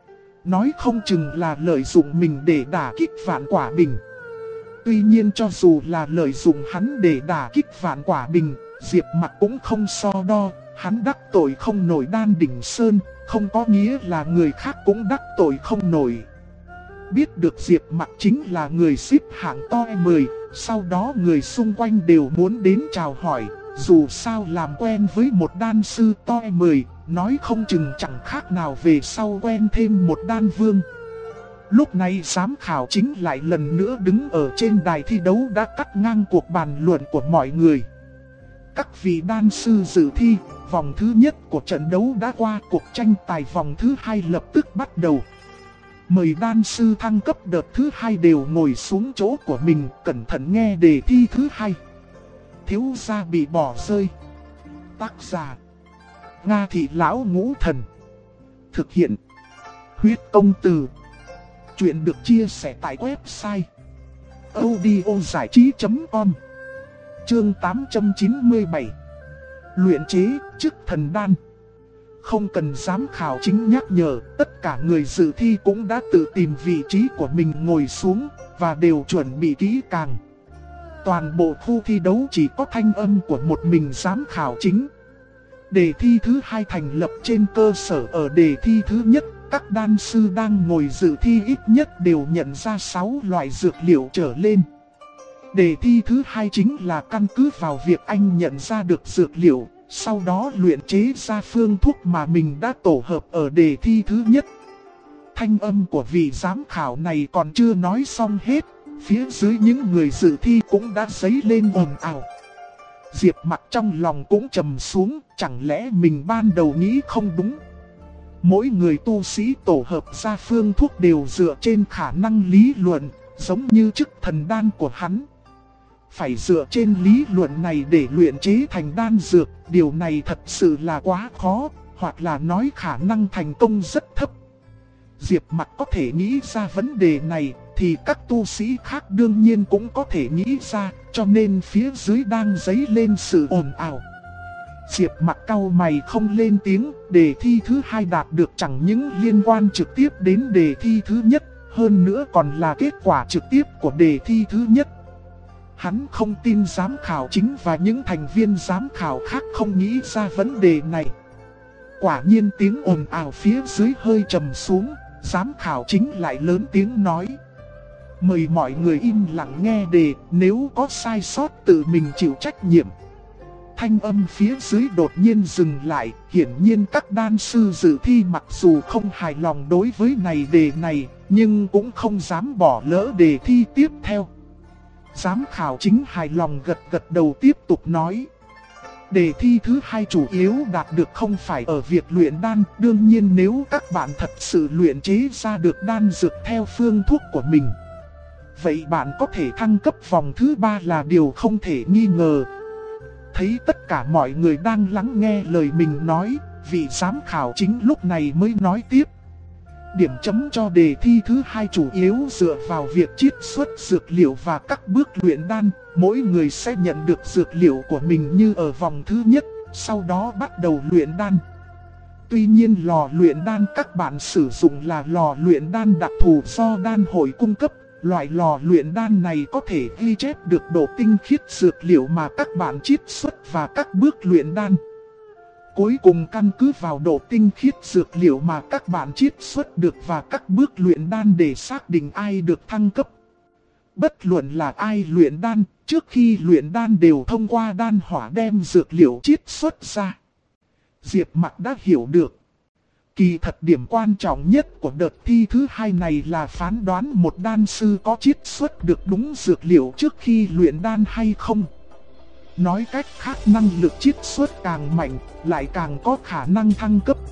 Nói không chừng là lợi dụng mình để đả kích Vạn Quả Bình. Tuy nhiên cho dù là lợi dụng hắn để đả kích Vạn Quả Bình, Diệp Mặc cũng không so đo. Hắn đắc tội không nổi Đan Đỉnh Sơn, không có nghĩa là người khác cũng đắc tội không nổi. Biết được Diệp Mặc chính là người xếp hạng top 10, sau đó người xung quanh đều muốn đến chào hỏi. Dù sao làm quen với một đan sư top 10, nói không chừng chẳng khác nào về sau quen thêm một đan vương. Lúc này giám khảo chính lại lần nữa đứng ở trên đài thi đấu đã cắt ngang cuộc bàn luận của mọi người. Các vị đan sư dự thi, vòng thứ nhất của trận đấu đã qua, cuộc tranh tài vòng thứ hai lập tức bắt đầu. Mời đan sư thăng cấp đợt thứ hai đều ngồi xuống chỗ của mình, cẩn thận nghe đề thi thứ hai. Thiếu gia bị bỏ rơi. Tác giả: Nga Thị Lão Ngũ Thần. Thực hiện: Huyết Công Từ. Chuyện được chia sẻ tại website audiozảichí.com. Chương 897. Luyện chế chức thần đan. Không cần giám khảo chính nhắc nhở, tất cả người dự thi cũng đã tự tìm vị trí của mình ngồi xuống, và đều chuẩn bị kỹ càng. Toàn bộ khu thi đấu chỉ có thanh âm của một mình giám khảo chính. Đề thi thứ hai thành lập trên cơ sở ở đề thi thứ nhất. Các đan sư đang ngồi dự thi ít nhất đều nhận ra 6 loại dược liệu trở lên. Đề thi thứ hai chính là căn cứ vào việc anh nhận ra được dược liệu, sau đó luyện chế ra phương thuốc mà mình đã tổ hợp ở đề thi thứ nhất. Thanh âm của vị giám khảo này còn chưa nói xong hết, phía dưới những người dự thi cũng đã dấy lên ồn ào. Diệp Mặc trong lòng cũng trầm xuống, chẳng lẽ mình ban đầu nghĩ không đúng. Mỗi người tu sĩ tổ hợp ra phương thuốc đều dựa trên khả năng lý luận, giống như chức thần đan của hắn. Phải dựa trên lý luận này để luyện chế thành đan dược, điều này thật sự là quá khó, hoặc là nói khả năng thành công rất thấp. Diệp Mặc có thể nghĩ ra vấn đề này, thì các tu sĩ khác đương nhiên cũng có thể nghĩ ra, cho nên phía dưới đang dấy lên sự ồn ào. Diệp Mặc cau mày không lên tiếng, đề thi thứ hai đạt được chẳng những liên quan trực tiếp đến đề thi thứ nhất, hơn nữa còn là kết quả trực tiếp của đề thi thứ nhất. Hắn không tin giám khảo chính và những thành viên giám khảo khác không nghĩ ra vấn đề này. Quả nhiên tiếng ồn ào phía dưới hơi trầm xuống, giám khảo chính lại lớn tiếng nói. Mời mọi người im lặng nghe đề, nếu có sai sót tự mình chịu trách nhiệm. Thanh âm phía dưới đột nhiên dừng lại, hiển nhiên các đan sư dự thi mặc dù không hài lòng đối với đề này, nhưng cũng không dám bỏ lỡ đề thi tiếp theo. Giám khảo chính hài lòng gật gật đầu tiếp tục nói. Đề thi thứ 2 chủ yếu đạt được không phải ở việc luyện đan. Đương nhiên nếu các bạn thật sự luyện chế ra được đan dược theo phương thuốc của mình, vậy bạn có thể thăng cấp vòng thứ 3 là điều không thể nghi ngờ. Thấy tất cả mọi người đang lắng nghe lời mình nói, vị giám khảo chính lúc này mới nói tiếp. Điểm chấm cho đề thi thứ 2 chủ yếu dựa vào việc chiết xuất dược liệu và các bước luyện đan. Mỗi người sẽ nhận được dược liệu của mình như ở vòng thứ nhất, sau đó bắt đầu luyện đan. Tuy nhiên lò luyện đan các bạn sử dụng là lò luyện đan đặc thù do đan hội cung cấp. Loại lò luyện đan này có thể ghi chép được độ tinh khiết dược liệu mà các bạn chiết xuất và các bước luyện đan. Cuối cùng căn cứ vào độ tinh khiết dược liệu mà các bạn chiết xuất được và các bước luyện đan để xác định ai được thăng cấp. Bất luận là ai luyện đan, trước khi luyện đan đều thông qua đan hỏa đem dược liệu chiết xuất ra. Diệp Mặc đã hiểu được. Kỳ thật điểm quan trọng nhất của đợt thi thứ 2 này là phán đoán một đan sư có chiết xuất được đúng dược liệu trước khi luyện đan hay không. Nói cách khác, năng lực chiết xuất càng mạnh, lại càng có khả năng thăng cấp.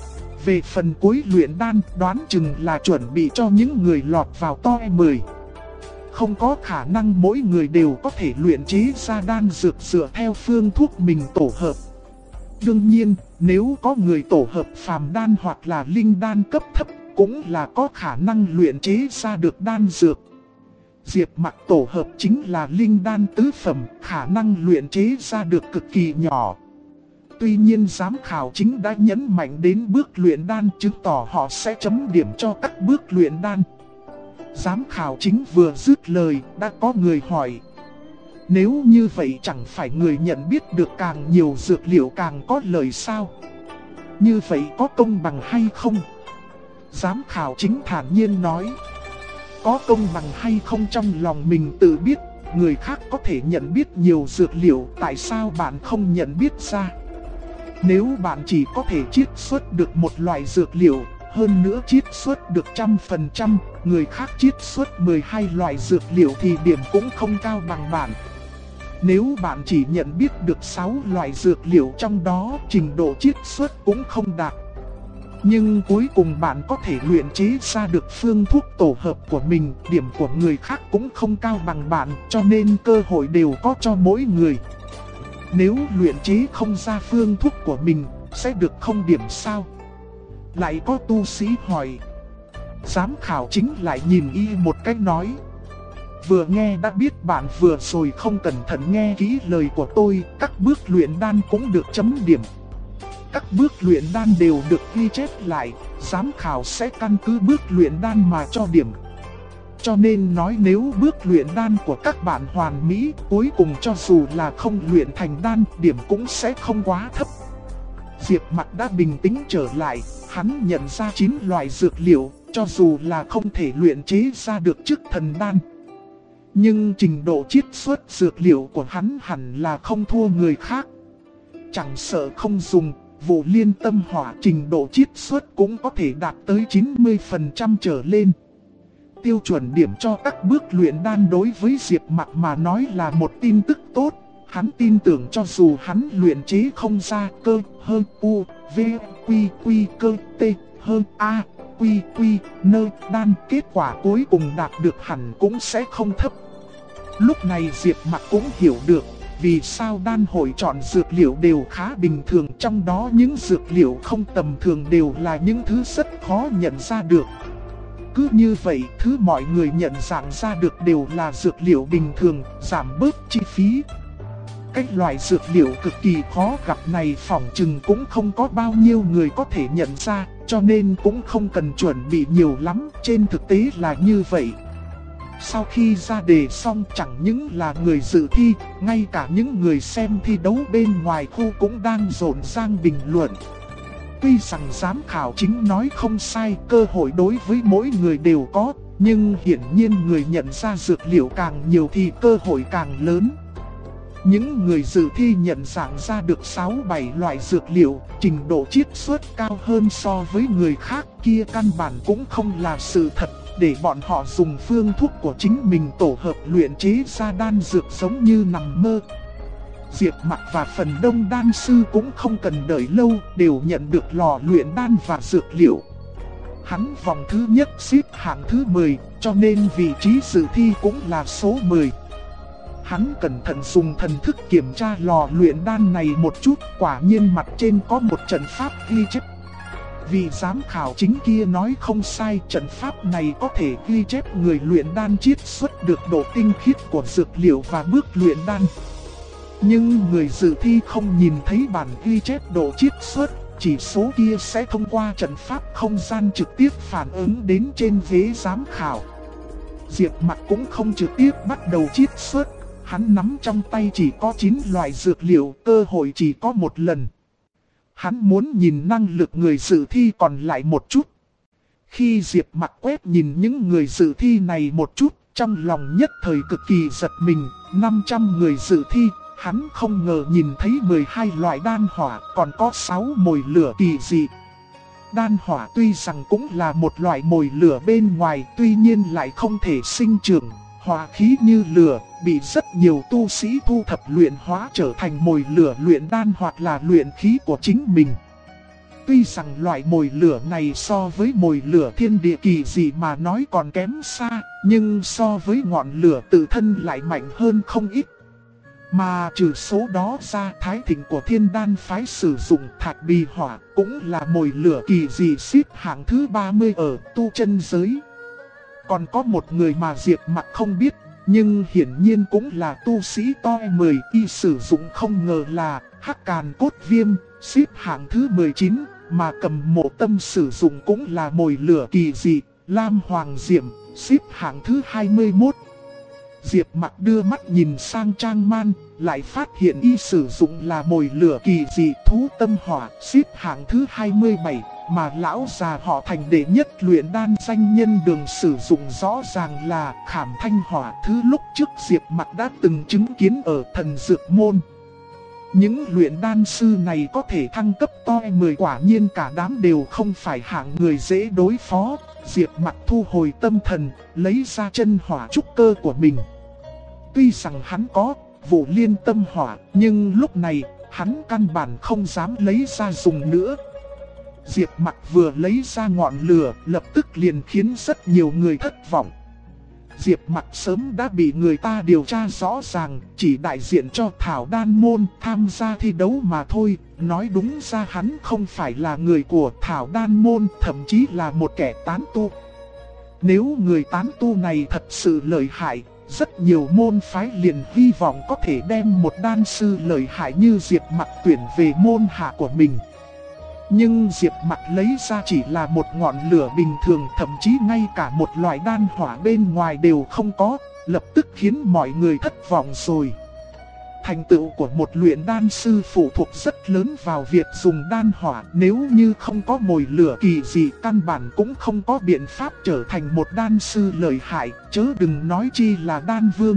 Về phần cuối luyện đan, đoán chừng là chuẩn bị cho những người lọt vào top 10. Không có khả năng mỗi người đều có thể luyện chế ra đan dược dựa theo phương thuốc mình tổ hợp. Đương nhiên, nếu có người tổ hợp phàm đan hoặc là linh đan cấp thấp, cũng là có khả năng luyện chế ra được đan dược. Diệp Mặc tổ hợp chính là linh đan tứ phẩm, khả năng luyện chế ra được cực kỳ nhỏ. Tuy nhiên giám khảo chính đã nhấn mạnh đến bước luyện đan, chứng tỏ họ sẽ chấm điểm cho các bước luyện đan. Giám khảo chính vừa dứt lời, đã có người hỏi. Nếu như vậy chẳng phải người nhận biết được càng nhiều dược liệu càng có lợi sao? Như vậy có công bằng hay không? Giám khảo chính thản nhiên nói. Có công bằng hay không trong lòng mình tự biết, người khác có thể nhận biết nhiều dược liệu, tại sao bạn không nhận biết ra? Nếu bạn chỉ có thể chiết xuất được một loại dược liệu, hơn nữa chiết xuất được 100%, người khác chiết xuất 12 loại dược liệu thì điểm cũng không cao bằng bạn. Nếu bạn chỉ nhận biết được 6 loại dược liệu trong đó, trình độ chiết xuất cũng không đạt. Nhưng cuối cùng bạn có thể luyện chế ra được phương thuốc tổ hợp của mình, điểm của người khác cũng không cao bằng bạn, cho nên cơ hội đều có cho mỗi người. Nếu luyện chế không ra phương thuốc của mình, sẽ được không điểm sao? Lại có tu sĩ hỏi. Giám khảo chính lại nhìn y một cách nói. Vừa nghe đã biết bạn vừa rồi không cẩn thận nghe kỹ lời của tôi, các bước luyện đan cũng được chấm điểm. Các bước luyện đan đều được ghi chép lại, giám khảo sẽ căn cứ bước luyện đan mà cho điểm. Cho nên nói nếu bước luyện đan của các bạn hoàn mỹ, cuối cùng cho dù là không luyện thành đan, điểm cũng sẽ không quá thấp. Diệp Mặc đã bình tĩnh trở lại, hắn nhận ra 9 loại dược liệu, cho dù là không thể luyện chế ra được chức thần đan. Nhưng trình độ chiết xuất dược liệu của hắn hẳn là không thua người khác. Chẳng sợ không dùng vụ liên tâm hỏa, trình độ chiết xuất cũng có thể đạt tới 90% trở lên. Tiêu chuẩn điểm cho các bước luyện đan đối với Diệp Mặc mà nói là một tin tức tốt. Hắn tin tưởng cho dù hắn luyện chế không ra cơ hơn u, v, quy quy cơ t hơn a, quy quy nơ đan, kết quả cuối cùng đạt được hẳn cũng sẽ không thấp. Lúc này Diệp Mặc cũng hiểu được vì sao đan hội chọn dược liệu đều khá bình thường, trong đó những dược liệu không tầm thường đều là những thứ rất khó nhận ra được. Cứ như vậy, thứ mọi người nhận dạng ra được đều là dược liệu bình thường, giảm bớt chi phí. Cái loại dược liệu cực kỳ khó gặp này phỏng chừng cũng không có bao nhiêu người có thể nhận ra, cho nên cũng không cần chuẩn bị nhiều lắm, trên thực tế là như vậy. Sau khi ra đề xong, chẳng những là người dự thi, ngay cả những người xem thi đấu bên ngoài khu cũng đang rộn ràng bình luận. Tuy rằng giám khảo chính nói không sai, cơ hội đối với mỗi người đều có, nhưng hiển nhiên người nhận ra dược liệu càng nhiều thì cơ hội càng lớn. Những người dự thi nhận dạng ra được 6-7 loại dược liệu, trình độ chiết xuất cao hơn so với người khác kia căn bản cũng không là sự thật. để bọn họ dùng phương thuốc của chính mình tổ hợp luyện chế ra đan dược giống như nằm mơ. Diệp Mặc và phần đông đan sư cũng không cần đợi lâu, đều nhận được lò luyện đan và dược liệu. Hắn vòng thứ nhất xếp hạng thứ 10, cho nên vị trí dự thi cũng là số 10. Hắn cẩn thận dùng thần thức kiểm tra lò luyện đan này một chút, quả nhiên mặt trên có một trận pháp ghi chép. Vị giám khảo chính kia nói không sai, trận pháp này có thể ghi chép người luyện đan chiết xuất được độ tinh khiết của dược liệu và bước luyện đan. Nhưng người dự thi không nhìn thấy bản ghi chép độ chiết xuất, chỉ số kia sẽ thông qua trận pháp không gian trực tiếp phản ứng đến trên ghế giám khảo. Diệp Mặc cũng không trực tiếp bắt đầu chiết xuất, hắn nắm trong tay chỉ có 9 loại dược liệu, cơ hội chỉ có một lần. Hắn muốn nhìn năng lực người dự thi còn lại một chút. Khi Diệp Mặc quét nhìn những người dự thi này một chút, trong lòng nhất thời cực kỳ giật mình, 500 người dự thi. Hắn không ngờ nhìn thấy 12 loại đan hỏa, còn có 6 mồi lửa kỳ dị. Đan hỏa tuy rằng cũng là một loại mồi lửa bên ngoài, tuy nhiên lại không thể sinh trưởng, hỏa khí như lửa, bị rất nhiều tu sĩ thu thập luyện hóa trở thành mồi lửa luyện đan hoặc là luyện khí của chính mình. Tuy rằng loại mồi lửa này so với mồi lửa thiên địa kỳ dị mà nói còn kém xa, nhưng so với ngọn lửa tự thân lại mạnh hơn không ít. Mà trừ số đó ra, Thái Thịnh của Thiên Đan phái sử dụng thạch bì hỏa cũng là mồi lửa kỳ dị xếp hạng thứ 30 ở tu chân giới. Còn có một người mà Diệp Mặc không biết, nhưng hiển nhiên cũng là tu sĩ toi 10 y sử dụng không ngờ là Hắc Càn Cốt Viêm, xếp hạng thứ 19, mà Cầm Mộ Tâm sử dụng cũng là mồi lửa kỳ dị, Lam Hoàng Diệm, xếp hạng thứ 21. Diệp Mặc đưa mắt nhìn sang Trang Man, lại phát hiện y sử dụng là mồi lửa kỳ dị Thú Tâm Hỏa, xếp hạng thứ 27, mà lão già họ Thành đệ nhất luyện đan danh nhân Đường sử dụng rõ ràng là Khảm Thanh Hỏa, thứ lúc trước Diệp Mặc đã từng chứng kiến ở Thần Dược Môn. Những luyện đan sư này có thể thăng cấp toi 10, quả nhiên cả đám đều không phải hạng người dễ đối phó. Diệp Mặc thu hồi tâm thần, lấy ra chân hỏa trúc cơ của mình. Tuy rằng hắn có Vụ Liên Tâm Hỏa, nhưng lúc này hắn căn bản không dám lấy ra dùng nữa. Diệp Mặc vừa lấy ra ngọn lửa, lập tức liền khiến rất nhiều người thất vọng. Diệp Mặc sớm đã bị người ta điều tra rõ ràng, chỉ đại diện cho Thảo Đan Môn tham gia thi đấu mà thôi. Nói đúng ra hắn không phải là người của Thảo Đan Môn, thậm chí là một kẻ tán tu. Nếu người tán tu này thật sự lợi hại, rất nhiều môn phái liền hy vọng có thể đem một đan sư lợi hại như Diệp Mặc tuyển về môn hạ của mình. Nhưng Diệp Mặc lấy ra chỉ là một ngọn lửa bình thường, thậm chí ngay cả một loại đan hỏa bên ngoài đều không có, lập tức khiến mọi người thất vọng rồi. Thành tựu của một luyện đan sư phụ thuộc rất lớn vào việc dùng đan hỏa, nếu như không có mồi lửa kỳ dị căn bản cũng không có biện pháp trở thành một đan sư lợi hại, chớ đừng nói chi là đan vương.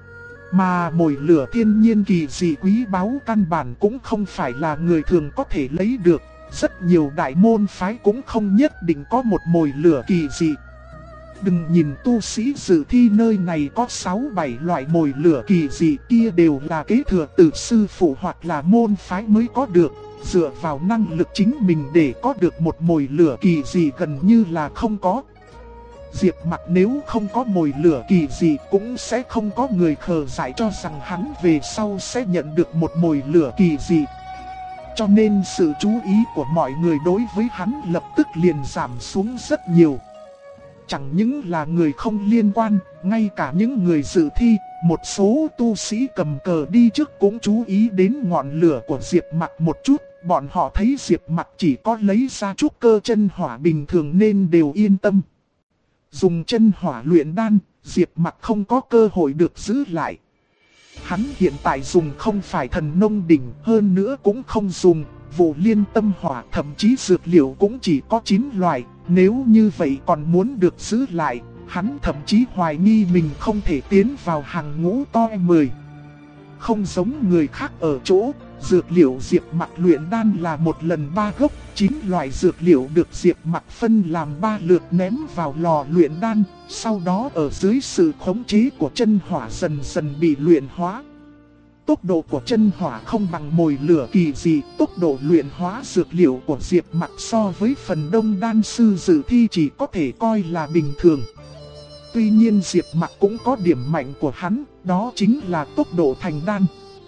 Mà mồi lửa thiên nhiên kỳ dị quý báu căn bản cũng không phải là người thường có thể lấy được, rất nhiều đại môn phái cũng không nhất định có một mồi lửa kỳ dị. Đừng nhìn tu sĩ dự thi nơi này có 6-7 loại mồi lửa kỳ dị, kia đều là kế thừa từ sư phụ hoặc là môn phái mới có được, dựa vào năng lực chính mình để có được một mồi lửa kỳ dị gần như là không có. Diệp Mặc nếu không có mồi lửa kỳ dị cũng sẽ không có người khờ dại cho rằng hắn về sau sẽ nhận được một mồi lửa kỳ dị. Cho nên sự chú ý của mọi người đối với hắn lập tức liền giảm xuống rất nhiều. Chẳng những là người không liên quan, ngay cả những người dự thi, một số tu sĩ cầm cờ đi trước cũng chú ý đến ngọn lửa của Diệp Mặc một chút. Bọn họ thấy Diệp Mặc chỉ có lấy ra trúc cơ chân hỏa bình thường nên đều yên tâm. Dùng chân hỏa luyện đan, Diệp Mặc không có cơ hội được giữ lại. Hắn hiện tại dùng không phải thần nông đỉnh, hơn nữa cũng không dùng Vụ Liên Tâm Hỏa, thậm chí dược liệu cũng chỉ có 9 loại. Nếu như vậy còn muốn được giữ lại, hắn thậm chí hoài nghi mình không thể tiến vào hàng ngũ toi 10. Không giống người khác ở chỗ, Dược liệu Diệp Mặc luyện đan là một lần 3 gốc, 9 loại dược liệu được Diệp Mặc phân làm 3 lượt ném vào lò luyện đan, sau đó ở dưới sự khống chế của chân hỏa dần dần bị luyện hóa. Tốc độ của chân hỏa không bằng mồi lửa kỳ dị, tốc độ luyện hóa dược liệu của Diệp Mặc so với phần đông đan sư dự thi chỉ có thể coi là bình thường. Tuy nhiên Diệp Mặc cũng có điểm mạnh của hắn, đó chính là tốc độ thành đan.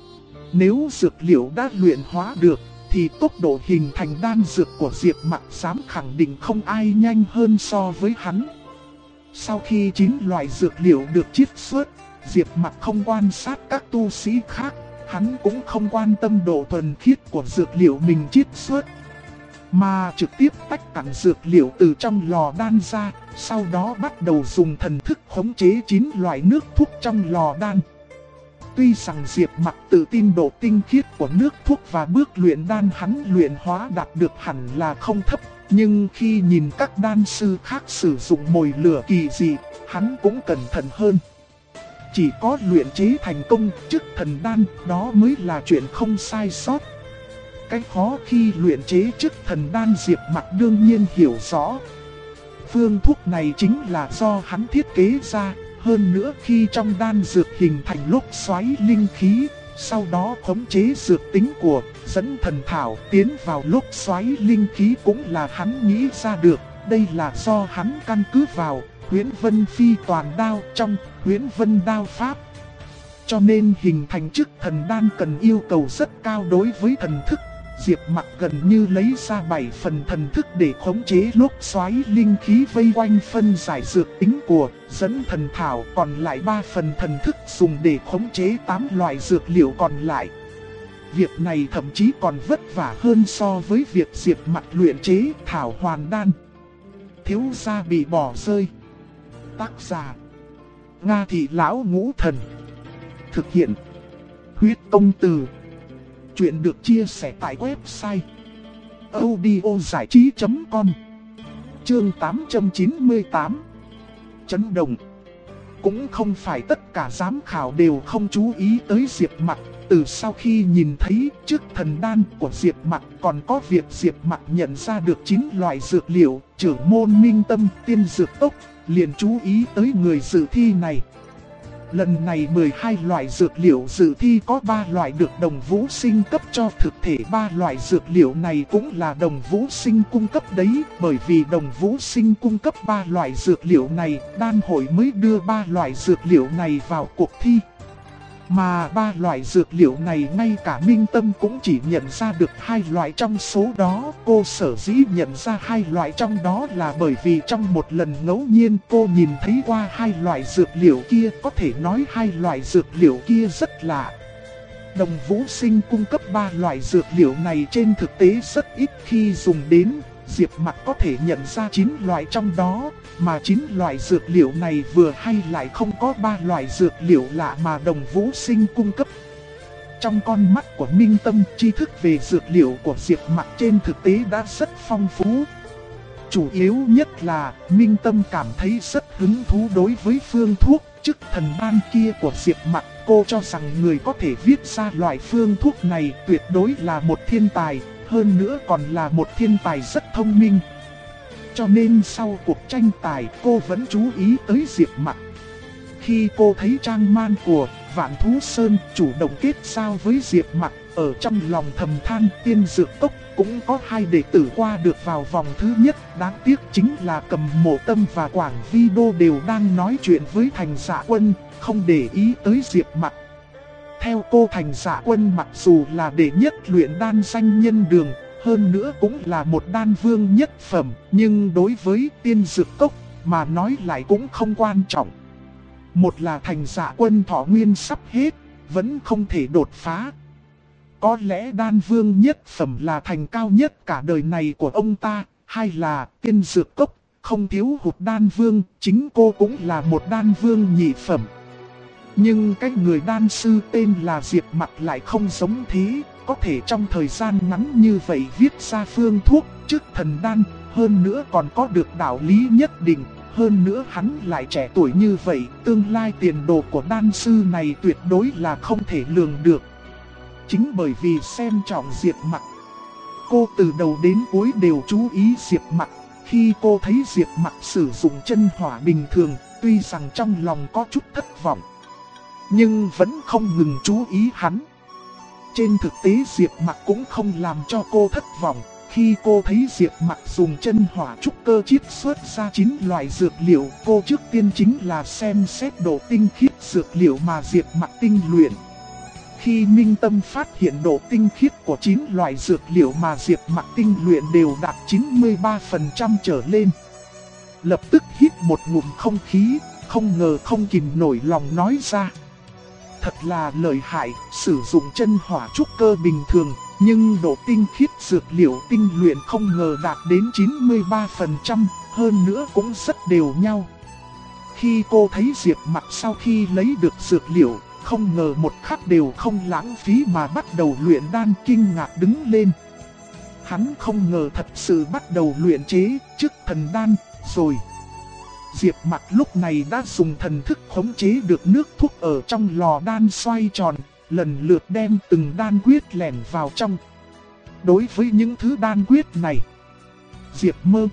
Nếu dược liệu đã luyện hóa được, thì tốc độ hình thành đan dược của Diệp Mặc dám khẳng định không ai nhanh hơn so với hắn. Sau khi 9 loại dược liệu được chiết xuất, Diệp Mặc không quan sát các tu sĩ khác, hắn cũng không quan tâm độ thuần khiết của dược liệu mình chiết xuất, mà trực tiếp tách cặn dược liệu từ trong lò đan ra, sau đó bắt đầu dùng thần thức khống chế 9 loại nước thuốc trong lò đan. Tuy rằng Diệp Mặc tự tin độ tinh khiết của nước thuốc và bước luyện đan hắn luyện hóa đạt được hẳn là không thấp, nhưng khi nhìn các đan sư khác sử dụng mồi lửa kỳ dị, hắn cũng cẩn thận hơn. Chỉ có luyện chế thành công chức thần đan, đó mới là chuyện không sai sót. Cái khó khi luyện chế chức thần đan Diệp Mặc đương nhiên hiểu rõ. Phương thuốc này chính là do hắn thiết kế ra, hơn nữa khi trong đan dược hình thành lốc xoáy linh khí, sau đó khống chế dược tính của dẫn thần thảo tiến vào lốc xoáy linh khí cũng là hắn nghĩ ra được. Đây là do hắn căn cứ vào Huyễn Vân Phi toàn đao trong Huyễn Vân đao pháp. Cho nên hình thành chức thần đan cần yêu cầu rất cao đối với thần thức. Diệp Mặc gần như lấy ra 7 phần thần thức để khống chế lốc xoáy linh khí vây quanh phân giải dược tính của dẫn thần thảo, còn lại 3 phần thần thức dùng để khống chế 8 loại dược liệu còn lại. Việc này thậm chí còn vất vả hơn so với việc Diệp Mặc luyện chế thảo hoàn đan. Thiếu gia bị bỏ rơi. Tác giả Nga Thị Lão Ngũ Thần. Thực hiện Huyết Công Từ. Chuyện được chia sẻ tại website audiozảichí.com. Chương 898. Chấn động. Cũng không phải tất cả giám khảo đều không chú ý tới Diệp Mặc. Từ sau khi nhìn thấy chức thần đan của Diệp Mặc, còn có việc Diệp Mặc nhận ra được 9 loại dược liệu, trưởng môn Minh Tâm, Tiên Dược Tốc liền chú ý tới người dự thi này. Lần này 12 loại dược liệu dự thi có 3 loại được Đồng Vũ Sinh cấp cho, thực thể 3 loại dược liệu này cũng là Đồng Vũ Sinh cung cấp đấy, bởi vì Đồng Vũ Sinh cung cấp 3 loại dược liệu này, đan hội mới đưa 3 loại dược liệu này vào cuộc thi. Mà 3 loại dược liệu này ngay cả Minh Tâm cũng chỉ nhận ra được 2 loại trong số đó. Cô sở dĩ nhận ra 2 loại trong đó là bởi vì trong một lần ngẫu nhiên cô nhìn thấy qua 2 loại dược liệu kia. Có thể nói 2 loại dược liệu kia rất lạ. Đồng Vũ Sinh cung cấp 3 loại dược liệu này trên thực tế rất ít khi dùng đến. Diệp Mặc có thể nhận ra 9 loại trong đó, mà 9 loại dược liệu này vừa hay lại không có 3 loại dược liệu lạ mà Đồng Vũ Sinh cung cấp. Trong con mắt của Minh Tâm, tri thức về dược liệu của Diệp Mặc trên thực tế đã rất phong phú. Chủ yếu nhất là Minh Tâm cảm thấy rất hứng thú đối với phương thuốc chức thần đan kia của Diệp Mặc. Cô cho rằng người có thể viết ra loại phương thuốc này tuyệt đối là một thiên tài, hơn nữa còn là một thiên tài rất thông minh. Cho nên sau cuộc tranh tài cô vẫn chú ý tới Diệp Mặc. Khi cô thấy trang man của Vạn Thú Sơn chủ động kết giao với Diệp Mặc, ở trong lòng thầm than Tiên Dược Cốc cũng có 2 đệ tử qua được vào vòng thứ nhất. Đáng tiếc chính là Cầm Mộ Tâm và Quảng Vi Đô đều đang nói chuyện với Thành Dạ Quân, không để ý tới Diệp Mặc. Theo cô, Thành Dạ Quân mặc dù là đệ nhất luyện đan danh nhân đường, hơn nữa cũng là một đan vương nhất phẩm, nhưng đối với Tiên Dược Cốc mà nói lại cũng không quan trọng. Một là Thành Dạ Quân thọ nguyên sắp hết, vẫn không thể đột phá. Có lẽ đan vương nhất phẩm là thành cao nhất cả đời này của ông ta. Hai là Tiên Dược Cốc không thiếu hụt đan vương, chính cô cũng là một đan vương nhị phẩm. Nhưng cái người đan sư tên là Diệp Mặc lại không giống thế, có thể trong thời gian ngắn như vậy viết ra phương thuốc chức thần đan, hơn nữa còn có được đạo lý nhất định. Hơn nữa hắn lại trẻ tuổi như vậy, tương lai tiền đồ của đan sư này tuyệt đối là không thể lường được. Chính bởi vì xem trọng Diệp Mặc, cô từ đầu đến cuối đều chú ý Diệp Mặc. Khi cô thấy Diệp Mặc sử dụng chân hỏa bình thường, tuy rằng trong lòng có chút thất vọng, nhưng vẫn không ngừng chú ý hắn. Trên thực tế Diệp Mặc cũng không làm cho cô thất vọng. Khi cô thấy Diệp Mặc dùng chân hỏa trúc cơ chiết xuất ra 9 loại dược liệu, cô trước tiên chính là xem xét độ tinh khiết dược liệu mà Diệp Mặc tinh luyện. Khi Minh Tâm phát hiện độ tinh khiết của 9 loại dược liệu mà Diệp Mặc tinh luyện đều đạt 93% trở lên, lập tức hít một ngụm không khí, không ngờ không kìm nổi lòng nói ra. Thật là lợi hại, sử dụng chân hỏa trúc cơ bình thường, nhưng độ tinh khiết dược liệu tinh luyện không ngờ đạt đến 93%, hơn nữa cũng rất đều nhau. Khi cô thấy Diệp Mặc sau khi lấy được dược liệu, không ngờ một khắc đều không lãng phí mà bắt đầu luyện đan, kinh ngạc đứng lên. Hắn không ngờ thật sự bắt đầu luyện chế chức thần đan rồi. Diệp Mặc lúc này đã dùng thần thức khống chế được nước thuốc ở trong lò đan xoay tròn, lần lượt đem từng đan quyết lẻn vào trong. Đối với những thứ đan quyết này, Diệp Mơ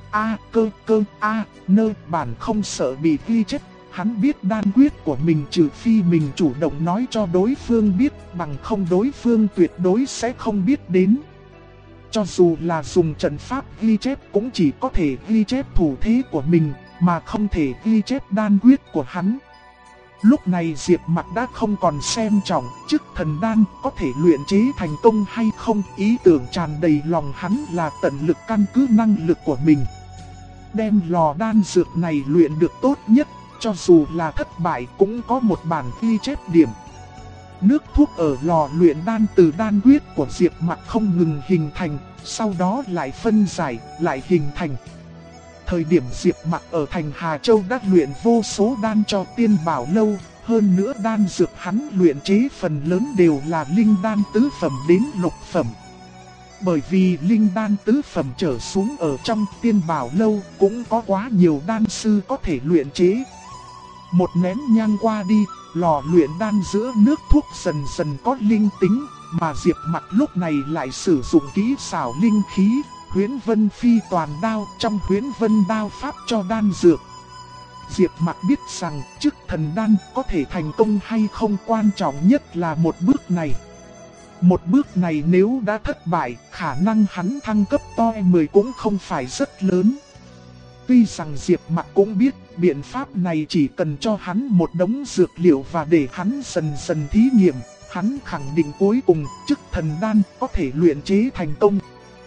nơ bản không sợ bị ghi chết. Hắn biết đan quyết của mình trừ phi mình chủ động nói cho đối phương biết, bằng không đối phương tuyệt đối sẽ không biết đến. Cho dù là dùng trận pháp ghi chép cũng chỉ có thể ghi chép thủ thế của mình, mà không thể ghi chép đan quyết của hắn. Lúc này Diệp Mặc đã không còn xem trọng chức thần đan có thể luyện chế thành công hay không, ý tưởng tràn đầy lòng hắn là tận lực căn cứ năng lực của mình, đem lò đan dược này luyện được tốt nhất, cho dù là thất bại cũng có một bản ghi chép điểm. Nước thuốc ở lò luyện đan từ đan quyết của Diệp Mặc không ngừng hình thành, sau đó lại phân giải, lại hình thành. Thời điểm Diệp Mặc ở thành Hà Châu đã luyện vô số đan cho Tiên Bảo Lâu, hơn nữa đan dược hắn luyện chế phần lớn đều là linh đan tứ phẩm đến lục phẩm. Bởi vì linh đan tứ phẩm trở xuống ở trong Tiên Bảo Lâu cũng có quá nhiều đan sư có thể luyện chế. Một nén nhang qua đi, lò luyện đan giữa nước thuốc dần dần có linh tính, mà Diệp Mặc lúc này lại sử dụng kỹ xảo linh khí, Huyễn Vân Phi toàn đao, trong Huyễn Vân đao pháp cho đan dược. Diệp Mặc biết rằng chức thần đan có thể thành công hay không quan trọng nhất là một bước này. Một bước này nếu đã thất bại, khả năng hắn thăng cấp toi 10 cũng không phải rất lớn. Tuy rằng Diệp Mặc cũng biết biện pháp này chỉ cần cho hắn một đống dược liệu và để hắn dần dần thí nghiệm, hắn khẳng định cuối cùng chức thần đan có thể luyện chế thành công.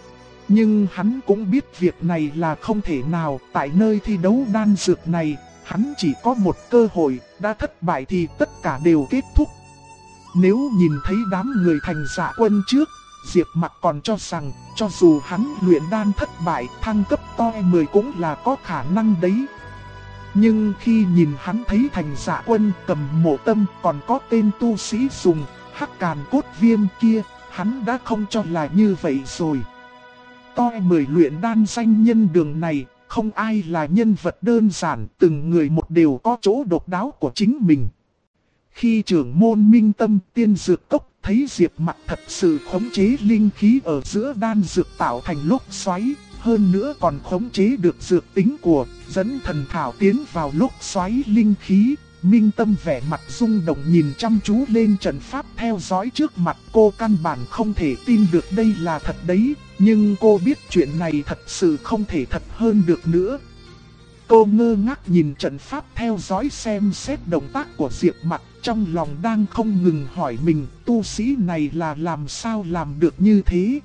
Nhưng hắn cũng biết việc này là không thể nào, tại nơi thi đấu đan dược này, hắn chỉ có một cơ hội, đã thất bại thì tất cả đều kết thúc. Nếu nhìn thấy đám người thành Dạ Quân trước, Diệp Mặc còn cho rằng, cho dù hắn luyện đan thất bại, thăng cấp toi 10 cũng là có khả năng đấy. Nhưng khi nhìn hắn thấy thành Dạ Quân, Cầm Mộ Tâm, còn có tên tu sĩ dùng Hắc Càn Cốt Viêm kia, hắn đã không cho là như vậy rồi. Toi 10 luyện đan danh nhân đường này, không ai là nhân vật đơn giản, từng người một đều có chỗ độc đáo của chính mình. Khi trưởng môn Minh Tâm Tiên Dược Cốc thấy Diệp Mặc thật sự khống chế linh khí ở giữa đan dược tạo thành lốc xoáy, hơn nữa còn khống chế được dược tính của dẫn thần thảo tiến vào lốc xoáy linh khí, Minh Tâm vẻ mặt rung động nhìn chăm chú lên trận pháp theo dõi trước mặt. Cô căn bản không thể tin được đây là thật đấy, nhưng cô biết chuyện này thật sự không thể thật hơn được nữa. Cô ngơ ngác nhìn trận pháp theo dõi xem xét động tác của Diệp Mặc, trong lòng đang không ngừng hỏi mình tu sĩ này là làm sao làm được như thế.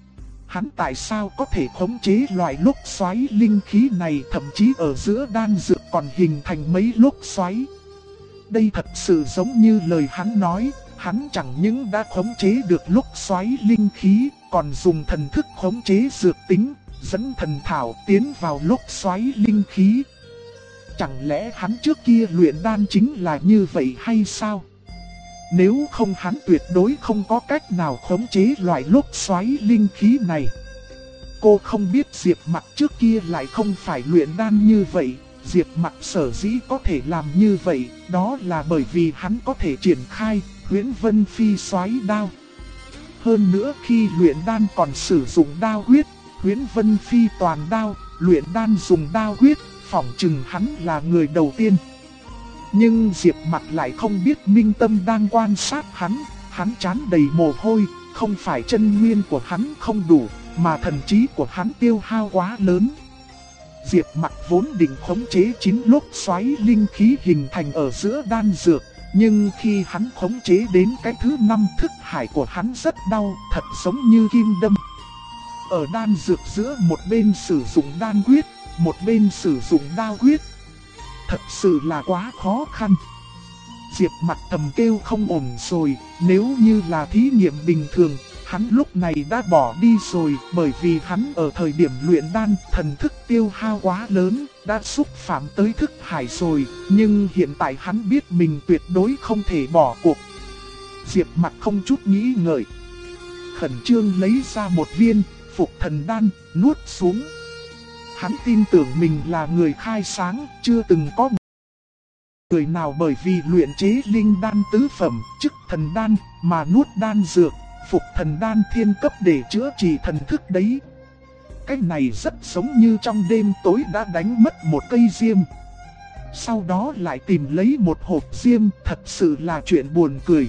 Hắn tại sao có thể khống chế loại lốc xoáy linh khí này, thậm chí ở giữa đan dược còn hình thành mấy lốc xoáy. Đây thật sự giống như lời hắn nói, hắn chẳng những đã khống chế được lốc xoáy linh khí, còn dùng thần thức khống chế dược tính, dẫn thần thảo tiến vào lốc xoáy linh khí. Chẳng lẽ hắn trước kia luyện đan chính là như vậy hay sao? Nếu không hắn tuyệt đối không có cách nào khống chế loại lốc xoáy linh khí này. Cô không biết Diệp Mặc trước kia lại không phải luyện đan như vậy. Diệp Mặc sở dĩ có thể làm như vậy, đó là bởi vì hắn có thể triển khai Huyễn Vân Phi xoáy đao. Hơn nữa khi luyện đan còn sử dụng đao huyết, Huyễn Vân Phi toàn đao, luyện đan dùng đao huyết, phỏng chừng hắn là người đầu tiên. Nhưng Diệp Mặc lại không biết Minh Tâm đang quan sát hắn trán đầy mồ hôi, không phải chân nguyên của hắn không đủ, mà thần trí của hắn tiêu hao quá lớn. Diệp Mặc vốn định khống chế 9 lốc xoáy linh khí hình thành ở giữa đan dược, nhưng khi hắn khống chế đến cái thứ 5 thức hải của hắn rất đau, thật giống như kim đâm. Ở đan dược giữa một bên sử dụng đan quyết, một bên sử dụng đao quyết. Thật sự là quá khó khăn. Diệp Mặc thầm kêu không ổn rồi, nếu như là thí nghiệm bình thường, hắn lúc này đã bỏ đi rồi, bởi vì hắn ở thời điểm luyện đan, thần thức tiêu hao quá lớn, đã xúc phạm tới thức hải rồi, nhưng hiện tại hắn biết mình tuyệt đối không thể bỏ cuộc. Diệp Mặc không chút nghĩ ngợi, khẩn trương lấy ra một viên Phục Thần Đan, nuốt xuống. Hắn tin tưởng mình là người khai sáng, chưa từng có người nào bởi vì luyện chế linh đan tứ phẩm, chức thần đan, mà nuốt đan dược, Phục Thần Đan thiên cấp để chữa trị thần thức đấy. Cái này rất giống như trong đêm tối đã đánh mất một cây diêm, sau đó lại tìm lấy một hộp diêm, thật sự là chuyện buồn cười.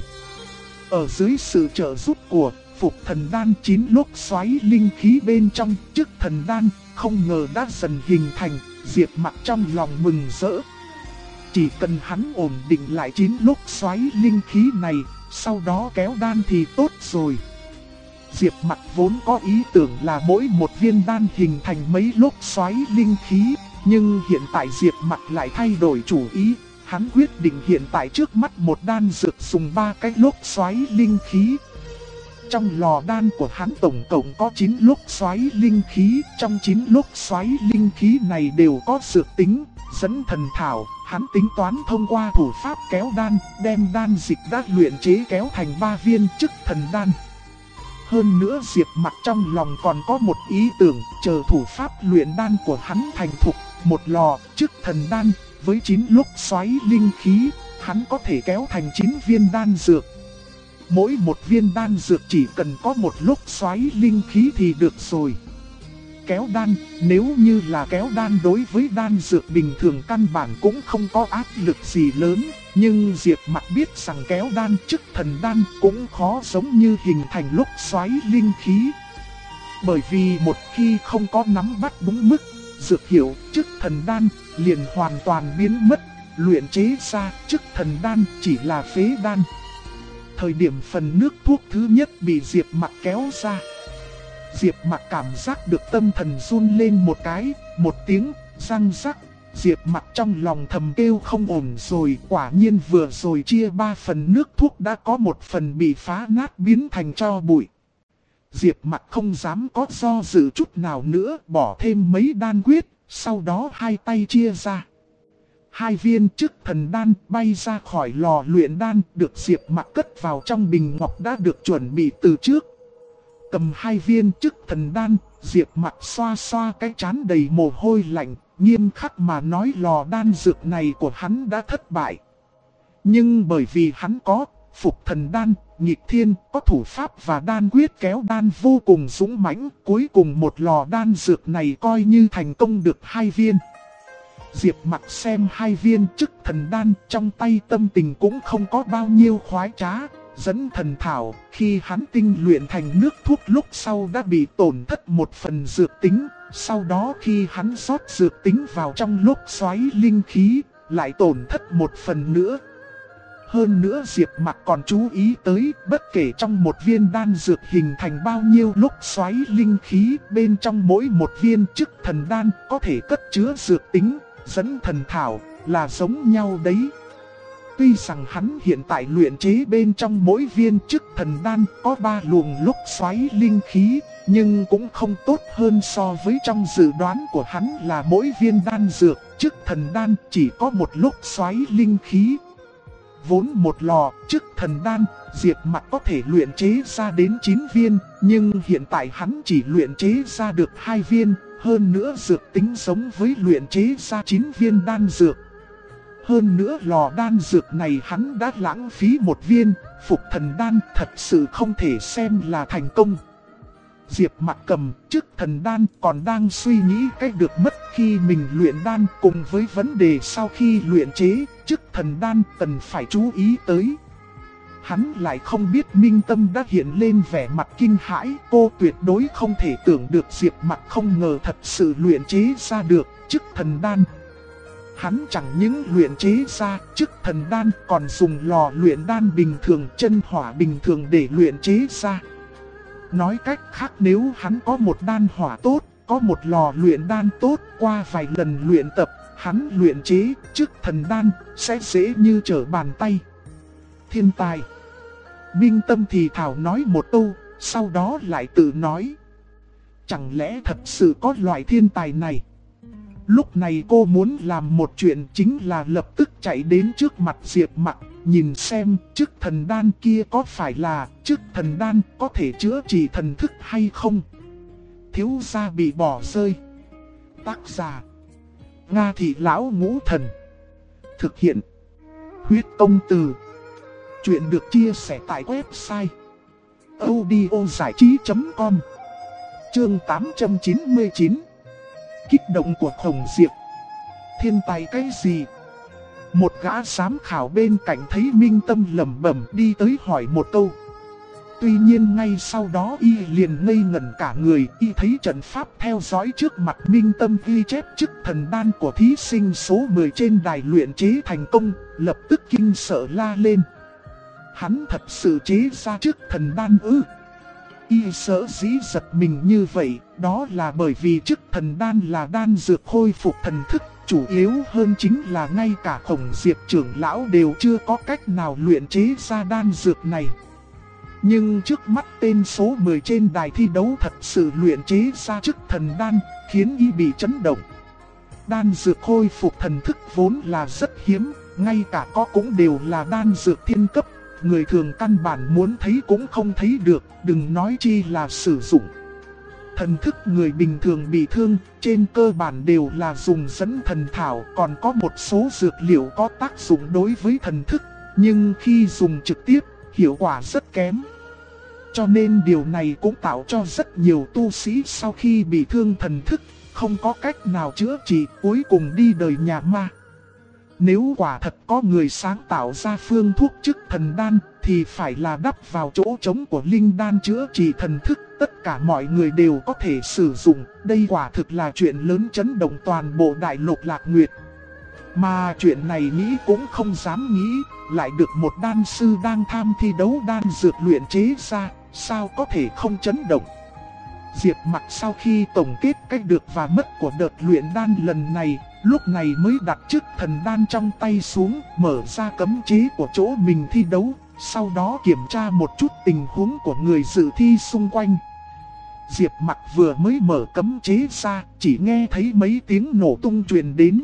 Ở dưới sự trợ giúp của Phục Thần Đan, 9 lốc xoáy linh khí bên trong chức thần đan không ngờ đã dần hình thành. Diệp Mặc trong lòng mừng rỡ. Chỉ cần hắn ổn định lại 9 lốc xoáy linh khí này, sau đó kéo đan thì tốt rồi. Diệp Mặc vốn có ý tưởng là mỗi một viên đan hình thành mấy lốc xoáy linh khí, nhưng hiện tại Diệp Mặc lại thay đổi chủ ý. Hắn quyết định hiện tại trước mắt một đan dược dùng 3 cái lốc xoáy linh khí. Trong lò đan của hắn tổng cộng có 9 lốc xoáy linh khí, trong 9 lốc xoáy linh khí này đều có dược tính, dẫn thần thảo. Hắn tính toán thông qua thủ pháp kéo đan, đem đan dịch đã luyện chế kéo thành 3 viên chức thần đan. Hơn nữa Diệp Mặc trong lòng còn có một ý tưởng, chờ thủ pháp luyện đan của hắn thành thục, một lò chức thần đan với 9 lốc xoáy linh khí, hắn có thể kéo thành 9 viên đan dược. Mỗi một viên đan dược chỉ cần có một lốc xoáy linh khí thì được rồi. Kéo đan, nếu như là kéo đan đối với đan dược bình thường căn bản cũng không có áp lực gì lớn, nhưng Diệp Mặc biết rằng kéo đan chức thần đan cũng khó giống như hình thành lốc xoáy linh khí. Bởi vì một khi không có nắm bắt đúng mức, dược hiệu chức thần đan liền hoàn toàn biến mất, luyện chế ra chức thần đan chỉ là phế đan. Thời điểm phần nước thuốc thứ nhất bị Diệp Mặc kéo ra, Diệp Mặc cảm giác được tâm thần run lên một cái, một tiếng răng rắc. Diệp Mặc trong lòng thầm kêu không ổn rồi, quả nhiên vừa rồi chia 3 phần nước thuốc đã có 1 phần bị phá nát biến thành tro bụi. Diệp Mặc không dám có do dự chút nào nữa, bỏ thêm mấy đan quyết, sau đó hai tay chia ra. 2 viên chức thần đan bay ra khỏi lò luyện đan, được Diệp Mặc cất vào trong bình ngọc đã được chuẩn bị từ trước. Cầm 2 viên chức thần đan, Diệp Mặc xoa xoa cái trán đầy mồ hôi lạnh, nghiêm khắc mà nói lò đan dược này của hắn đã thất bại. Nhưng bởi vì hắn có Phục Thần Đan, nghịch thiên, có thủ pháp và đan quyết kéo đan vô cùng dũng mãnh, cuối cùng một lò đan dược này coi như thành công được 2 viên. Diệp Mặc xem 2 viên chức thần đan trong tay, tâm tình cũng không có bao nhiêu khoái trá. Dẫn thần thảo, khi hắn tinh luyện thành nước thuốc lúc sau đã bị tổn thất 1 phần dược tính, sau đó khi hắn rót dược tính vào trong lốc xoáy linh khí, lại tổn thất 1 phần nữa. Hơn nữa Diệp Mặc còn chú ý tới, bất kể trong một viên đan dược hình thành bao nhiêu lốc xoáy linh khí, bên trong mỗi một viên chức thần đan có thể cất chứa dược tính, dẫn thần thảo, là giống nhau đấy. Tuy rằng hắn hiện tại luyện chế bên trong mỗi viên chức thần đan có 3 luồng lốc xoáy linh khí, nhưng cũng không tốt hơn so với trong dự đoán của hắn là mỗi viên đan dược chức thần đan chỉ có 1 lốc xoáy linh khí. Vốn một lò chức thần đan, Diệp Mặc có thể luyện chế ra đến 9 viên, nhưng hiện tại hắn chỉ luyện chế ra được 2 viên, hơn nữa dược tính giống với luyện chế ra 9 viên đan dược. Hơn nữa lò đan dược này hắn đã lãng phí một viên, phục thần đan thật sự không thể xem là thành công. Diệp Mặc cầm chức thần đan còn đang suy nghĩ cách được mất khi mình luyện đan, cùng với vấn đề sau khi luyện chế chức thần đan cần phải chú ý tới. Hắn lại không biết Minh Tâm đã hiện lên vẻ mặt kinh hãi, cô tuyệt đối không thể tưởng được Diệp Mặc không ngờ thật sự luyện chế ra được chức thần đan. Hắn chẳng những luyện chế ra chức thần đan còn dùng lò luyện đan bình thường, chân hỏa bình thường để luyện chế ra. Nói cách khác, nếu hắn có một đan hỏa tốt, có một lò luyện đan tốt, qua vài lần luyện tập, hắn luyện chế chức thần đan sẽ dễ như trở bàn tay. Thiên tài. Minh Tâm thì thảo nói một câu, sau đó lại tự nói. Chẳng lẽ thật sự có loại thiên tài này? Lúc này cô muốn làm một chuyện, chính là lập tức chạy đến trước mặt Diệp Mặc, nhìn xem chức thần đan kia có phải là chức thần đan có thể chữa trị thần thức hay không. Thiếu gia bị bỏ rơi. Tác giả: Nga Thị Lão Ngũ Thần. Thực hiện: Huyết Công Từ. Chuyện được chia sẻ tại website audiozảichí.com. Chương 899. Kích động của Khổng Diệp. Thiên tài cái gì? Một gã giám khảo bên cạnh thấy Minh Tâm lẩm bẩm đi tới hỏi một câu. Tuy nhiên ngay sau đó y liền ngây ngẩn cả người, y thấy trận pháp theo dõi trước mặt Minh Tâm ghi chép chức thần đan của thí sinh số 10 trên đài luyện chế thành công, lập tức kinh sợ la lên. Hắn thật sự chế ra chức thần đan ư? Y sở dĩ giật mình như vậy, đó là bởi vì chức thần đan là đan dược khôi phục thần thức, chủ yếu hơn chính là ngay cả Khổng Diệp trưởng lão đều chưa có cách nào luyện chế ra đan dược này. Nhưng trước mắt tên số 10 trên đài thi đấu thật sự luyện chế ra chức thần đan, khiến y bị chấn động. Đan dược khôi phục thần thức vốn là rất hiếm, ngay cả có cũng đều là đan dược thiên cấp. Người thường căn bản muốn thấy cũng không thấy được, đừng nói chi là sử dụng. Thần thức người bình thường bị thương, trên cơ bản đều là dùng dẫn thần thảo, còn có một số dược liệu có tác dụng đối với thần thức, nhưng khi dùng trực tiếp, hiệu quả rất kém. Cho nên điều này cũng tạo cho rất nhiều tu sĩ sau khi bị thương thần thức, không có cách nào chữa trị, cuối cùng đi đời nhà ma. Nếu quả thật có người sáng tạo ra phương thuốc chức thần đan, thì phải là đắp vào chỗ trống của linh đan chữa trị thần thức, tất cả mọi người đều có thể sử dụng. Đây quả thực là chuyện lớn chấn động toàn bộ đại lục Lạc Nguyệt. Mà chuyện này nghĩ cũng không dám nghĩ, lại được một đan sư đang tham thi đấu đan dược luyện chế ra, sao có thể không chấn động. Diệp Mặc sau khi tổng kết cách được và mất của đợt luyện đan lần này, lúc này mới đặt chức thần đan trong tay xuống, mở ra cấm chế của chỗ mình thi đấu, sau đó kiểm tra một chút tình huống của người dự thi xung quanh. Diệp Mặc vừa mới mở cấm chế ra, chỉ nghe thấy mấy tiếng nổ tung truyền đến.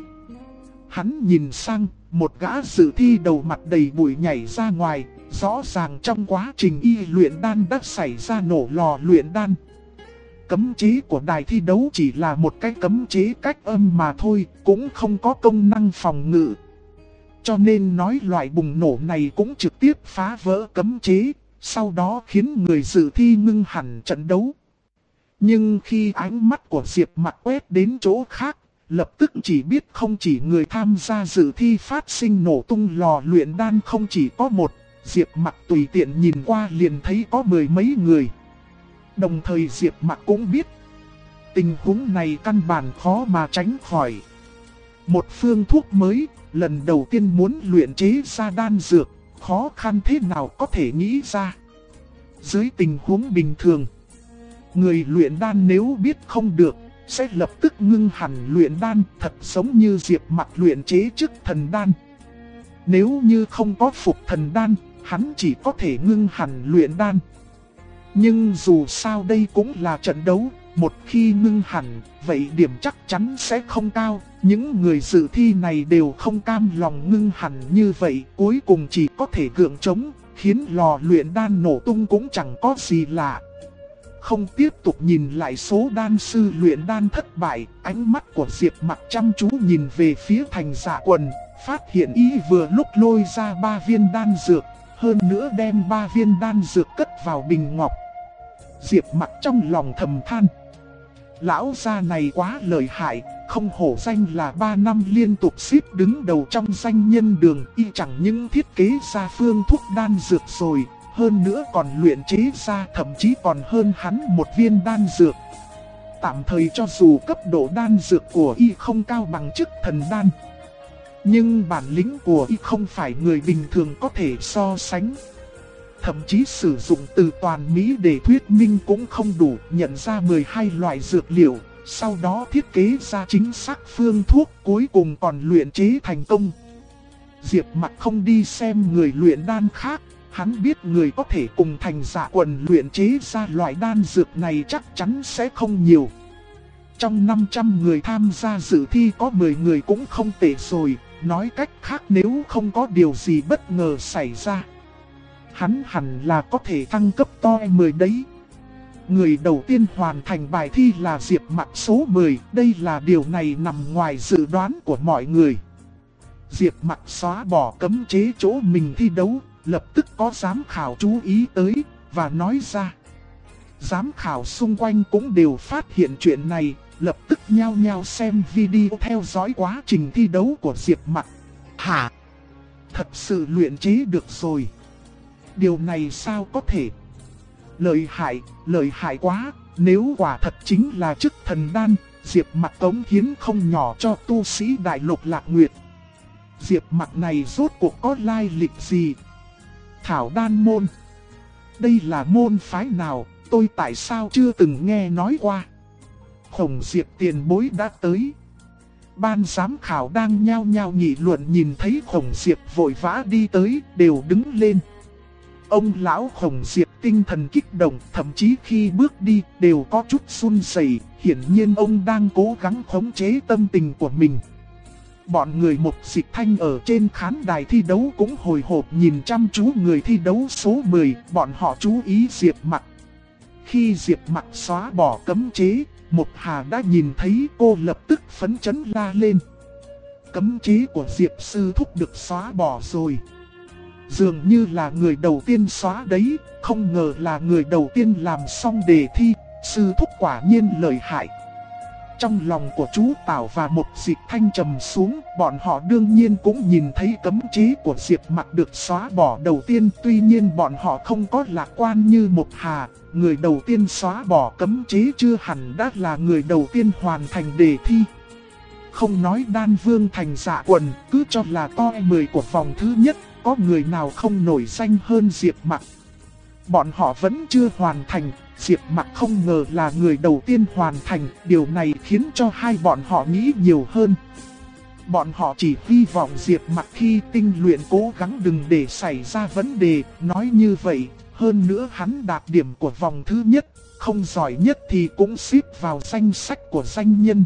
Hắn nhìn sang, một gã dự thi đầu mặt đầy bụi nhảy ra ngoài, rõ ràng trong quá trình y luyện đan đã xảy ra nổ lò luyện đan. Cấm chế của đài thi đấu chỉ là một cái cấm chế cách âm mà thôi, cũng không có công năng phòng ngự. Cho nên nói loại bùng nổ này cũng trực tiếp phá vỡ cấm chế, sau đó khiến người dự thi ngưng hẳn trận đấu. Nhưng khi ánh mắt của Diệp Mặc quét đến chỗ khác, lập tức chỉ biết không chỉ người tham gia dự thi phát sinh nổ tung lò luyện đan không chỉ có một, Diệp Mặc tùy tiện nhìn qua liền thấy có mười mấy người. Đồng thời Diệp Mặc cũng biết, tình huống này căn bản khó mà tránh khỏi. Một phương thuốc mới, lần đầu tiên muốn luyện chế ra đan dược, khó khăn thế nào có thể nghĩ ra. Dưới tình huống bình thường, người luyện đan nếu biết không được, sẽ lập tức ngưng hẳn luyện đan, thật giống như Diệp Mặc luyện chế chức thần đan. Nếu như không có phục thần đan, hắn chỉ có thể ngưng hẳn luyện đan. Nhưng dù sao đây cũng là trận đấu, một khi ngưng hẳn, vậy điểm chắc chắn sẽ không cao. Những người dự thi này đều không cam lòng ngưng hẳn như vậy, cuối cùng chỉ có thể gượng chống, khiến lò luyện đan nổ tung cũng chẳng có gì lạ. không tiếp tục nhìn lại số đan sư luyện đan thất bại. Ánh mắt của Diệp Mặc chăm chú nhìn về phía Thành Dạ Quần, phát hiện y vừa lúc lôi ra 3 viên đan dược, hơn nữa đem 3 viên đan dược cất vào bình ngọc. Diệp Mặc trong lòng thầm than, lão gia này quá lợi hại, không hổ danh là 3 năm liên tục xếp đứng đầu trong danh nhân đường. Y chẳng những thiết kế ra phương thuốc đan dược rồi, hơn nữa còn luyện chế ra, thậm chí còn hơn hắn 1 viên đan dược. Tạm thời cho dù cấp độ đan dược của y không cao bằng chức thần đan, nhưng bản lĩnh của y không phải người bình thường có thể so sánh. Thậm chí sử dụng từ toàn Mỹ để thuyết minh cũng không đủ, nhận ra 12 loại dược liệu, sau đó thiết kế ra chính xác phương thuốc, cuối cùng còn luyện chế thành công. Diệp Mặc không đi xem người luyện đan khác, hắn biết người có thể cùng Thành Dạ Quần luyện chế ra loại đan dược này chắc chắn sẽ không nhiều. Trong 500 người tham gia dự thi có 10 người cũng không tệ rồi, nói cách khác nếu không có điều gì bất ngờ xảy ra, hắn hẳn là có thể thăng cấp to 10 đấy. Người đầu tiên hoàn thành bài thi là Diệp Mặc số 10, đây là điều này nằm ngoài dự đoán của mọi người. Diệp Mặc xóa bỏ cấm chế chỗ mình thi đấu, lập tức có giám khảo chú ý tới, và nói ra. Giám khảo xung quanh cũng đều phát hiện chuyện này, lập tức nhao nhao xem video theo dõi quá trình thi đấu của Diệp Mặc. Hả? Thật sự luyện chế được rồi. Điều này sao có thể? Lợi hại quá, nếu quả thật chính là chức thần đan, Diệp Mặc cống hiến không nhỏ cho tu sĩ Đại Lục Lạc Nguyệt. Diệp Mặc này rốt cuộc có lai lịch gì? Thảo đan môn. Đây là môn phái nào, tôi tại sao chưa từng nghe nói qua? Khổng Diệp tiền bối đã tới. Ban giám khảo đang nhao nhao nghị luận, nhìn thấy Khổng Diệp vội vã đi tới, đều đứng lên. Ông lão Khổng Diệp tinh thần kích động, thậm chí khi bước đi đều có chút run rẩy, hiển nhiên ông đang cố gắng khống chế tâm tình của mình. Bọn người Mục Dịch Thanh ở trên khán đài thi đấu cũng hồi hộp nhìn chăm chú người thi đấu số 10, bọn họ chú ý Diệp Mặc. Khi Diệp Mặc xóa bỏ cấm chế, Mục Hà đã nhìn thấy, cô lập tức phấn chấn la lên. Cấm chế của Diệp sư thúc được xóa bỏ rồi. Dường như là người đầu tiên xóa đấy, không ngờ là người đầu tiên làm xong đề thi, sư thúc quả nhiên lợi hại. Trong lòng của chú Tảo và Mục Dịch Thanh trầm xuống, bọn họ đương nhiên cũng nhìn thấy cấm chế của Diệp Mặc được xóa bỏ đầu tiên. Tuy nhiên bọn họ không có lạc quan như Mục Hà, người đầu tiên xóa bỏ cấm chế chưa hẳn đã là người đầu tiên hoàn thành đề thi. Không nói Đan Vương Thành Dạ Quần, cứ cho là top 10 của vòng thứ nhất, có người nào không nổi danh hơn Diệp Mặc. Bọn họ vẫn chưa hoàn thành, Diệp Mặc không ngờ là người đầu tiên hoàn thành, điều này khiến cho hai bọn họ nghĩ nhiều hơn. Bọn họ chỉ hy vọng Diệp Mặc khi tinh luyện cố gắng đừng để xảy ra vấn đề, nói như vậy, hơn nữa hắn đạt điểm của vòng thứ nhất, không giỏi nhất thì cũng xếp vào danh sách của danh nhân.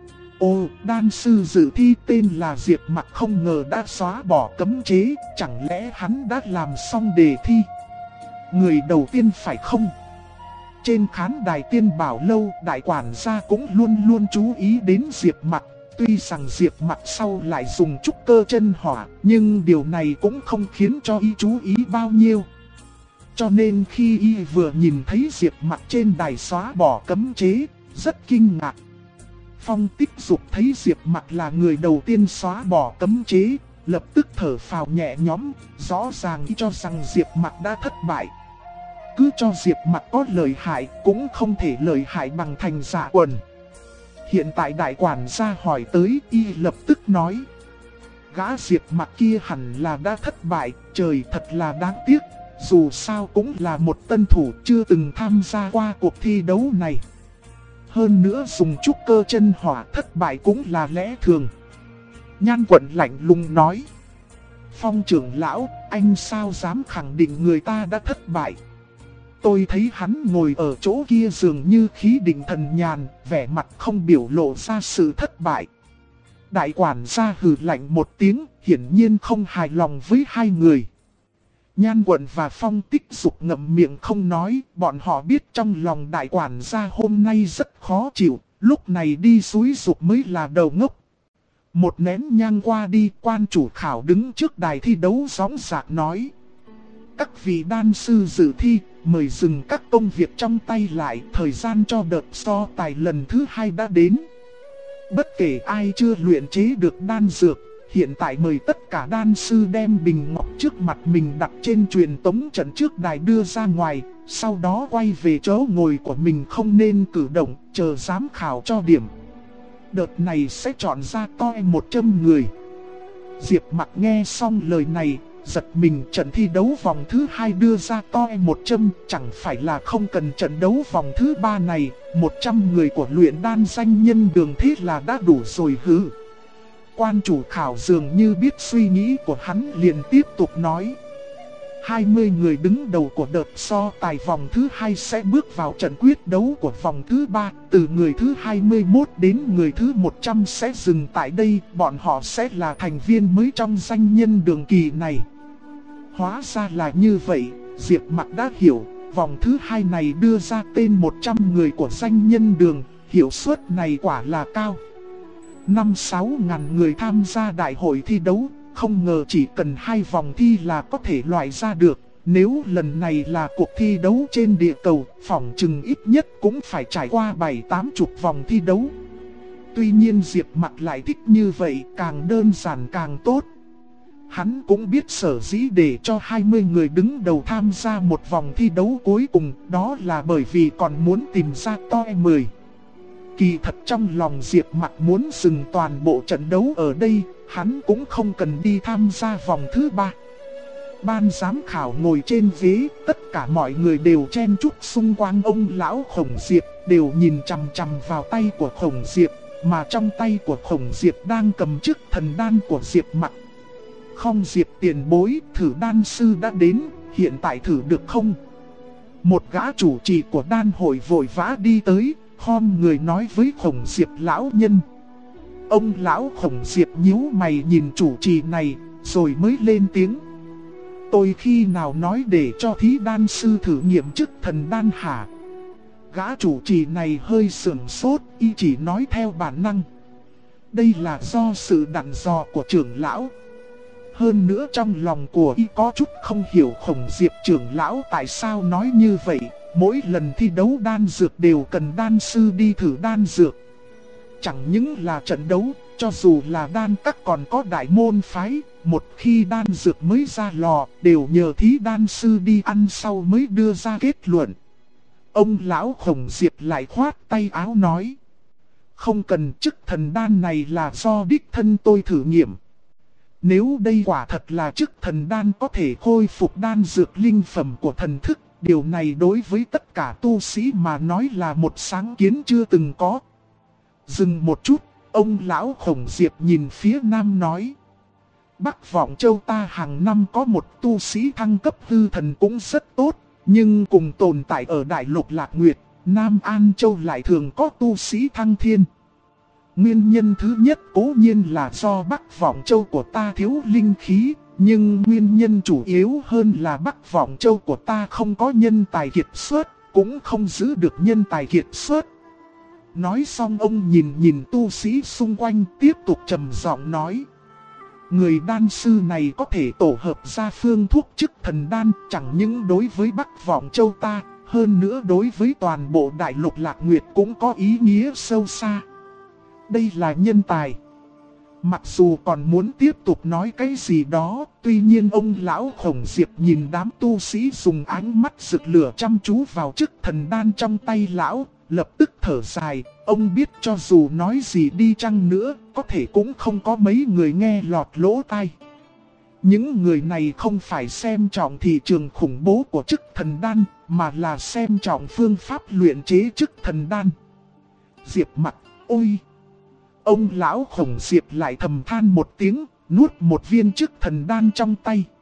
Ồ, đan sư dự thi tên là Diệp Mặc không ngờ đã xóa bỏ cấm chế, chẳng lẽ hắn đã làm xong đề thi? Người đầu tiên phải không? Trên khán đài Tiên Bảo Lâu, đại quản gia cũng luôn luôn chú ý đến Diệp Mặc. Tuy rằng Diệp Mặc sau lại dùng trúc cơ chân hỏa, nhưng điều này cũng không khiến cho y chú ý bao nhiêu. Cho nên khi y vừa nhìn thấy Diệp Mặc trên đài xóa bỏ cấm chế, rất kinh ngạc. Phong Tích Dục thấy Diệp Mặc là người đầu tiên xóa bỏ cấm chế, lập tức thở phào nhẹ nhõm, rõ ràng y cho rằng Diệp Mặc đã thất bại. Cứ cho Diệp Mặc có lợi hại cũng không thể lợi hại bằng Thành Dạ Quần. Hiện tại đại quản gia hỏi tới, y lập tức nói. Gã Diệp Mặc kia hẳn là đã thất bại, trời thật là đáng tiếc. Dù sao cũng là một tân thủ chưa từng tham gia qua cuộc thi đấu này. Hơn nữa dùng trúc cơ chân hỏa thất bại cũng là lẽ thường. Nhan Quận lạnh lùng nói. Phong trưởng lão, anh sao dám khẳng định người ta đã thất bại? Tôi thấy hắn ngồi ở chỗ kia dường như khí định thần nhàn, vẻ mặt không biểu lộ ra sự thất bại. Đại quản gia hừ lạnh một tiếng, hiển nhiên không hài lòng với hai người. Nhan Quận và Phong Tích Dục ngậm miệng không nói, bọn họ biết trong lòng đại quản gia hôm nay rất khó chịu, lúc này đi xúi dục mới là đầu ngốc. Một nén nhang qua đi, quan chủ khảo đứng trước đài thi đấu gióng giạc nói: các vị đan sư dự thi, mời dừng các công việc trong tay lại, thời gian cho đợt so tài lần thứ 2 đã đến. Bất kể ai chưa luyện chế được đan dược, hiện tại mời tất cả đan sư đem bình ngọc trước mặt mình đặt trên truyền tống trận trước đài đưa ra ngoài, sau đó quay về chỗ ngồi của mình, không nên cử động, chờ giám khảo cho điểm. Đợt này sẽ chọn ra toi 100 người. Diệp Mặc nghe xong lời này, giật mình. Trận thi đấu vòng thứ 2 đưa ra toi 100, chẳng phải là không cần trận đấu vòng thứ 3 này, 100 người của luyện đan danh nhân Đường thế là đã đủ rồi hứ. Quan chủ khảo dường như biết suy nghĩ của hắn, liền tiếp tục nói: 20 người đứng đầu của đợt so tài vòng thứ 2 sẽ bước vào trận quyết đấu của vòng thứ 3. Từ người thứ 21 đến người thứ 100 sẽ dừng tại đây. Bọn họ sẽ là thành viên mới trong danh nhân Đường kỳ này. Hóa ra là như vậy, Diệp Mặc đã hiểu. Vòng thứ 2 này đưa ra tên 100 người của danh nhân Đường, hiệu suất này quả là cao. 5-6 ngàn người tham gia đại hội thi đấu, không ngờ chỉ cần 2 vòng thi là có thể loại ra được. Nếu lần này là cuộc thi đấu trên địa cầu, phỏng chừng ít nhất cũng phải trải qua 7-80 vòng thi đấu. Tuy nhiên Diệp Mặc lại thích như vậy, càng đơn giản càng tốt. Hắn cũng biết sở dĩ để cho 20 người đứng đầu tham gia một vòng thi đấu cuối cùng, đó là bởi vì còn muốn tìm ra toi 10. Kỳ thật trong lòng Diệp Mặc muốn dừng toàn bộ trận đấu ở đây, hắn cũng không cần đi tham gia vòng thứ 3. Ban giám khảo ngồi trên ghế, tất cả mọi người đều chen chúc xung quanh ông lão Khổng Diệp, đều nhìn chằm chằm vào tay của Khổng Diệp, mà trong tay của Khổng Diệp đang cầm chiếc thần đan của Diệp Mặc. Không, Diệp tiền bối, thử đan sư đã đến, hiện tại thử được không? Một gã chủ trì của đan hội vội vã đi tới, khom người nói với Khổng Diệp lão nhân. Ông lão Khổng Diệp nhíu mày nhìn chủ trì này, rồi mới lên tiếng: tôi khi nào nói để cho thí đan sư thử nghiệm chức thần đan hả? Gã chủ trì này hơi sửng sốt, y chỉ nói theo bản năng. Đây là do sự dặn dò của trưởng lão. Hơn nữa trong lòng của y có chút không hiểu Khổng Diệp trưởng lão tại sao nói như vậy. Mỗi lần thi đấu đan dược đều cần đan sư đi thử đan dược. Chẳng những là trận đấu, cho dù là đan các còn có đại môn phái, một khi đan dược mới ra lò, đều nhờ thí đan sư đi ăn sau mới đưa ra kết luận. Ông lão Khổng Diệp lại khoát tay áo nói: không cần, chức thần đan này là do đích thân tôi thử nghiệm. Nếu đây quả thật là chức thần đan có thể khôi phục đan dược linh phẩm của thần thức, điều này đối với tất cả tu sĩ mà nói là một sáng kiến chưa từng có. Dừng một chút, ông lão Khổng Diệp nhìn phía nam nói: Bắc Vọng Châu ta hàng năm có một tu sĩ thăng cấp hư thần cũng rất tốt, nhưng cùng tồn tại ở Đại Lục Lạc Nguyệt, Nam An Châu lại thường có tu sĩ thăng thiên. Nguyên nhân thứ nhất cố nhiên là do Bắc Vọng Châu của ta thiếu linh khí, nhưng nguyên nhân chủ yếu hơn là Bắc Vọng Châu của ta không có nhân tài kiệt xuất, cũng không giữ được nhân tài kiệt xuất. Nói xong ông nhìn tu sĩ xung quanh, tiếp tục trầm giọng nói: người đan sư này có thể tổ hợp ra phương thuốc chức thần đan, chẳng những đối với Bắc Vọng Châu ta, hơn nữa đối với toàn bộ Đại Lục Lạc Nguyệt cũng có ý nghĩa sâu xa. Đây là nhân tài. Mặc dù còn muốn tiếp tục nói cái gì đó, tuy nhiên ông lão Khổng Diệp nhìn đám tu sĩ dùng ánh mắt rực lửa chăm chú vào chức thần đan trong tay lão, lập tức thở dài. Ông biết cho dù nói gì đi chăng nữa, có thể cũng không có mấy người nghe lọt lỗ tai. Những người này không phải xem trọng thị trường khủng bố của chức thần đan, mà là xem trọng phương pháp luyện chế chức thần đan. Diệp Mặc, ôi! Ông lão Khổng Diệp lại thầm than một tiếng, nuốt một viên chức thần đan trong tay.